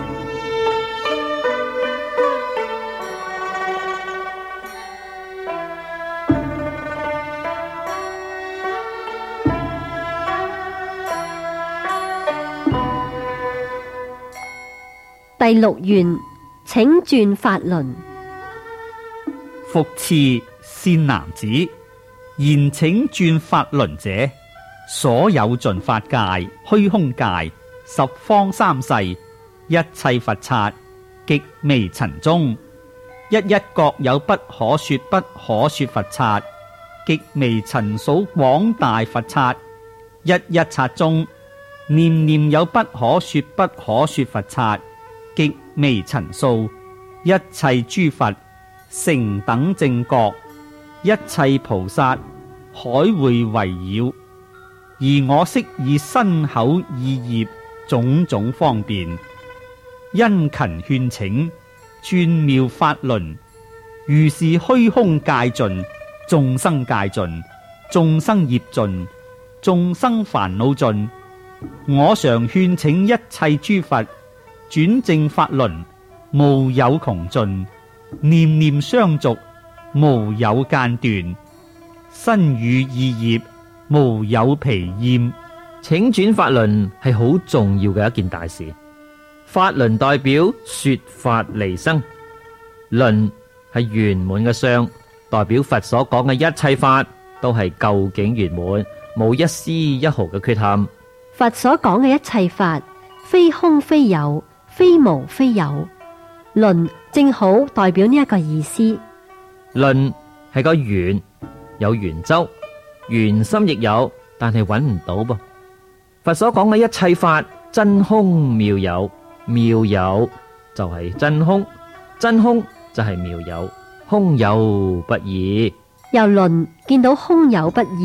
第六願，請轉法輪。 復次善男子，言請轉法輪者，所有盡法界、虛空界、十方三世一切佛剎，極微塵中，一一各有不可說不可說佛剎，極微塵數廣大佛剎，一一剎中，念念有不可說不可說佛剎，極微塵數，一切諸佛成等正覺，一切菩薩海會圍繞，而我悉以身口意業種種方便，殷勤勸請轉妙法輪，如是虛空界盡，眾生界盡，眾生業盡，眾生煩惱盡，我常勸請一切諸佛轉正法輪，無有窮盡，念念相續，無有間斷，身語意業無有疲厭。 請轉法輪係好重要嘅一件大事。法輪代表說法離生，輪係圓滿嘅相，代表佛所講嘅一切法都係究竟圓滿，冇一絲一毫嘅缺陷。 佛所講嘅一切法，非空非有，非無非有。輪正好代表呢一個意思。 輪係個圓，有圓周，圓心亦有，但係揾唔到噃。佛所講嘅一切法，真空妙有，妙有就係真空，真空就係妙有，空有不異。 由輪見到空有不異，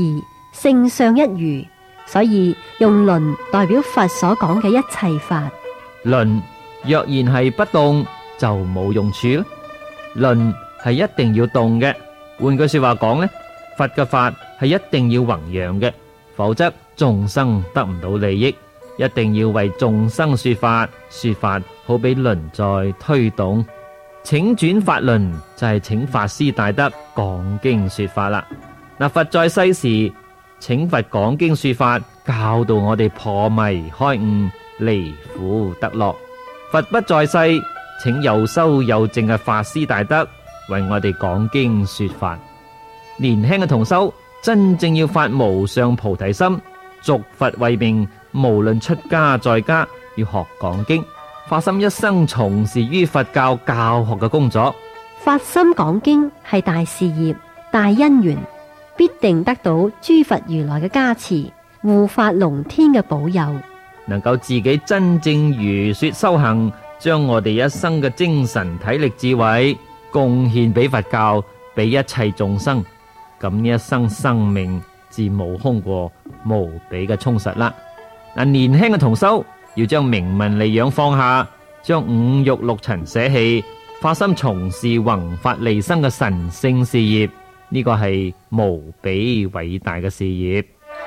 性相一如，所以用論代表佛所講嘅一切法。 論若然係不動就冇用處啦，論係一定要動嘅。換句說話講呢，佛嘅法係一定要弘揚嘅，否則眾生得唔到利益。一定要為眾生說法，說法好比輪在推動。請轉法輪就係請法師大德講經說法啦。嗱，佛在世時，請佛講經說法，教導我哋破迷開悟，離苦得樂。佛不在世，請又修又證嘅法師大德為我哋講經說法。年輕嘅同修真正要發無上菩提心，續佛為命，無論出家在家，要學講經，發心一生從事於佛教教學嘅工作。 發心講經係大事業、大因緣，必定得到諸佛如來嘅加持，護法龍天嘅保佑， 能夠自己真正如說修行，將我哋一生嘅精神體力智慧貢獻俾佛教，俾一切眾生，咁呢一生生命自無空過，無比嘅充實啦。嗱，年輕嘅同修要將名聞利養放下，將五欲六塵捨棄，發心從事弘法利生嘅神聖事業，呢個係無比偉大嘅事業。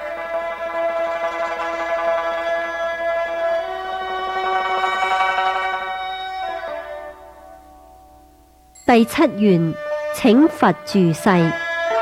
第七願，請佛住世。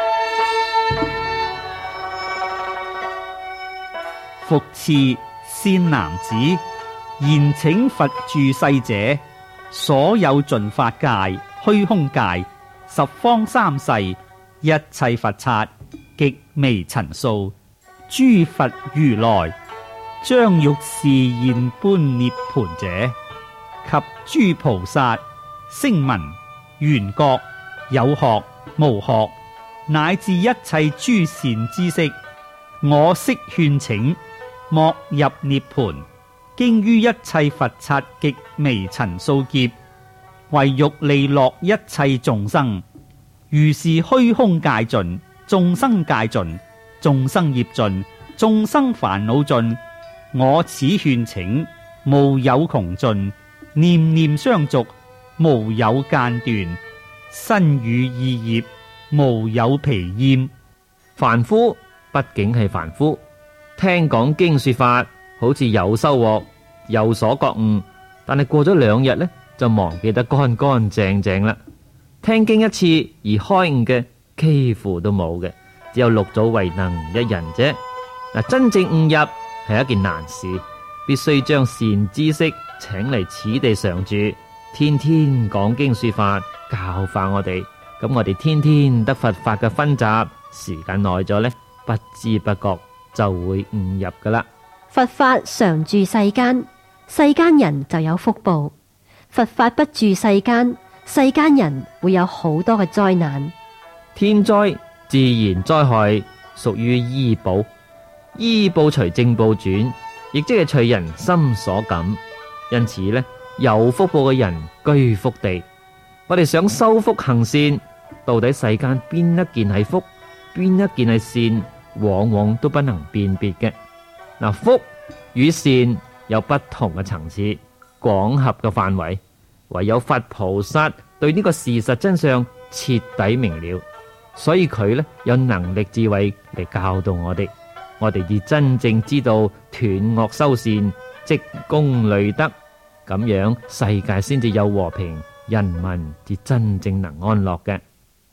復次善男子，言請佛住世者，所有盡法界、虛空界、十方三世一切佛剎，極微塵數，諸佛如來將欲示現般涅槃者，及諸菩薩聲聞緣覺有學無學，乃至一切諸善知識，我悉勸請，莫入涅槃，經於一切佛剎極微塵數劫，為欲利樂一切眾生。如是虛空界盡，眾生界盡，眾生業盡，眾生煩惱盡，我此勸請無有窮盡，念念相續，無有間斷，身語意業無有疲厭。 凡夫畢竟係凡夫，聽講經說法好似有收穫，有所覺悟，但係過咗兩日呢，就忘記得乾乾淨淨啦。聽經一次而開悟嘅幾乎都冇嘅，只有六祖慧能一人啫。嗱，真正悟入係一件難事，必須將善知識請嚟此地常住，天天講經說法教化我哋，咁我哋天天得佛法嘅熏習，時間耐咗呢，不知不覺就會悟入噶啦。 佛法常住世間，世間人就有福報；佛法不住世間，世間人會有好多嘅災難。 天災自然災害屬於依報，依報隨正報轉，亦即係隨人心所感。因此呢，有福報嘅人居福地。我哋想修福行善，到底世間邊一件係福，邊一件係善，往往都不能辨別嘅。嗱，福與善有不同嘅層次，廣合嘅範圍，唯有佛菩薩對呢個事實真相徹底明了，所以佢呢有能力智慧嚟教導我哋，我哋要真正知道斷惡修善，積功累德，咁樣世界先至有和平，人民至真正能安樂嘅。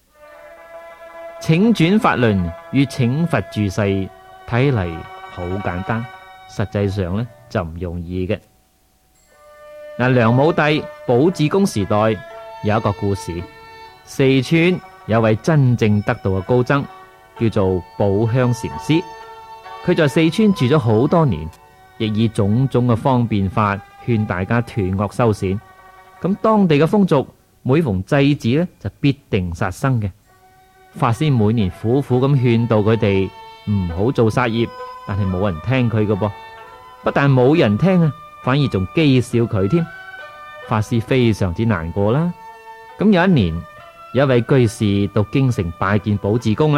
請轉法輪與請佛住世睇嚟好簡單，實際上呢就唔容易嘅。嗱，梁武帝寶志公時代有一個故事，四川有位真正得道嘅高僧，叫做寶香禪師。佢在四川住咗好多年，亦以種種嘅方便法勸大家斷惡修善。咁當地嘅風俗，每逢祭祀呢就必定殺生嘅。法師每年苦苦咁勸導佢哋唔好做殺業，但係冇人聽佢嘅噃。不但冇人聽啊，反而仲譏笑佢添。法師非常之難過啦。咁有一年，有一位居士到京城拜見寶志公啦。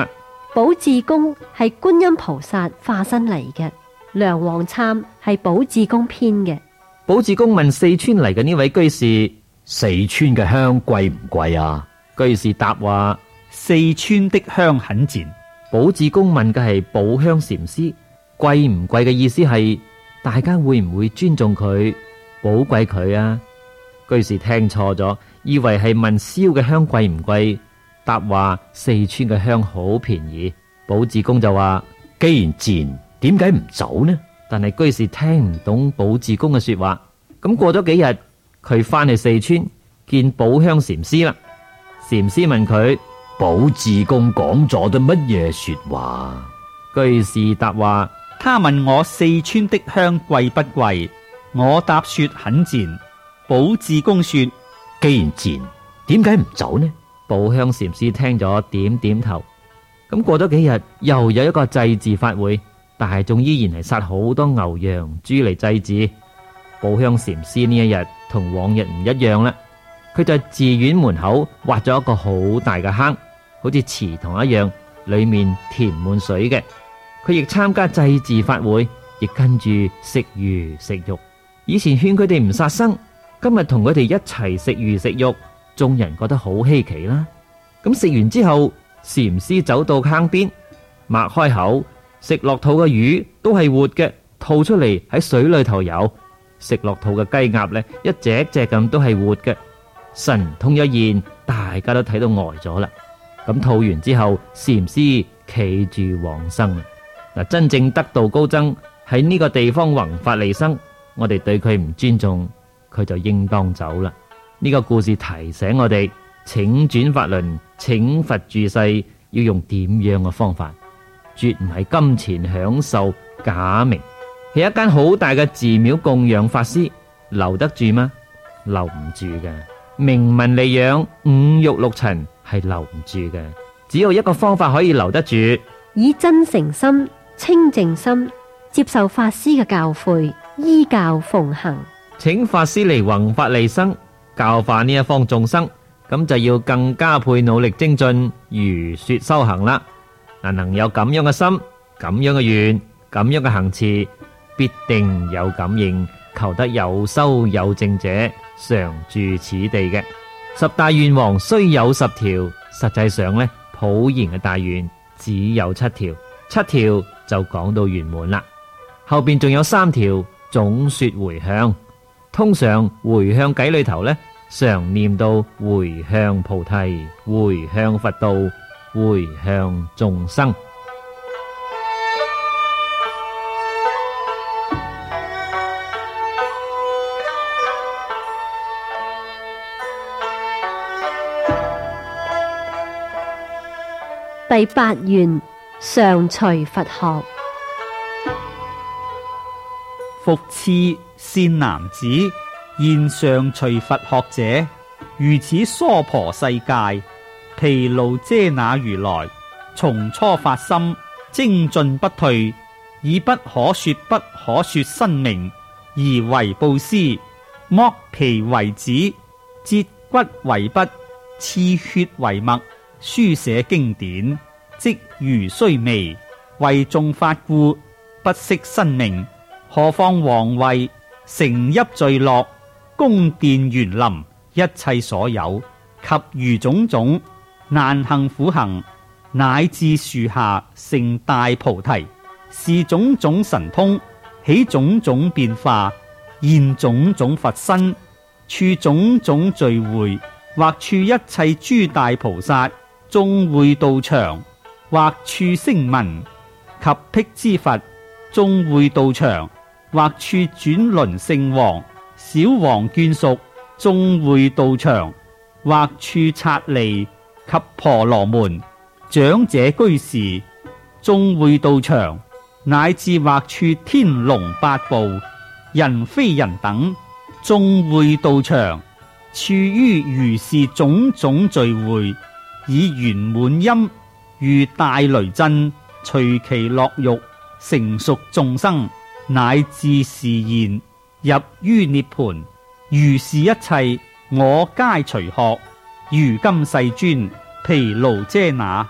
寶志公係觀音菩薩化身嚟嘅，梁皇懺係寶志公編嘅。 寶志公問四川嚟嘅呢位居士： 四川嘅香貴唔貴啊？ 居士答話： 四川的香很賤。 寶志公問嘅係寶香禪師，貴唔貴嘅意思係大家會唔會尊重佢、寶貴佢啊？居士聽錯咗，以為係問燒嘅香貴唔貴，答話四川嘅香好便宜。寶志公就話： 既然賤，點解唔走呢？ 但係居士聽唔懂寶志公嘅說話。咁過咗幾日，佢翻去四川見寶香禪師啦。禪師問佢： 寶志公講咗啲乜嘢說話？ 居士答話： 他問我四川的香貴不貴，我答說很賤。寶志公說： 既然賤，點解唔走呢？ 寶香禪師聽咗點點頭。咁過咗幾日，又有一個祭祀法會，大眾依然係殺好多牛羊豬嚟祭祀。寶香禪師呢一日同往日唔一樣啦，佢在寺院門口挖咗一個好大嘅坑，好似池塘一樣，裏面填滿水嘅。佢亦參加祭祀法會，亦跟住食魚食肉。以前勸佢哋唔殺生，今日同佢哋一齊食魚食肉，眾人覺得好稀奇啦。咁食完之後，禪師走到坑邊，擘開口，食落肚嘅魚都係活嘅，吐出嚟喺水裏頭游。食落肚嘅雞鴨呢，一隻隻咁都係活嘅。神通一現，大家都睇到呆咗啦。咁吐完之後，禪師企住往生啦。嗱，真正得道高僧喺呢個地方弘法利生，我哋對佢唔尊重，佢就應當走啦。呢個故事提醒我哋，請轉法輪，請佛住世，要用點樣嘅方法，絕唔係金錢享受假名。係一間好大嘅寺廟供養法師，留得住嗎？留唔住嘅。名聞利養，五欲六塵係留唔住嘅。只有一個方法可以留得住， 以真誠心、清淨心接受法師嘅教誨，依教奉行。 請法師嚟弘法利生，教化呢一方眾生，咁就要更加倍努力精進，如說修行啦。嗱，能有咁樣嘅心、咁樣嘅願、咁樣嘅行持，必定有感應，求得有修有證者常住此地嘅。十大願王雖有十條，實際上呢，普賢嘅大願只有七條，七條就講到圓滿啦。後邊仲有三條總說回向，通常回向偈裏頭呢，常念到回向菩提、回向佛道、回向眾生。 第八願常隨佛學。 復次善男子，現常隨佛學者，如此娑婆世界，毗盧遮那如來從初發心，精進不退，以不可說不可說身名而為布施，剝皮為紙，折骨為筆，刺血為墨，書寫經典，即如須彌，為眾法故，不惜身命，何況皇位、城邑聚落、宮殿園林，一切所有，及如種種難行苦行，乃至樹下成大菩提，是種種神通，起種種變化，現種種佛身，處種種聚會，或處一切諸大菩薩眾會道場，或處聲聞及辟支佛眾會道場，或處轉輪聖王小王眷屬眾會道場，或處剎利及婆羅門長者居士眾會道場，乃至或處天龍八部人非人等眾會道場，處於如是種種聚會，以圓滿音如大雷震，隨其樂欲成熟眾生，乃至示現入於涅槃。如是一切，我皆隨學。如今世尊毗盧遮那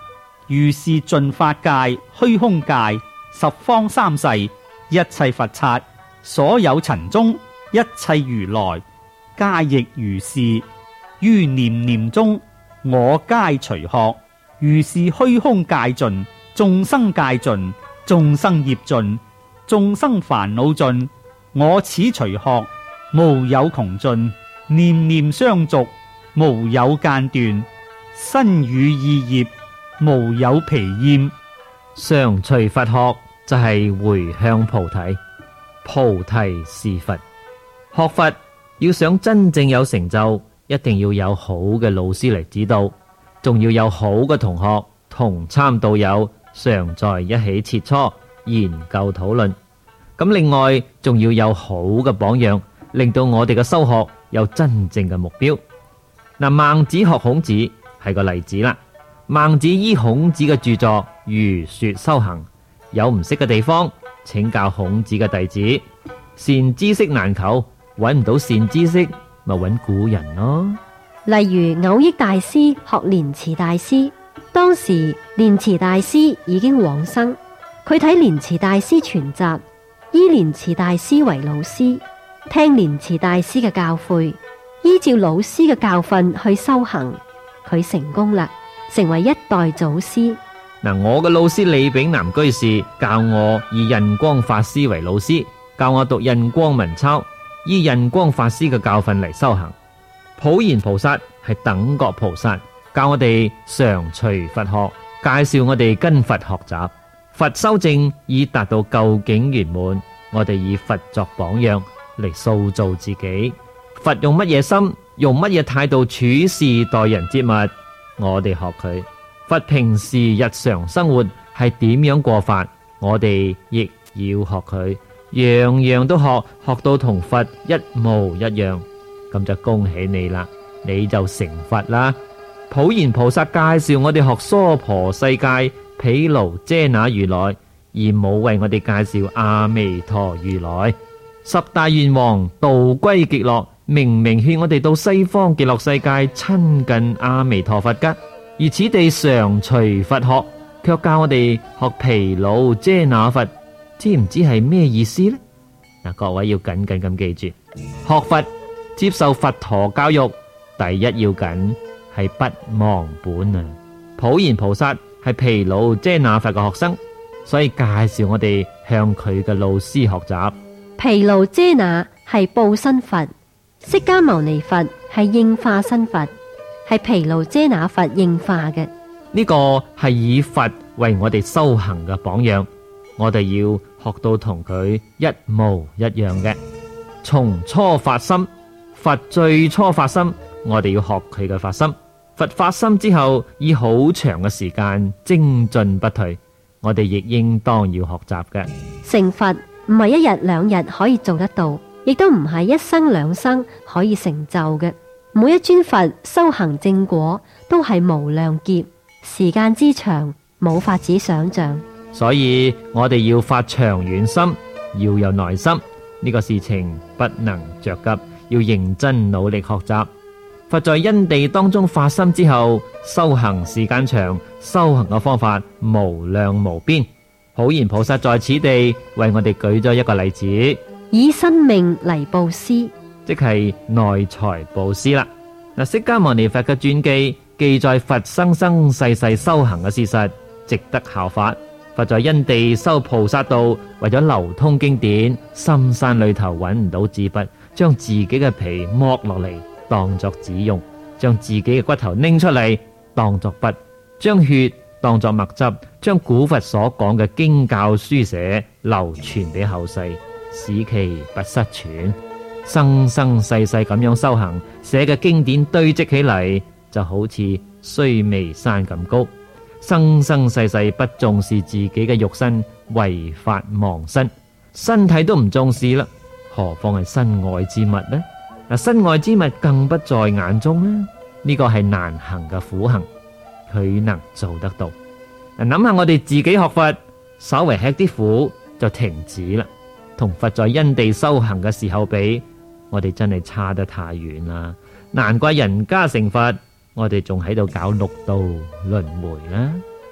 如是盡法界、虛空界、十方三世一切佛剎，所有塵中一切如來，皆亦如是。於念念中，我皆隨學。如是虛空界盡，眾生界盡，眾生業盡，眾生煩惱盡，我此隨學，無有窮盡，念念相續，無有間斷，身語意業，無有疲厭。 常隨佛學就係回向菩提，菩提是佛。學佛要想真正有成就，一定要有好嘅老師嚟指導，仲要有好嘅同學同參道友，常在一起切磋研究討論。咁另外仲要有好嘅榜樣，令到我哋嘅修學有真正嘅目標。嗱，孟子學孔子係個例子啦。孟子依孔子嘅著作如說修行，有唔識嘅地方請教孔子嘅弟子。善知識難求，揾唔到善知識咪揾古人咯。 例如偶益大師學蓮池大師，當時蓮池大師已經往生，佢睇蓮池大師全集，依蓮池大師為老師，聽蓮池大師嘅教誨，依照老師嘅教訓去修行，佢成功啦，成為一代祖師。 嗱，我嘅老師李炳南居士教我以印光法師為老師，教我讀印光文鈔，依印光法師嘅教訓嚟修行。普賢菩薩係等覺菩薩，教我哋常隨佛學，介紹我哋跟佛學習。佛修正以達到究竟圓滿，我哋以佛作榜樣嚟塑造自己。佛用乜嘢心，用乜嘢態度處事待人接物，我哋學佢。佛平時日常生活係點樣過法，我哋亦要學佢，樣樣都學，學到同佛一模一樣，咁就恭喜你啦，你就成佛啦。普賢菩薩介紹我哋學娑婆世界毗盧遮那如來，而冇為我哋介紹阿彌陀如來。十大願王道歸極樂，明明勸我哋到西方極樂世界親近阿彌陀佛噶，而此地常隨佛學，卻教我哋學毗盧遮那佛，知唔知係咩意思呢？嗱，各位要緊緊咁記住，學佛接受佛陀教育，第一要緊係不忘本啊！普賢菩薩係毗盧遮那佛嘅學生，所以介紹我哋向佢嘅老師學習。 毗盧遮那係報身佛，釋迦牟尼佛係應化身佛，係毗盧遮那佛應化嘅。 呢個係以佛為我哋修行嘅榜樣，我哋要學到同佢一模一樣嘅。從初發心，佛最初發心，我哋要學佢嘅發心。佛發心之後，以好長嘅時間精進不退，我哋亦應當要學習嘅。 成佛唔係一日兩日可以做得到，亦都唔係一生兩生可以成就嘅。每一尊佛修行正果都係無量劫，時間之長冇法子想象。 所以我哋要發長遠心，要有耐心，呢個事情不能着急，要認真努力學習。佛在因地當中發心之後，修行時間長，修行嘅方法無量無邊。普賢菩薩在此地為我哋舉咗一個例子， 以生命嚟布施， 即係內財布施啦。嗱，釋迦牟尼佛嘅傳記記載佛生生世世修行嘅事實，值得效法。佛在因地修菩薩道，為咗流通經典，深山裏頭揾唔到紙筆，將自己嘅皮剝落嚟當作紙用，將自己嘅骨頭拎出嚟當作筆，將血當作墨汁，將古佛所講嘅經教書寫流傳俾後世，使其不失傳。生生世世咁樣修行，寫嘅經典堆積起嚟，就好似須彌山咁高。生生世世不重視自己嘅肉身，違法忘身，身體都唔重視啦，何況係身外之物呢？嗱，身外之物更不在眼中啦。呢個係難行嘅苦行，佢能做得到。嗱，諗下我哋自己學佛，稍為吃啲苦就停止啦，同佛在因地修行嘅時候比，我哋真係差得太遠啦。難怪人家成佛，我哋仲喺度搞六道輪迴啦。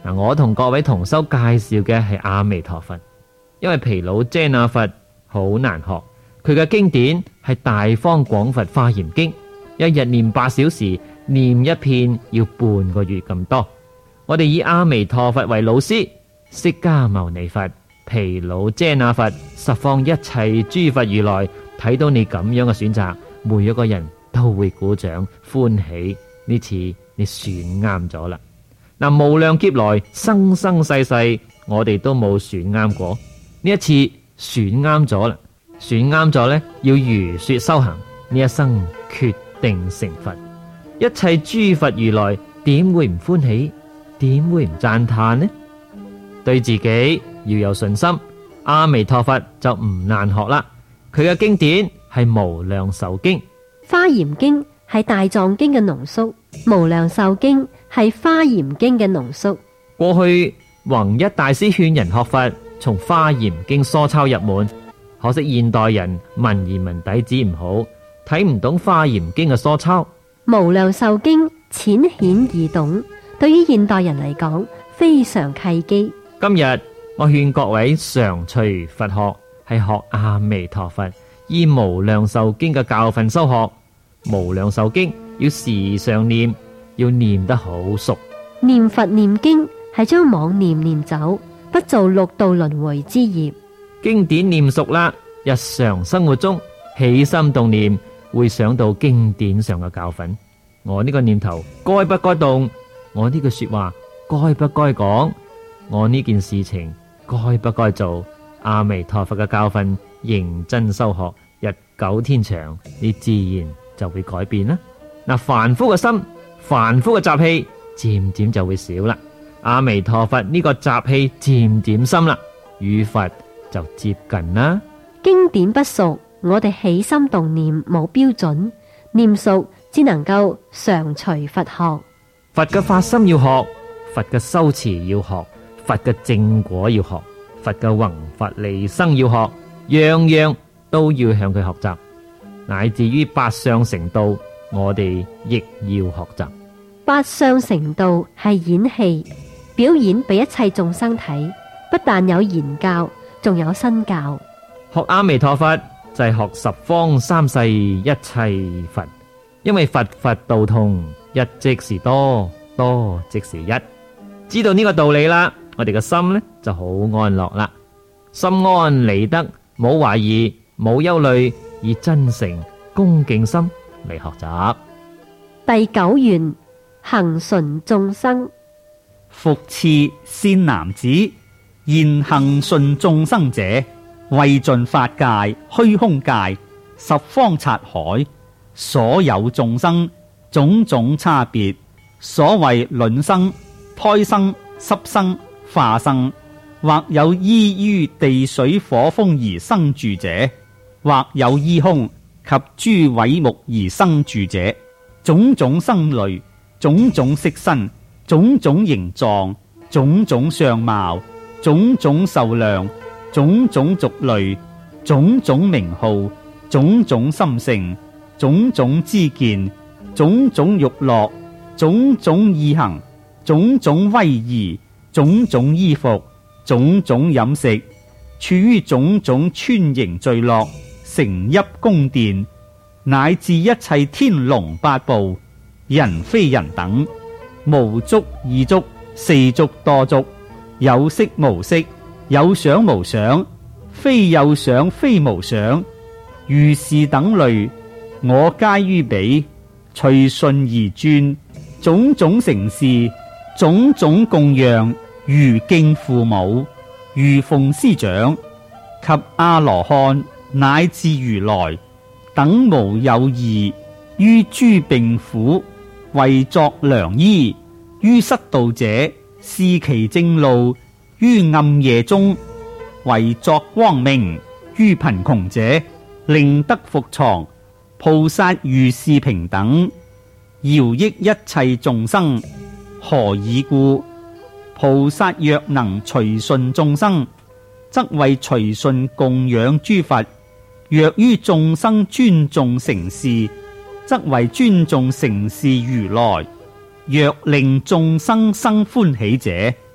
嗱，我同各位同修介紹嘅係阿彌陀佛，因為毗盧遮那佛好難學，佢嘅經典係大方廣佛華嚴經，一日念八小時，念一遍要半個月咁多。我哋以阿彌陀佛為老師，釋迦牟尼佛、毗盧遮那佛、十方一切諸佛如來，睇到你咁樣嘅選擇，每一個人都會鼓掌歡喜。呢次你選啱咗啦。嗱，無量劫來生生世世，我哋都冇選啱過，呢一次選啱咗啦。選啱咗呢，要如說修行，呢一生決定成佛。一切諸佛如來點會唔歡喜？點會唔讚嘆呢？對自己要有信心。阿彌陀佛就唔難學啦，佢嘅經典係無量壽經， 華嚴經係大藏經嘅濃縮，無量壽經係華嚴經嘅濃縮。 過去弘一大師勸人學佛，從華嚴經疏抄入門，可惜現代人文言文底子唔好，睇唔懂華嚴經嘅疏抄。 無量壽經淺顯易懂，對於現代人嚟講非常契機。 今日我勸各位常隨佛學，係學阿彌陀佛，以無量壽經嘅教訓修學。無量壽經要時常念，要念得好熟。 念佛念經係將妄念念走，不做六道輪迴之業。 經典念熟啦，日常生活中起心動念會想到經典上嘅教訓。我呢個念頭該不該動？我呢句說話該不該講？我呢件事情該不該做？阿彌陀佛嘅教訓，認真修學，日久天長，你自然就會改變啦。嗱，凡夫嘅心，凡夫嘅習氣，漸漸就會少啦。阿彌陀佛呢個習氣漸漸深啦，與佛就接近啦。 經典不熟，我哋起心動念冇標準，念熟只能夠常隨佛學。 佛嘅發心要學，佛嘅修持要學，佛嘅正果要學，佛嘅弘法利生要學，樣樣都要向佢學習，乃至於八相成道，我哋亦要學習。 八相成道係演戲，表演俾一切眾生睇，不但有言教，仲有身教。 學阿彌陀佛就係學十方三世一切佛，因為佛佛道同，一即是多，多即是一。知道呢個道理啦，我哋嘅心呢就好安樂啦，心安理得，冇懷疑，冇憂慮，以真誠恭敬心嚟學習。 第九願恒順眾生， 復次善男子，言恒順眾生者，為盡法界、虛空界、十方剎海，所有眾生種種差別，所謂卵生、胎生、濕生、化生，或有依於地水火風而生住者，或有依空及諸萎木而生住者，種種生類，種種色身，種種形狀，種種相貌，種種壽量，種種族類，種種名號，種種心性，種種知見，種種欲樂，種種意行，種種威儀，種種衣服，種種飲食，處於種種村營聚落、城邑宮殿，乃至一切天龍八部、人非人等，無足二足、四足多足，有色無色，有想無想，非有想非無想，如是等類，我皆於彼隨順而轉，種種成事，種種供養，如敬父母，如奉師長，及阿羅漢乃至如來等無有異，於諸病苦為作良醫，於失道者示其正路，於暗夜中為作光明，於貧窮者令得伏藏。菩薩如是平等，饒益一切眾生。何以故？菩薩若能隨順眾生，則為隨順供養諸佛；若於眾生尊重成事，則為尊重成事如來；若令眾生生歡喜者，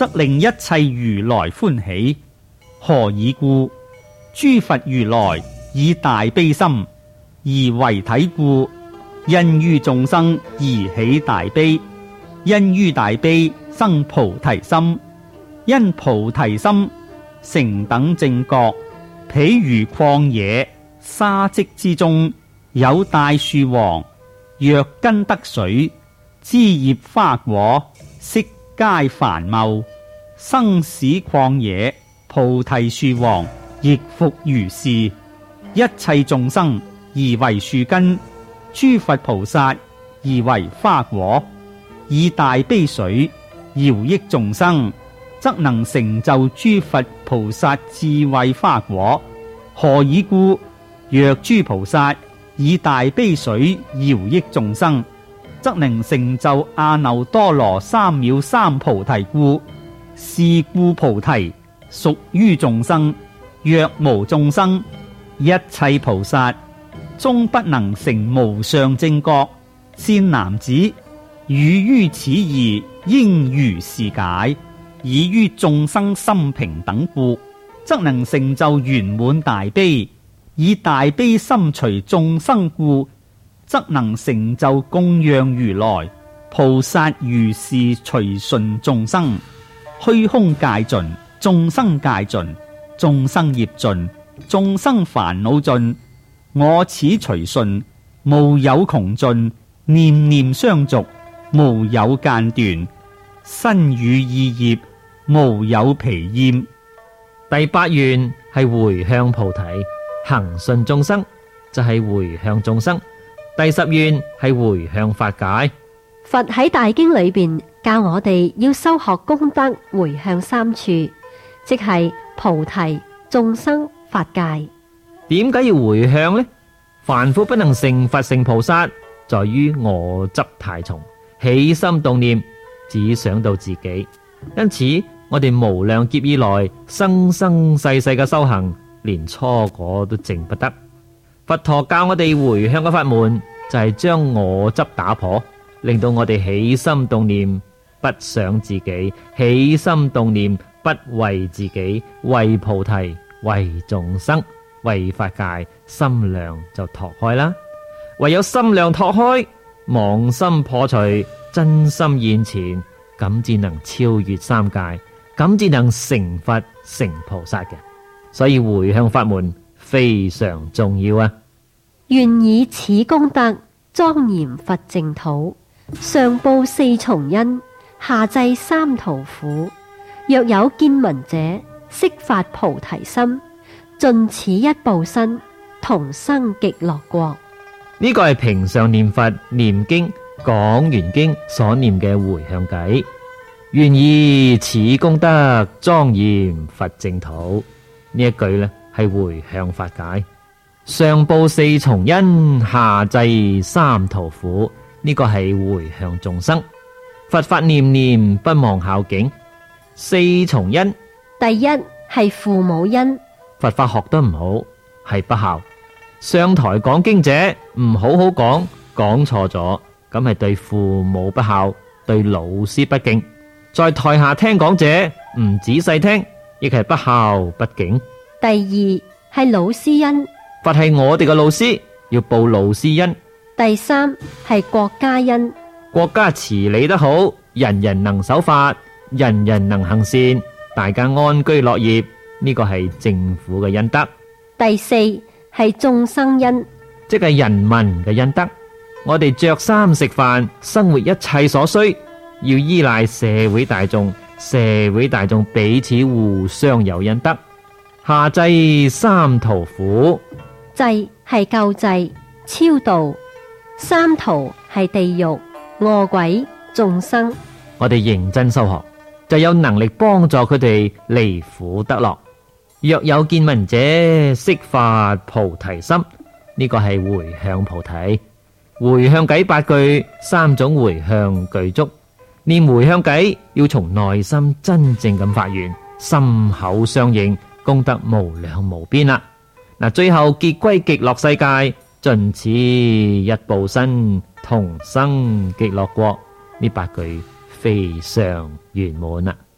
則令一切如來歡喜。何以故？諸佛如來以大悲心而為體故，因於眾生而起大悲，因於大悲生菩提心，因菩提心成等正覺。譬如曠野沙積之中，有大樹王，若根得水，枝葉花果悉皆繁茂，生使曠野菩提樹王亦復如是。一切眾生而為樹根，諸佛菩薩而為花果，以大悲水饒益眾生，則能成就諸佛菩薩智慧花果。何以故？若諸菩薩以大悲水饒益眾生，則能成就阿耨多羅三藐三菩提故。是故菩提屬於眾生，若無眾生，一切菩薩終不能成無上正覺。善男子，汝於此義應如是解，以於眾生心平等故，則能成就圓滿大悲。以大悲心隨眾生故，則能成就供養如來。菩薩如是隨順眾生，虛空界盡，眾生界盡，眾生業盡，眾生煩惱盡。我此隨順，無有窮盡，念念相續，無有間斷，身語意業，無有疲厭。 第八願係回向菩提，恒順眾生就係回向眾生。第十願係回向法界。 佛喺大經裏邊教我哋要修學功德回向三處，即係菩提、眾生、法界。 點解要回向呢？凡夫不能成佛成菩薩，在於我執太重，起心動念只想到自己。因此我哋無量劫以來生生世世嘅修行，連初果都證不得。佛陀教我哋回向嘅法門，就係將我執打破，令到我哋起心動念不想自己，起心動念不為自己，為菩提，為眾生，為法界，心量就拓開啦。唯有心量拓開，妄心破除，真心現前，咁至能超越三界，咁至能成佛成菩薩嘅。所以回向法門非常重要啊！ 願以此功德莊嚴佛淨土，上報四重恩，下濟三途苦。若有見聞者，悉發菩提心，盡此一報身，同生極樂國。 呢個係平常念佛念經講完經所念嘅回向偈。願以此功德莊嚴佛淨土，呢一句呢係回向法界。上報四重恩，下濟三途苦，呢個係回向眾生。佛法念念不忘孝敬。四重恩， 第一係父母恩。 佛法學得唔好係不孝，上台講經者唔好好講，講錯咗，咁係對父母不孝，對老師不敬。在台下聽講者唔仔細聽，亦係不孝不敬。 第二係老師恩。 佛係我哋嘅老師，要報老師恩。 第三係國家恩。 國家治理得好，人人能守法，人人能行善，大家安居樂業，呢個係政府嘅恩德。 第四係眾生恩， 即係人民嘅恩德。我哋着衫食飯，生活一切所需，要依賴社會大眾，社會大眾彼此互相有恩德。下濟三途苦， 濟係救濟、超度，三途係地獄、餓鬼、眾生。 我哋認真修學，就有能力幫助佢哋離苦得樂。若有見聞者，悉發菩提心，呢個係回向菩提。回向偈八句，三種回向具足。念回向偈要從內心真正咁發願，心口相應，功德無量無邊啦。嗱，最後結歸極樂世界，盡此一報身，同生極樂國。呢八句非常圓滿啦。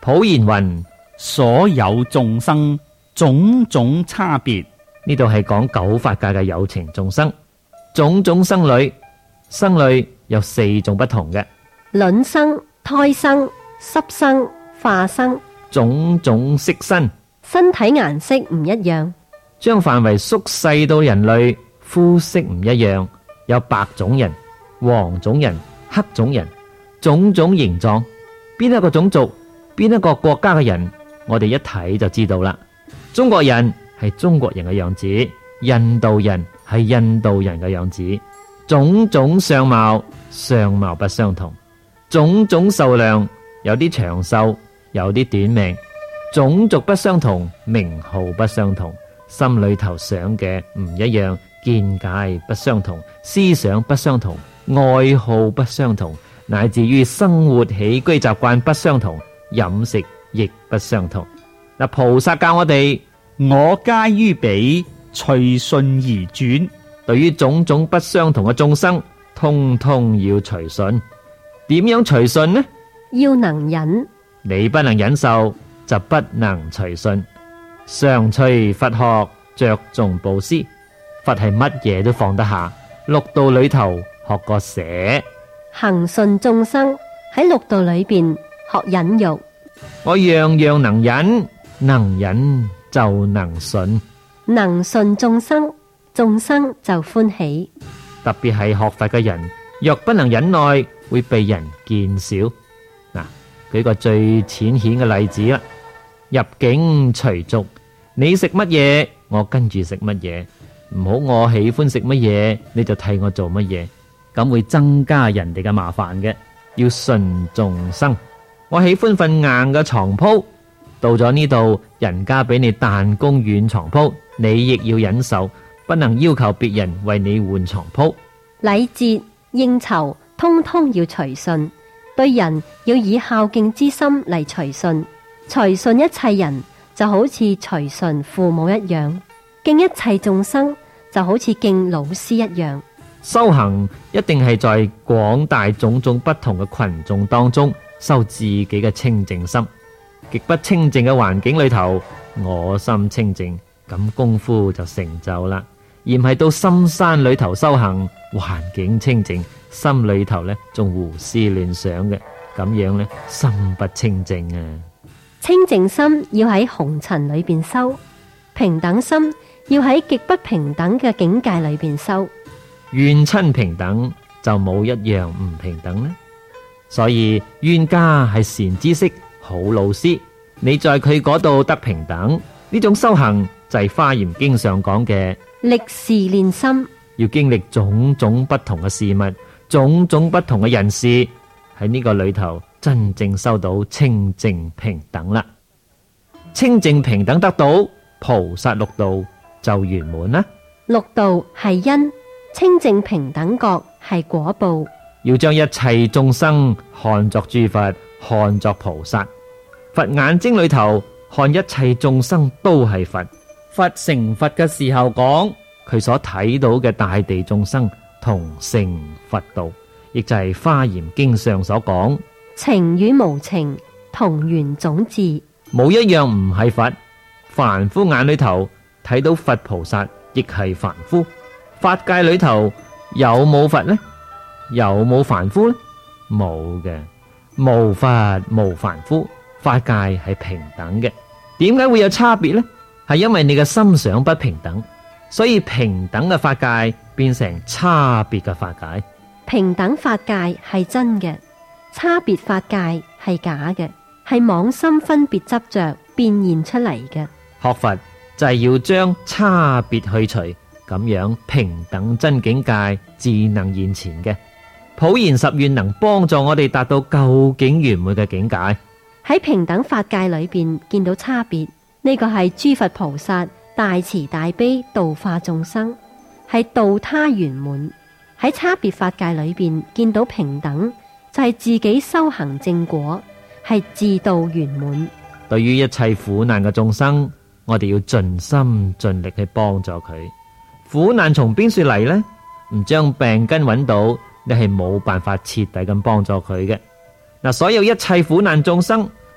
普賢云： 所有眾生種種差別。 呢度係講九法界嘅有情眾生，種種生類，生類有四種不同嘅， 卵生、胎生、濕生、化生， 種種色身， 身體顏色唔一樣， 將範圍縮細到人類膚色唔一樣，有白種人、黃種人、黑種人，種種形狀，邊一個種族、邊一個國家嘅人，我哋一睇就知道啦。中國人係中國人嘅樣子，印度人係印度人嘅樣子，種種相貌，相貌不相同，種種壽量，有啲長壽，有啲短命，種族不相同，名號不相同，心裏頭想嘅唔一樣，見解不相同，思想不相同，愛好不相同，乃至於生活起居習慣不相同，飲食亦不相同。嗱，菩薩教我哋， 我皆於彼，隨順而轉。 對於種種不相同嘅眾生，通通要隨順。點樣隨順呢？ 要能忍。 你不能忍受，就不能隨順。常隨佛學，着重布施。佛係乜嘢都放得下。六道裏頭學個捨， 恒順眾生。喺六道裏邊學忍辱。 我樣樣能忍，能忍就能順。 能順眾生，眾生就歡喜。 特別係學佛嘅人，若不能忍耐，會被人見少。嗱，舉個最淺顯嘅例子啦，入境隨俗，你食乜嘢，我跟住食乜嘢，唔好我喜歡食乜嘢，你就替我做乜嘢，咁會增加人哋嘅麻煩嘅。要順眾生。我喜歡瞓硬嘅床鋪，到咗呢度，人家俾你彈弓軟床鋪，你亦要忍受，不能要求別人為你換床鋪。 禮節應酬通通要隨順，對人要以孝敬之心嚟隨順，隨順一切人就好似隨順父母一樣，敬一切眾生就好似敬老師一樣。 修行一定係在廣大種種不同嘅群眾當中修自己嘅清淨心，極不清淨嘅環境裏頭，我心清淨，咁功夫就成就啦。而唔係到深山裏頭修行，環境清淨，心裏頭呢仲胡思亂想嘅，咁樣呢心不清淨啊！ 清淨心要喺紅塵裏邊修，平等心要喺極不平等嘅境界裏邊修。 冤親平等就冇一樣唔平等呢。所以冤家係善知識、好老師，你在佢嗰度得平等，呢種修行就係《華嚴經》上講嘅歷事練心， 要經歷種種不同嘅事物，種種不同嘅人事，喺呢個裏頭真正修到清淨平等啦。清淨平等得到，菩薩六道就圓滿啦。 六道係因，清淨平等覺係果報。 要將一切眾生看作諸佛，看作菩薩。佛眼睛裏頭看一切眾生都係佛。佛成佛嘅時候講，佢所睇到嘅大地眾生同成佛道，亦就係《華嚴經》上所講， 情與無情同源種智， 冇一樣唔係佛。凡夫眼裏頭睇到佛菩薩，亦係凡夫。法界裏頭有冇佛呢？有冇凡夫呢？冇嘅，無法無凡夫，法界係平等嘅。點解會有差別呢？係因為你嘅心想不平等，所以平等嘅法界變成差別嘅法界。 平等法界係真嘅，差別法界係假嘅，係妄心分別執着變現出嚟嘅。 學佛就係要將差別去除，咁樣平等真境界自能現前嘅。普賢十願能幫助我哋達到究竟圓滿嘅境界。 喺平等法界裏邊見到差別，呢個係諸佛菩薩大慈大悲度化眾生，係度他圓滿。喺差別法界裏邊見到平等，就係自己修行正果，係自度圓滿。 對於一切苦難嘅眾生，我哋要盡心盡力去幫助佢。苦難從邊處嚟呢？唔將病根揾到，你係冇辦法徹底咁幫助佢嘅。嗱，所有一切苦難眾生，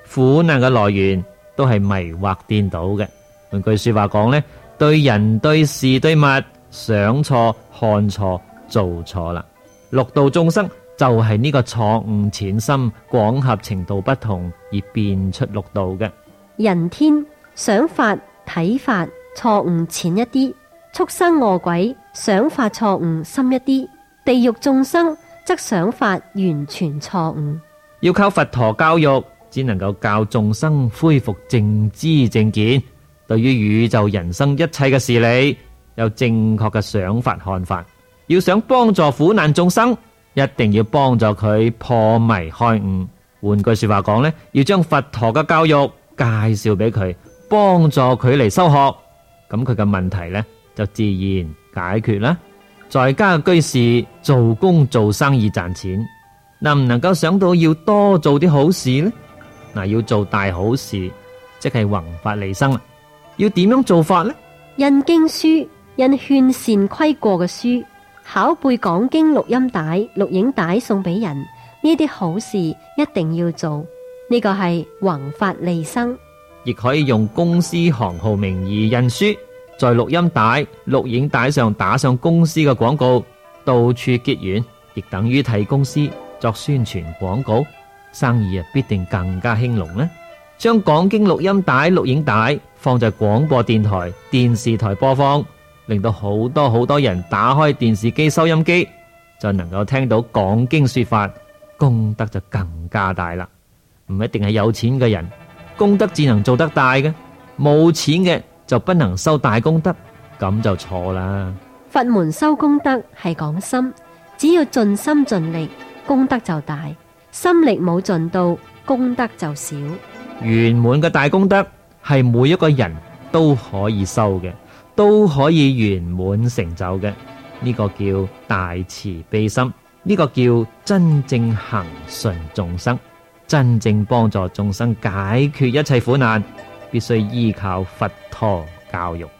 苦難嘅來源都係迷惑顛倒嘅。換句說話講呢，對人對事對物想錯看錯做錯啦。六道眾生就係呢個錯誤淺深廣合程度不同而變出六道嘅。 人天想法睇法錯誤淺一啲，畜生餓鬼想法錯誤深一啲，地獄眾生則想法完全錯誤。 要靠佛陀教育，只能夠教眾生恢復正知正見，對於宇宙人生一切嘅事理有正確嘅想法看法。要想幫助苦難眾生，一定要幫助佢破迷開悟。換句說話講呢，要將佛陀嘅教育介紹俾佢，幫助佢嚟修學，咁佢嘅問題呢就自然解決啦。在家嘅居士做工做生意賺錢，能唔能夠想到要多做啲好事呢？嗱，要做大好事，即係弘法利生啦。要點樣做法呢？ 印經書，印勸善規過嘅書，拷貝講經錄音帶、錄影帶送俾人，呢啲好事一定要做。呢個係弘法利生。 亦可以用公司行號名義印書，在錄音帶、錄影帶上打上公司嘅廣告，到處結緣，亦等於替公司作宣傳廣告，生意啊必定更加興隆呢。將講經錄音帶、錄影帶放在廣播電台、電視台播放，令到好多好多人打開電視機、收音機，就能夠聽到講經說法，功德就更加大啦。唔一定係有錢嘅人，功德只能做得大嘅，冇錢嘅就不能收大功德，咁就錯啦。 佛門收功德係講心，只要盡心盡力，功德就大；心力冇盡到，功德就少。 圓滿嘅大功德係每一個人都可以收嘅，都可以圓滿成就嘅。呢個叫大慈悲心，呢個叫真正恆順眾生，真正幫助眾生解決一切苦難，必須依靠佛陀教育。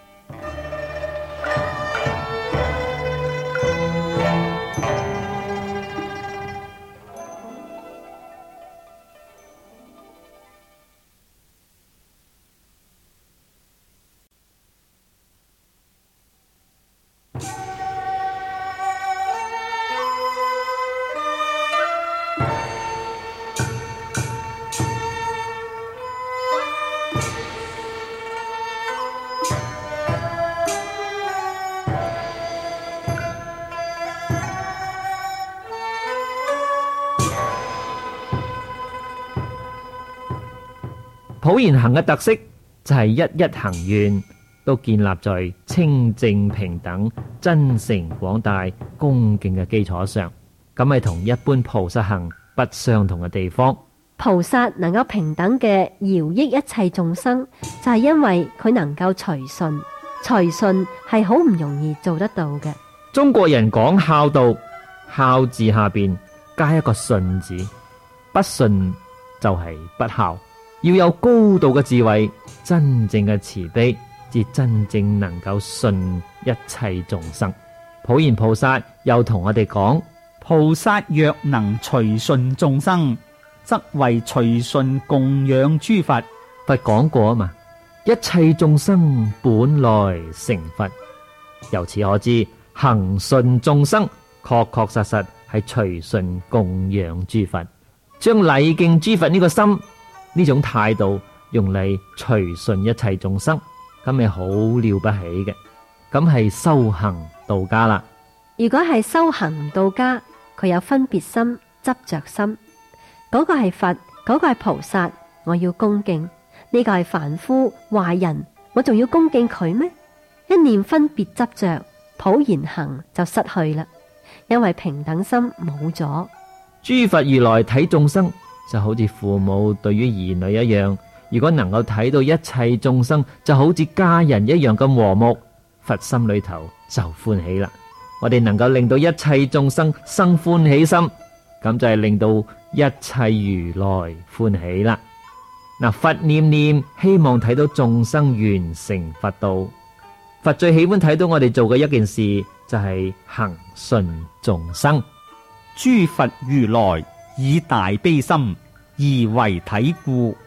普賢行嘅特色就係一一行願都建立在清淨平等、真誠廣大、恭敬嘅基礎上，咁係同一般菩薩行不相同嘅地方。 菩薩能夠平等嘅饒益一切眾生，就係因為佢能夠隨順，隨順係好唔容易做得到嘅。 中國人講孝道，孝字下邊加一個順字，不順就係不孝。要有高度嘅智慧，真正嘅慈悲，至真正能夠順一切眾生。普賢菩薩又同我哋講， 菩薩若能隨順眾生，則為隨順供養諸佛。 佛講過啊嘛，一切眾生本來成佛。由此可知，恆順眾生確確實實係隨順供養諸佛，將禮敬諸佛呢個心，呢種態度用嚟隨順一切眾生，咁係好了不起嘅，咁係修行到家啦。 如果係修行唔到家，佢有分別心、執着心，嗰個係佛，嗰個係菩薩，我要恭敬；呢個係凡夫壞人，我仲要恭敬佢咩？一念分別執着，普賢行就失去啦，因為平等心冇咗。 諸佛如來睇眾生，就好似父母對於兒女一樣，如果能夠睇到一切眾生就好似家人一樣咁和睦，佛心裏頭就歡喜啦。我哋能夠令到一切眾生生歡喜心，咁就係令到一切如來歡喜啦。嗱，佛念念希望睇到眾生完成佛道，佛最喜歡睇到我哋做嘅一件事就係恆順眾生。 諸佛如來以大悲心而為體故，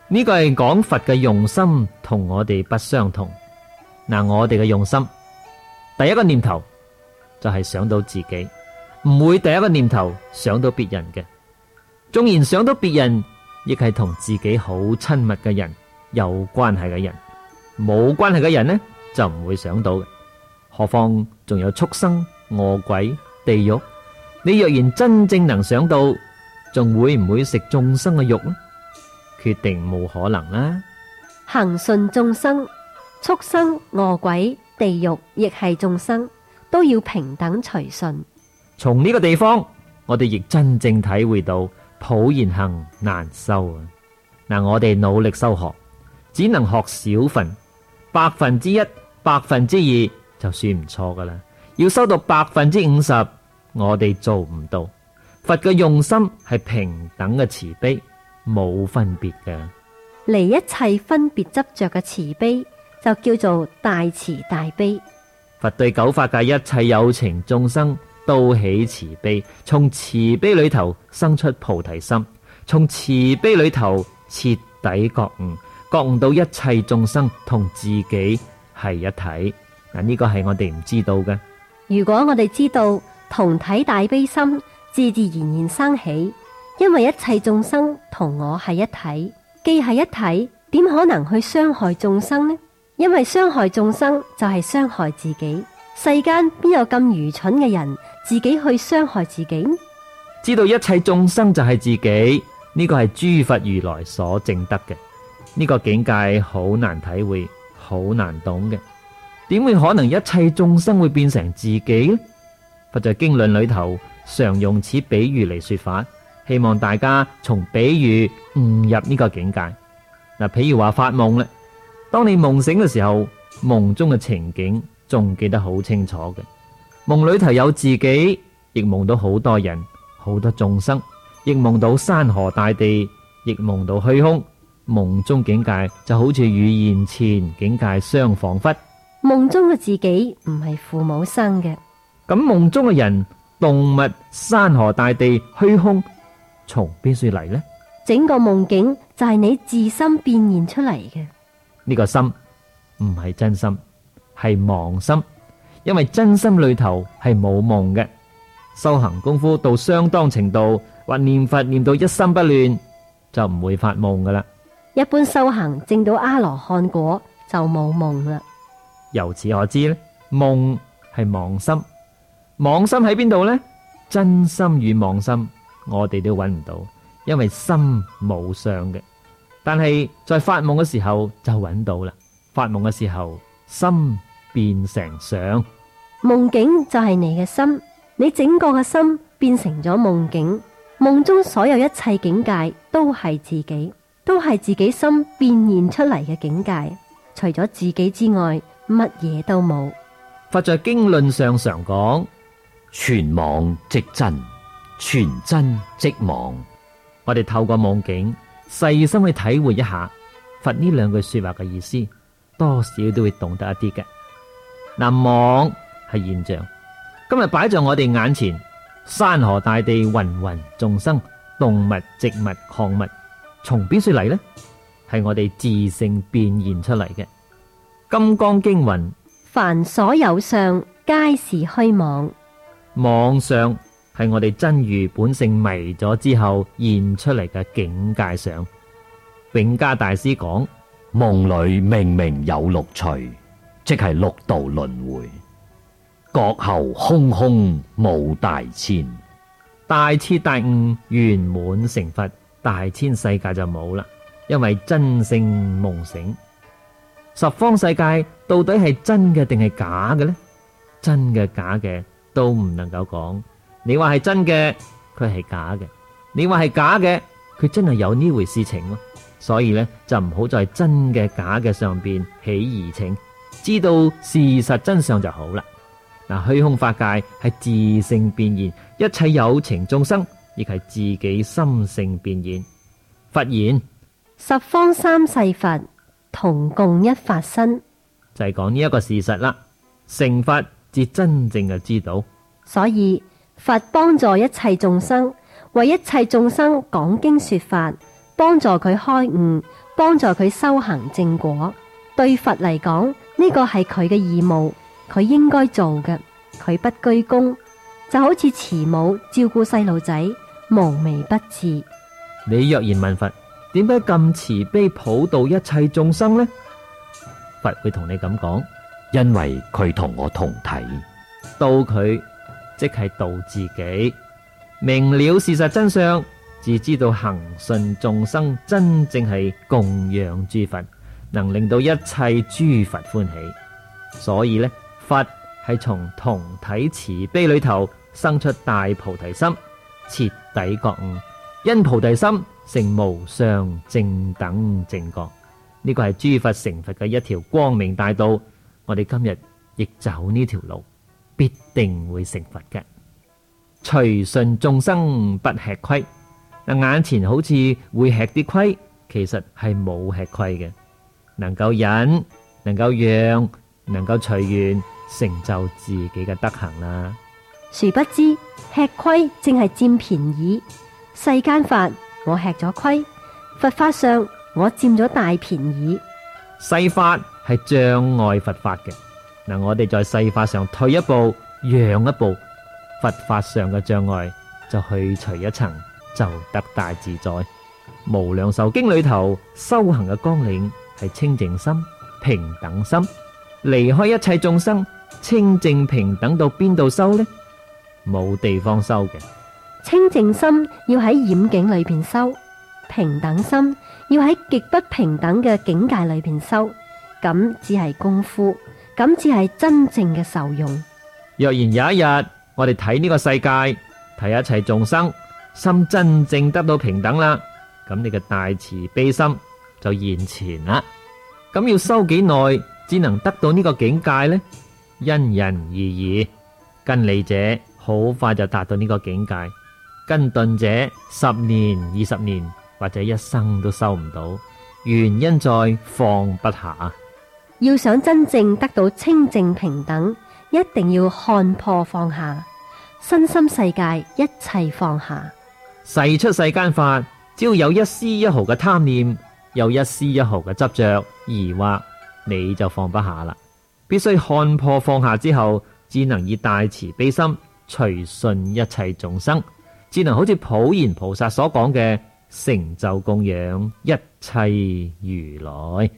呢個係講佛嘅用心同我哋不相同。嗱，我哋嘅用心，第一個念頭就係想到自己，唔會第一個念頭想到別人嘅。縱然想到別人，亦係同自己好親密嘅人有關係嘅人，冇關係嘅人呢就唔會想到嘅。何況仲有畜生、餓鬼、地獄，你若然真正能想到，仲會唔會食眾生嘅肉呢？決定冇可能啦。 恒順眾生，畜生、餓鬼、地獄亦係眾生，都要平等隨順。 從呢個地方，我哋亦真正體會到普賢行難修啊！嗱，我哋努力修學，只能學少份，百分之一、百分之二就算唔錯噶啦。要修到百分之五十，我哋做唔到。佛嘅用心係平等嘅慈悲，冇分別嘅。 離一切分別執着嘅慈悲，就叫做大慈大悲。 佛對九法界一切有情眾生都起慈悲，從慈悲裏頭生出菩提心，從慈悲裏頭徹底覺悟，覺悟到一切眾生同自己係一體。嗱，呢個係我哋唔知道嘅。 如果我哋知道同體大悲心自自然然生起，因為一切眾生同我係一體，既係一體，點可能去傷害眾生呢？因為傷害眾生就係傷害自己。世間邊有咁愚蠢嘅人，自己去傷害自己呢？ 知道一切眾生就係自己，呢個係諸佛如來所證得嘅。呢個境界好難體會，好難懂嘅。點會可能一切眾生會變成自己呢？佛在經論裏頭常用此比喻嚟說法，希望大家從比喻悟入呢個境界。嗱，譬如話發夢咧，當你夢醒嘅時候，夢中嘅情景仲記得好清楚嘅。夢裏頭有自己，亦夢到好多人、好多眾生，亦夢到山河大地，亦夢到虛空。夢中境界就好似與現前境界相仿佛。 夢中嘅自己唔係父母生嘅。 咁夢中嘅人、動物、山河大地、虛空，從邊處嚟呢？ 整個夢境就係你自心變現出嚟嘅。 呢個心唔係真心，係妄心，因為真心裏頭係冇夢嘅。修行功夫到相當程度，或念佛念到一心不亂，就唔會發夢噶啦。 一般修行證到阿羅漢果就冇夢啦。 由此可知咧，夢係妄心。妄心喺邊度呢？真心與妄心，我哋都揾唔到，因為心冇相嘅。但係在發夢嘅時候就揾到啦。發夢嘅時候，心變成相， 夢境就係你嘅心，你整個嘅心變成咗夢境。夢中所有一切境界都係自己，都係自己心變現出嚟嘅境界。除咗自己之外，乜嘢都冇。 佛在經論上常講， 全妄即真，全真即妄。 我哋透過夢境細心去體會一下佛呢兩句說話嘅意思，多少都會懂得一啲嘅。嗱，妄係現象，今日擺在我哋眼前，山河大地、芸芸眾生、動物、植物、礦物，從邊處嚟呢？係我哋自性變現出嚟嘅。金剛經云： 凡所有相，皆是虛妄。 妄相係我哋真如本性迷咗之後現出嚟嘅境界相。永嘉大師講： 夢裏明明有六趣，即係六道輪迴。覺後空空無大千， 大徹大悟圓滿成佛，大千世界就冇啦，因為真性夢醒。十方世界到底係真嘅定係假嘅呢？真嘅假嘅都唔能夠講。你話係真嘅，佢係假嘅；你話係假嘅，佢真係有呢回事情咯。所以呢，就唔好在真嘅假嘅上邊起疑情，知道事實真相就好啦。嗱，虛空法界係自性變現，一切有情眾生亦係自己心性變現。佛言： 十方三世佛同共一法身， 就係講呢一個事實啦。成佛至真正嘅知道， 所以佛幫助一切眾生，為一切眾生講經說法，幫助佢開悟， 幫助佢修行正果。對佛嚟講，呢個係佢嘅義務，佢應該做嘅。佢不居功，就好似慈母照顧細路仔，無微不至。 你若然問佛，點解咁慈悲普渡一切眾生呢？佛會同你咁講， 因為佢同我同體。 度佢即係度自己，明了事實真相，自知道恒順眾生真正係供養諸佛，能令到一切諸佛歡喜。所以呢，佛係從同體慈悲裏頭生出大菩提心，徹底覺悟，因菩提心成無上正等正覺。呢個係諸佛成佛嘅一條光明大道。我哋今日亦走呢條路，必定會成佛嘅。隨順眾生不吃虧。嗱，眼前好似會吃啲虧，其實係冇吃虧嘅。能夠忍，能夠讓，能夠隨緣，成就自己嘅德行啦。 殊不知吃虧正係佔便宜。世間法我吃咗虧，佛法上我佔咗大便宜。 世法係障礙佛法嘅。嗱，我哋在世法上退一步，讓一步，佛法上嘅障礙就去除一層，就得大自在。無量壽經裏頭修行嘅綱領係清淨心、平等心，離開一切眾生，清淨平等到邊度修呢？冇地方修嘅。 清淨心要喺染境裏邊修，平等心要喺極不平等嘅境界裏邊修，咁只係功夫，咁只係真正嘅受用。 若然有一日我哋睇呢個世界，睇一切眾生，心真正得到平等啦，咁你嘅大慈悲心就現前啦。咁要修幾耐只能得到呢個境界呢？因人而異，跟理者好快就達到呢個境界，跟頓者十年、二十年或者一生都修唔到。原因在放不下。 要想真正得到清淨平等，一定要看破放下，身心世界一切放下。 世出世間法，只要有一絲一毫嘅貪念，有一絲一毫嘅執着疑惑，你就放不下啦。必須看破放下之後，只能以大慈悲心隨順一切眾生，只能好似普賢菩薩所講嘅成就供養一切如來。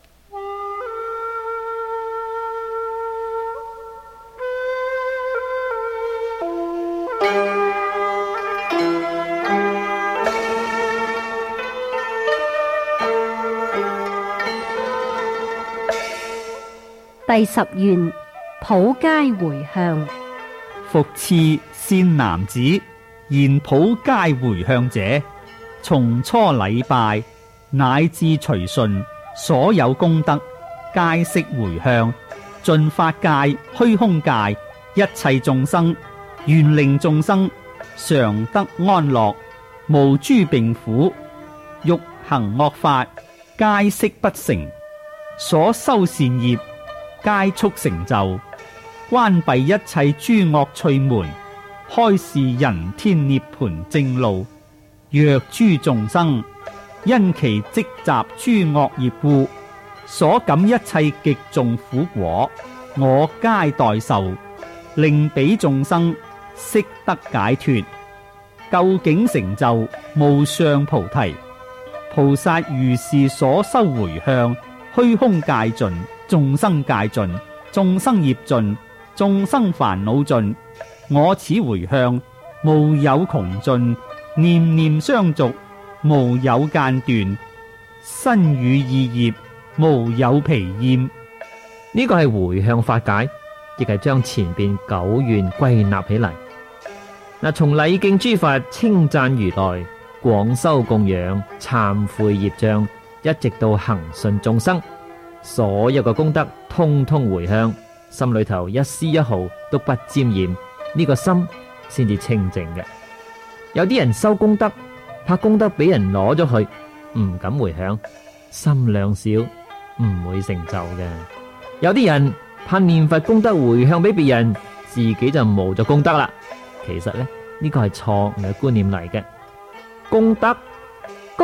第十願普皆回向。 復次善男子，言普皆回向者，從初禮拜乃至隨順，所有功德皆悉回向，盡法界、虛空界，一切眾生，願令眾生常得安樂，無諸病苦，欲行惡法，皆悉不成，所修善業皆速成就，關閉一切諸惡趣門，開示人天涅槃正路。若諸眾生因其積集諸惡業故，所感一切極重苦果，我皆代受，令彼眾生悉得解脫，究竟成就無上菩提。菩薩如是所修回向，虛空界盡，眾生界盡，眾生業盡，眾生煩惱盡，我此回向無有窮盡，念念相續，無有間斷，身語意業無有疲厭。 呢個係回向法解，亦係將前邊九願歸納起嚟。嗱，從禮敬諸佛、稱讚如來、廣修供養、懺悔業障，一直到恒順眾生，所有嘅功德通通回向，心裏頭一絲一毫都不沾染，呢個心先至清淨嘅。有啲人修功德，怕功德俾人攞咗去，唔敢回向，心量少，唔會成就嘅。有啲人怕念佛功德回向俾別人，自己就冇咗功德啦。其實呢，呢個係錯誤嘅觀念嚟嘅。功德功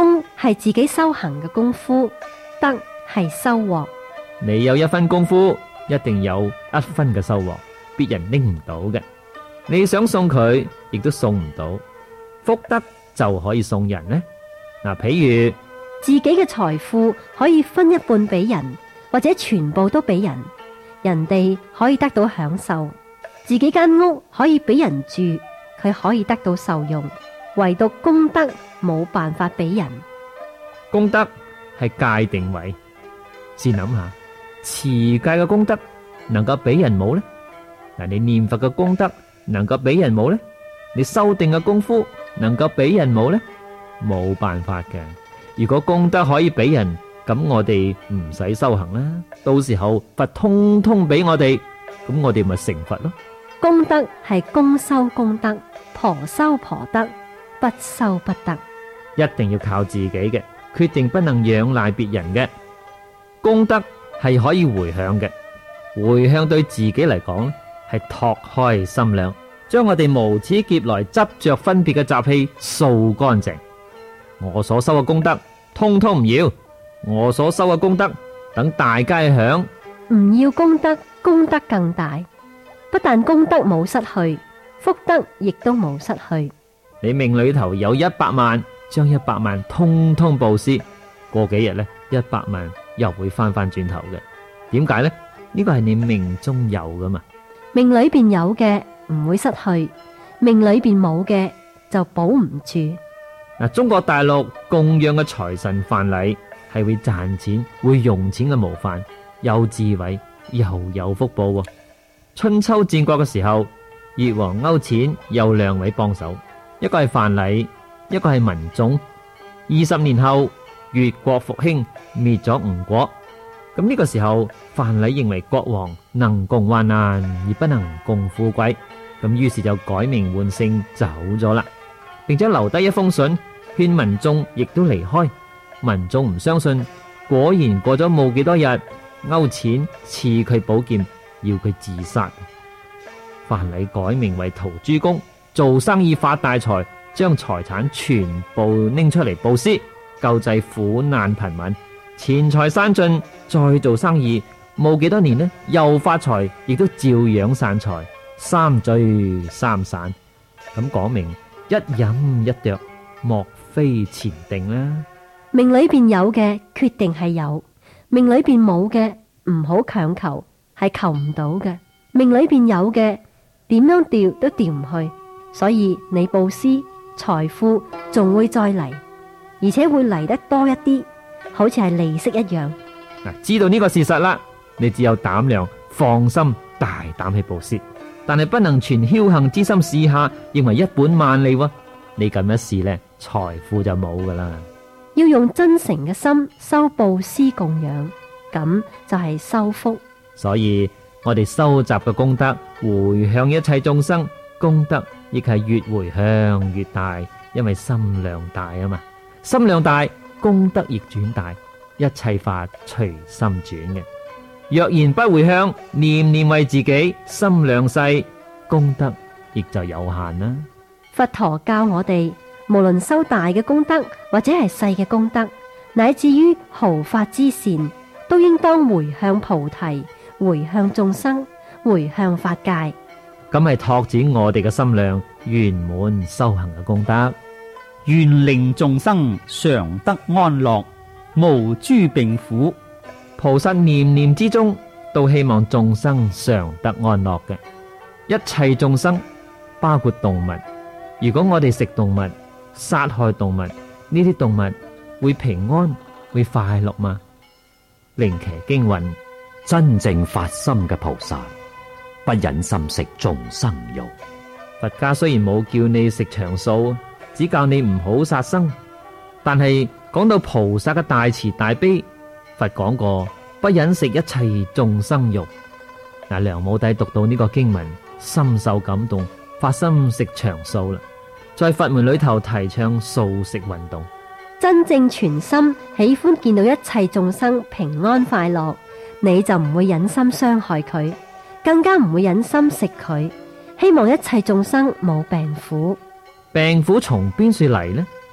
係自己修行嘅功夫，德係收穫。 你有一分功夫，一定有一分嘅收穫，別人拎唔到嘅。你想送佢，亦都送唔到。福德就可以送人呢。嗱，譬如自己嘅財富可以分一半俾人，或者全部都俾人，人哋可以得到享受。自己間屋可以俾人住，佢可以得到受用。唯獨功德冇辦法俾人。 功德係界定位，試諗下，持戒嘅功德能夠俾人冇呢？嗱，你念佛嘅功德能夠俾人冇呢？你修定嘅功夫能夠俾人冇呢？冇辦法嘅。如果功德可以俾人，咁我哋唔使修行啦。到時候佛通通俾我哋，咁我哋咪成佛咯。 功德係公修功德，婆修婆德，不修不得。 一定要靠自己嘅，決定不能仰賴別人嘅。功德係可以回向嘅，回向對自己嚟講係拓開心量，將我哋無始劫來執着分別嘅習氣掃乾淨。我所修嘅功德通通唔要，我所修嘅功德等大家享。 唔要功德，功德更大。不但功德冇失去，福德亦都冇失去。 你命裏頭有一百萬，將一百萬通通布施，過幾日呢，一百萬又會翻翻轉頭嘅。點解呢？呢個係你命中有噶嘛。 命裏邊有嘅唔會失去，命裏邊冇嘅就保唔住。 嗱，中國大陸供養嘅財神范蠡係會賺錢、會用錢嘅模範，有智慧又有福報。春秋戰國嘅時候，越王勾踐有兩位幫手，一個係范蠡，一個係文種。二十年後，越國復興，滅咗吳國。咁呢個時候，范蠡認為國王能共患難而不能共富貴，咁於是就改名換姓走咗啦，並且留低一封信，勸文種亦都離開。文種唔相信，果然過咗冇幾多日，勾踐賜佢寶劍，要佢自殺。范蠡改名為陶朱公，做生意發大財，將財產全部拎出嚟布施，救濟苦難貧民，錢財散盡。再做生意冇幾多年呢，又發財，亦都照樣散財，三聚三散。咁講明一飲一啄，莫非前定啦。 命裏邊有嘅決定係有，命裏邊冇嘅唔好強求，係求唔到嘅。命裏邊有嘅點樣調都調唔去，所以你布施財富仲會再嚟，而且會嚟得多一啲，好似係利息一樣。 嗱，知道呢個事實啦，你只有膽量放心大膽去布施，但係不能存僥倖之心試下，認為一本萬利喎。你咁一試呢，財富就冇噶啦。 要用真誠嘅心修布施供養，咁就係修福。 所以我哋收集嘅功德回向一切眾生，功德亦係越回向越大，因為心量大啊嘛。心量大，功德亦轉大，一切法隨心轉嘅。若然不回向，念念為自己，心量細，功德亦就有限啦。 佛陀教我哋，無論修大嘅功德或者係細嘅功德，乃至於毫發之善，都應當回向菩提，回向眾生，回向法界。 咁係拓展我哋嘅心量，圓滿修行嘅功德。 願令眾生常得安樂，無諸病苦。 菩薩念念之中都希望眾生常得安樂嘅。一切眾生包括動物，如果我哋食動物，殺害動物，呢啲動物會平安會快樂嗎？靈奇經云， 真正發心嘅菩薩不忍心食眾生肉。 佛家雖然冇叫你食長素，只教你唔好殺生，但係講到菩薩嘅大慈大悲，佛講過不忍食一切眾生肉。嗱，梁武帝讀到呢個經文，深受感動，發心食長素啦。在佛門裏頭提倡素食運動， 真正全心喜歡見到一切眾生平安快樂，你就唔會忍心傷害佢，更加唔會忍心食佢。希望一切眾生冇病苦。 病苦從邊處嚟呢？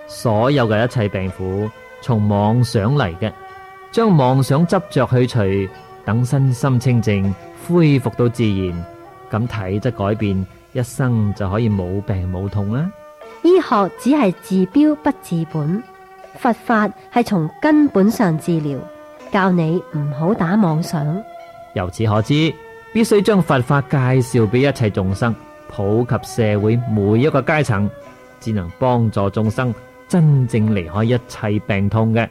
所有嘅一切病苦從妄想嚟嘅，將妄想執着去除，等身心清淨，恢復到自然，咁體質改變，一生就可以冇病冇痛啦。 醫學只係治標不治本，佛法係從根本上治療，教你唔好打妄想。 由此可知，必須將佛法介紹俾一切眾生，普及社會每一個階層，只能幫助眾生真正離開一切病痛嘅。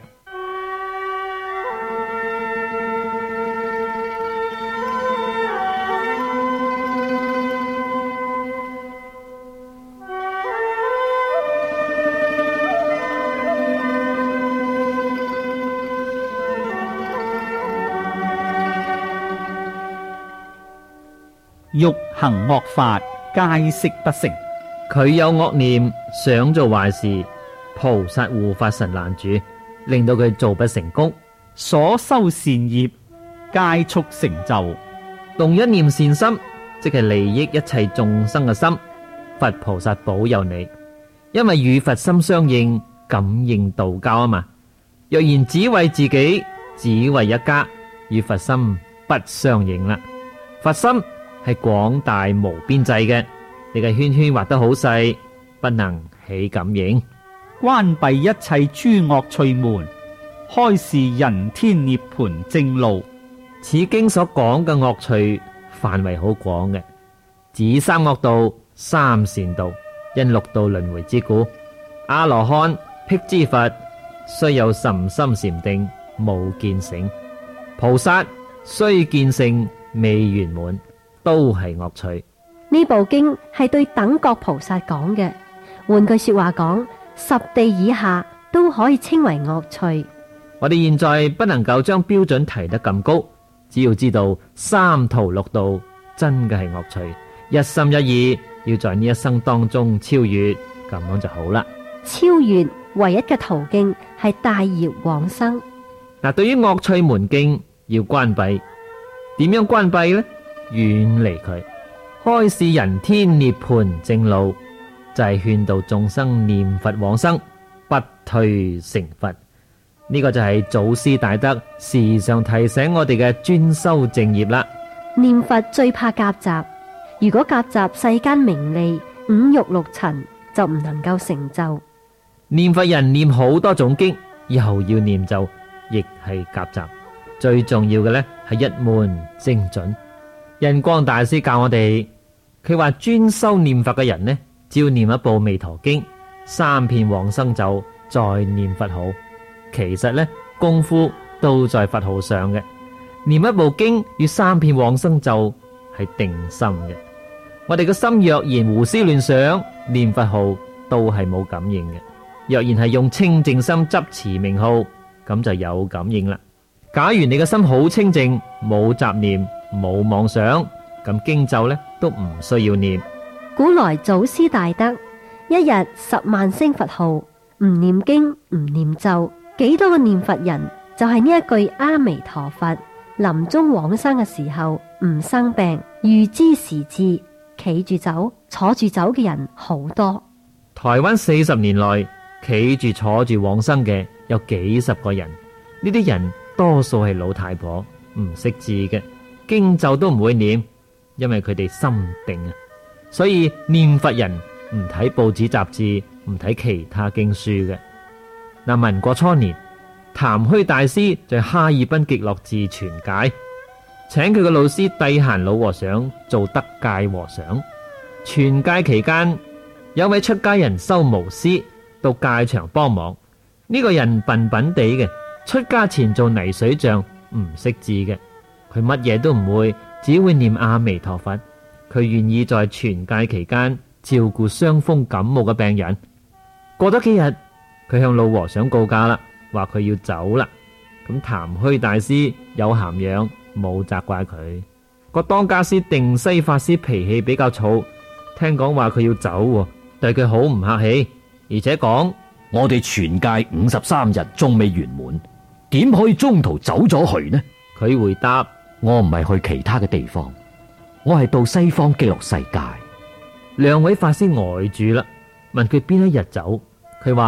欲行惡法，皆悉不成。 佢有惡念，想做壞事，菩薩護法神攔住，令到佢做不成功。 所修善業，皆速成就。 動一念善心，即係利益一切眾生嘅心，佛菩薩保佑你，因為與佛心相應，感應道交啊嘛。若然只為自己，只為一家，與佛心不相應啦。佛心係廣大無邊際嘅，你嘅圈圈畫得好細，不能起感應。 關閉一切諸惡趣門，開示人天涅槃正路。 此經所講嘅惡趣範圍好廣嘅，指三惡道、三善道，因六道輪迴之故。阿羅漢、辟支佛雖有甚深禪定，冇見性；菩薩雖見性，未圓滿，都係惡趣。 呢部經係對等覺菩薩講嘅，換句說話講，十地以下都可以稱為惡趣。 我哋現在不能夠將標準提得咁高，只要知道三途六道真嘅係惡趣，一心一意要在呢一生當中超越，咁樣就好啦。 超越唯一嘅途徑係帶業往生。 嗱，對於惡趣門徑要關閉，點樣關閉呢？遠離佢，開示人天涅槃正路，就係、是、勸導眾生念佛往生，不退成佛。呢、這個就係祖師大德時常提醒我哋嘅專修正業啦。 念佛最怕夾雜，如果夾雜世間名利、五欲六塵，就唔能夠成就。 念佛人念好多種經，又要念咒，亦係夾雜。最重要嘅呢係一門精準。印光大師教我哋，佢話專修念佛嘅人呢，只要念一部彌陀經，三遍往生咒，再念佛號。其實呢，功夫都在佛號上嘅。念一部經與三遍往生咒係定心嘅。我哋嘅心若然胡思亂想，念佛號都係冇感應嘅。若然係用清淨心執持名號，咁就有感應啦。假如你嘅心好清淨，冇雜念，冇妄想，咁經咒呢都唔需要念。 古來祖師大德一日十萬聲佛號，唔念經唔念咒，幾多個念佛人就係呢一句阿彌陀佛，臨終往生嘅時候唔生病，預知時至，企住走坐住走嘅人好多。 台灣四十年來企住坐住往生嘅有幾十個人，呢啲人多數係老太婆，唔識字嘅，經咒都唔會念，因為佢哋心定啊。所以念佛人唔睇報紙雜誌，唔睇其他經書嘅。嗱，民國初年，譚虛大師在哈爾濱極樂寺傳戒，請佢嘅老師諦閑老和尚做得戒和尚。傳戒期間，有位出家人修無師到戒場幫忙。呢、這個人笨笨地嘅，出家前做泥水匠，唔識字嘅，佢乜嘢都唔會，只會念阿彌陀佛。佢願意在傳戒期間照顧傷風感冒嘅病人。過咗幾日，佢向老和尚告假啦，話佢要走啦。咁譚虛大師有涵養，冇責怪佢。個當家師定西法師脾氣比較躁，聽講話佢要走，對佢好唔客氣，而且講： 我哋傳戒五十三日仲未圓滿，點可以中途走咗去呢？ 佢回答： 我唔係去其他嘅地方，我係到西方極樂世界。 兩位法師呆住啦，問佢邊一日走，佢話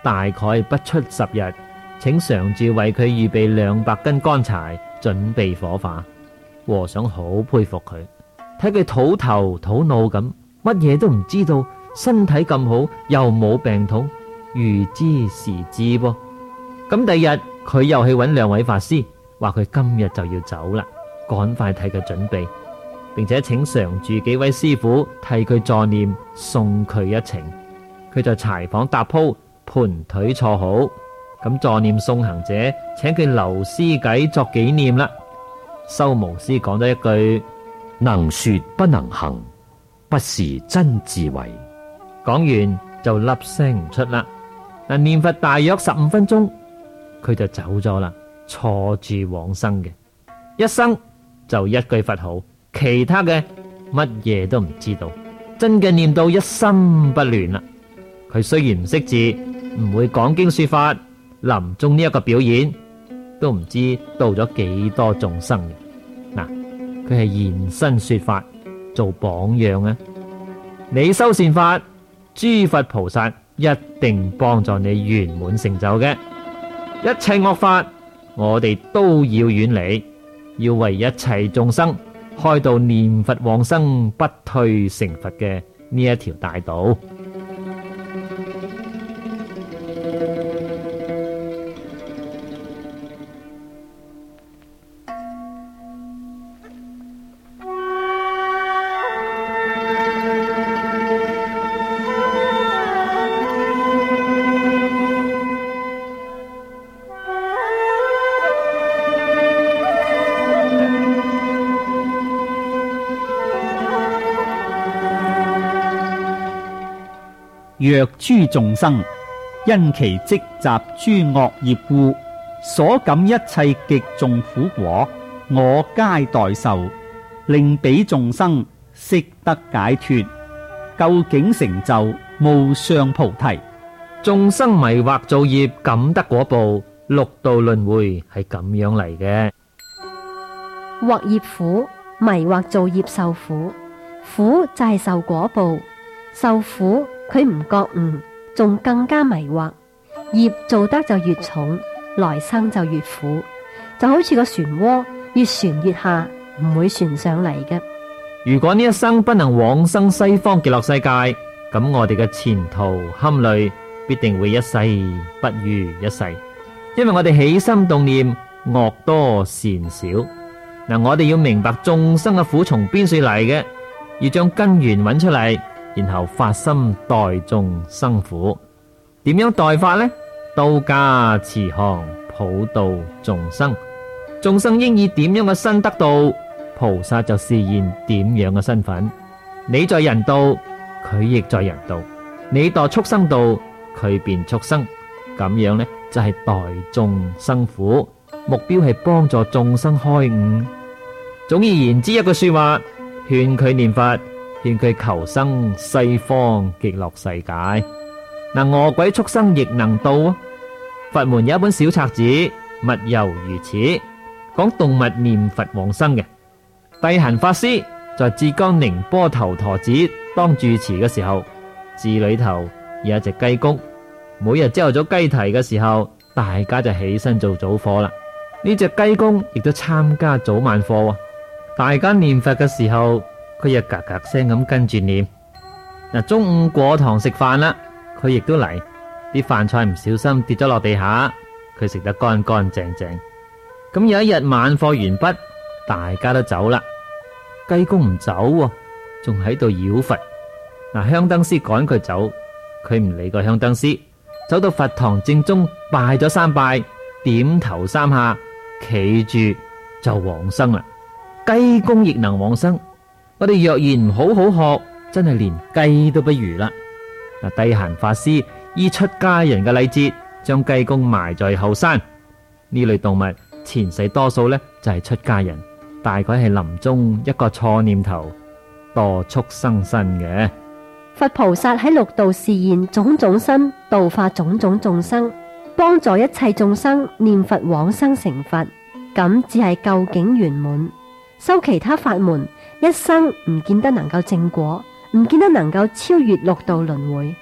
大概不出十日，請常住為佢預備兩百斤乾柴，準備火化。和尚好佩服佢，睇佢土頭土腦咁，乜嘢都唔知道，身體咁好，又冇病痛，預知時知噃。咁第日佢又去揾兩位法師，話佢今日就要走啦，趕快替佢準備，並且請常住幾位師傅替佢助念，送佢一程。佢在柴房搭鋪，盤腿坐好，咁助念送行者，請佢留詩偈作紀念啦。修無師講咗一句： 能說不能行，不是真智慧。 講完就粒聲唔出啦。嗱，念佛大約十五分鐘，佢就走咗啦，坐住往生嘅。一生就一句佛號，其他嘅乜嘢都唔知道，真嘅念到一心不亂啦。佢雖然唔識字，唔會講經說法，臨終呢一個表演都唔知度咗幾多眾生嘅。嗱，佢係現身說法，做榜樣啊！你修善法，諸佛菩薩一定幫助你圓滿成就嘅。一切惡法，我哋都要遠離，要為一切眾生開到念佛往生不退成佛嘅呢一條大道。 若諸眾生因其積集諸惡業故，所感一切極重苦果，我皆代受，令彼眾生悉得解脫，究竟成就無上菩提。 眾生迷惑造業，感得果報，六道輪迴係咁樣嚟嘅。 惑業苦，迷惑造業受苦，苦就係受果報，受苦佢唔覺悟，仲更加迷惑，業做得就越重，來生就越苦，就好似個漩渦，越旋越下，唔會旋上嚟嘅。 如果呢一生不能往生西方極樂世界，咁我哋嘅前途堪慮，必定會一世不如一世。因為我哋起心動念惡多善少。嗱，我哋要明白眾生嘅苦從邊處嚟嘅，要將根源揾出嚟，然後發心代眾生苦。點樣代法呢？刀家慈航，普度眾生。眾生應以點樣嘅身得道，菩薩就示現點樣嘅身份。你在人道，佢亦在人道；你墮畜生道，佢便畜生。咁樣呢，就係代眾生苦，目標係幫助眾生開悟。總而言之，一句說話，勸佢念佛，勸佢求生西方極樂世界。嗱，餓鬼畜生亦能度啊！佛門有一本小冊子，密猶如此，講動物念佛往生嘅。諦閑法師在浙江寧波頭陀寺當住持嘅時候，寺裏頭有一隻雞公，每日朝頭早雞啼嘅時候，大家就起身做早課啦。呢隻雞公亦都參加早晚課，大家念佛嘅時候，佢又嘎嘎聲咁跟住念。嗱，中午過堂食飯啦，佢亦都嚟，啲飯菜唔小心跌咗落地下，佢食得乾乾淨淨。咁有一日晚課完畢，大家都走啦，雞公唔走，仲喺度繞佛。嗱，香燈師趕佢走，佢唔理個香燈師，走到佛堂正中拜咗三拜，點頭三下，企住就往生啦。雞公亦能往生，我哋若然唔好好學，真係連雞都不如啦。嗱，諦閑法師依出家人嘅禮節，將雞公埋在後山。呢類動物前世多數呢就係出家人，大概係臨終一個錯念頭，墮畜生身嘅。 佛菩薩喺六道示現種種身，度化種種眾生，幫助一切眾生念佛往生成佛，咁只係究竟圓滿。修其他法門，一生唔見得能夠正果，唔見得能夠超越六道輪迴。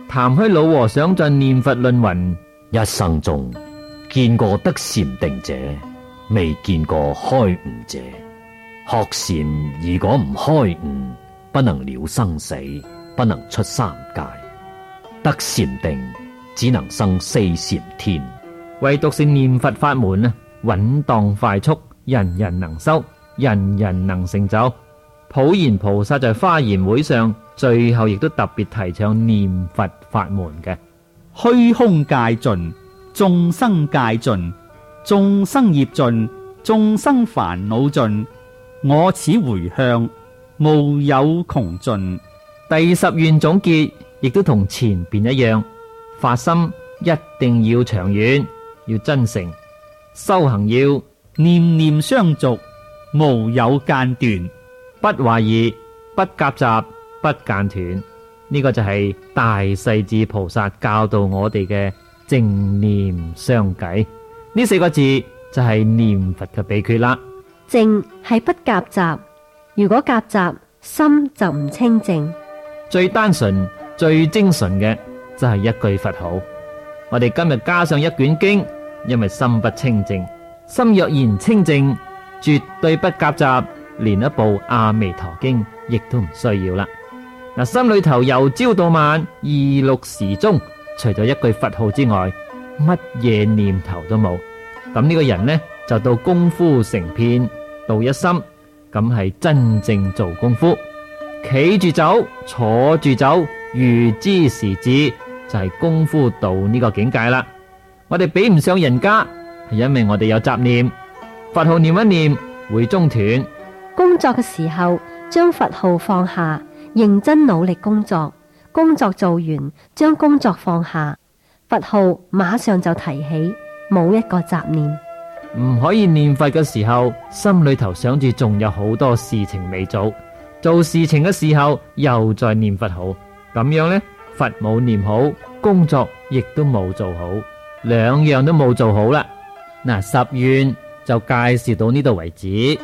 談虛老和尚在念佛論云： 一生中見過得禪定者，未見過開悟者。學禪如果唔開悟，不能了生死，不能出三界。得禪定只能生四禪天。 唯獨是念佛法門啊，穩當快速，人人能修，人人能成就。普賢菩薩在華嚴會上最後亦都特別提倡念佛法門嘅。 虛空界盡，眾生界盡，眾生業盡，眾生煩惱盡，我此回向無有窮盡。 第十願總結亦都同前邊一樣，發心一定要長遠，要真誠，修行要念念相續，無有間斷， 不懷疑，不夾雜，不間斷。呢、這個就係大勢至菩薩教導我哋嘅正念相繼。呢四個字就係念佛嘅秘訣啦。 靜係不夾雜，如果夾雜，心就唔清靜。 最單純、最精純嘅就係一句佛號。我哋今日加上一卷經，因為心不清淨，心若然清淨，絕對不夾雜，連一部阿彌陀經亦都唔需要啦。嗱，心裏頭由朝到晚二六時中，除咗一句佛號之外，乜嘢念頭都冇。咁呢個人呢，就到功夫成片，到一心，咁係真正做功夫。企住走，坐住走，如知時至，就係功夫到呢個境界啦。我哋比唔上人家，係因為我哋有雜念，佛號念一念會中斷。 工作嘅時候，將佛號放下，認真努力工作。工作做完，將工作放下，佛號馬上就提起，冇一個雜念。 唔可以念佛嘅時候，心裏頭想住仲有好多事情未做，做事情嘅時候又在念佛號，咁樣呢，佛冇念好，工作亦都冇做好，兩樣都冇做好啦。嗱，十願就介紹到呢度為止。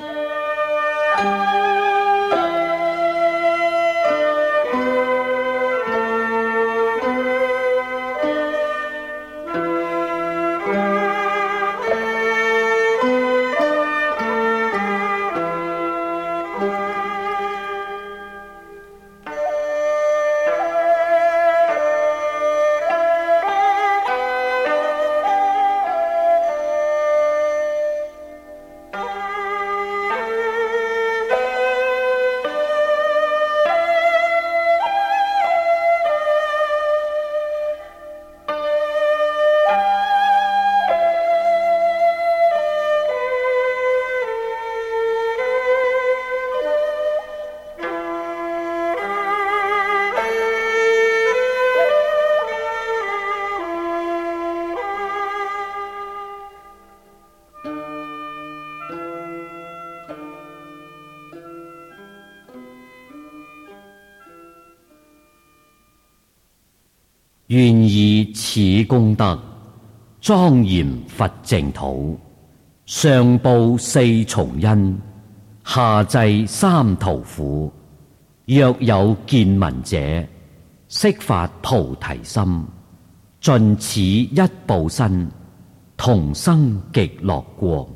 願以此功德莊嚴佛淨土，上報四重恩，下濟三途苦。若有見聞者，悉發菩提心，盡此一報身，同生極樂國。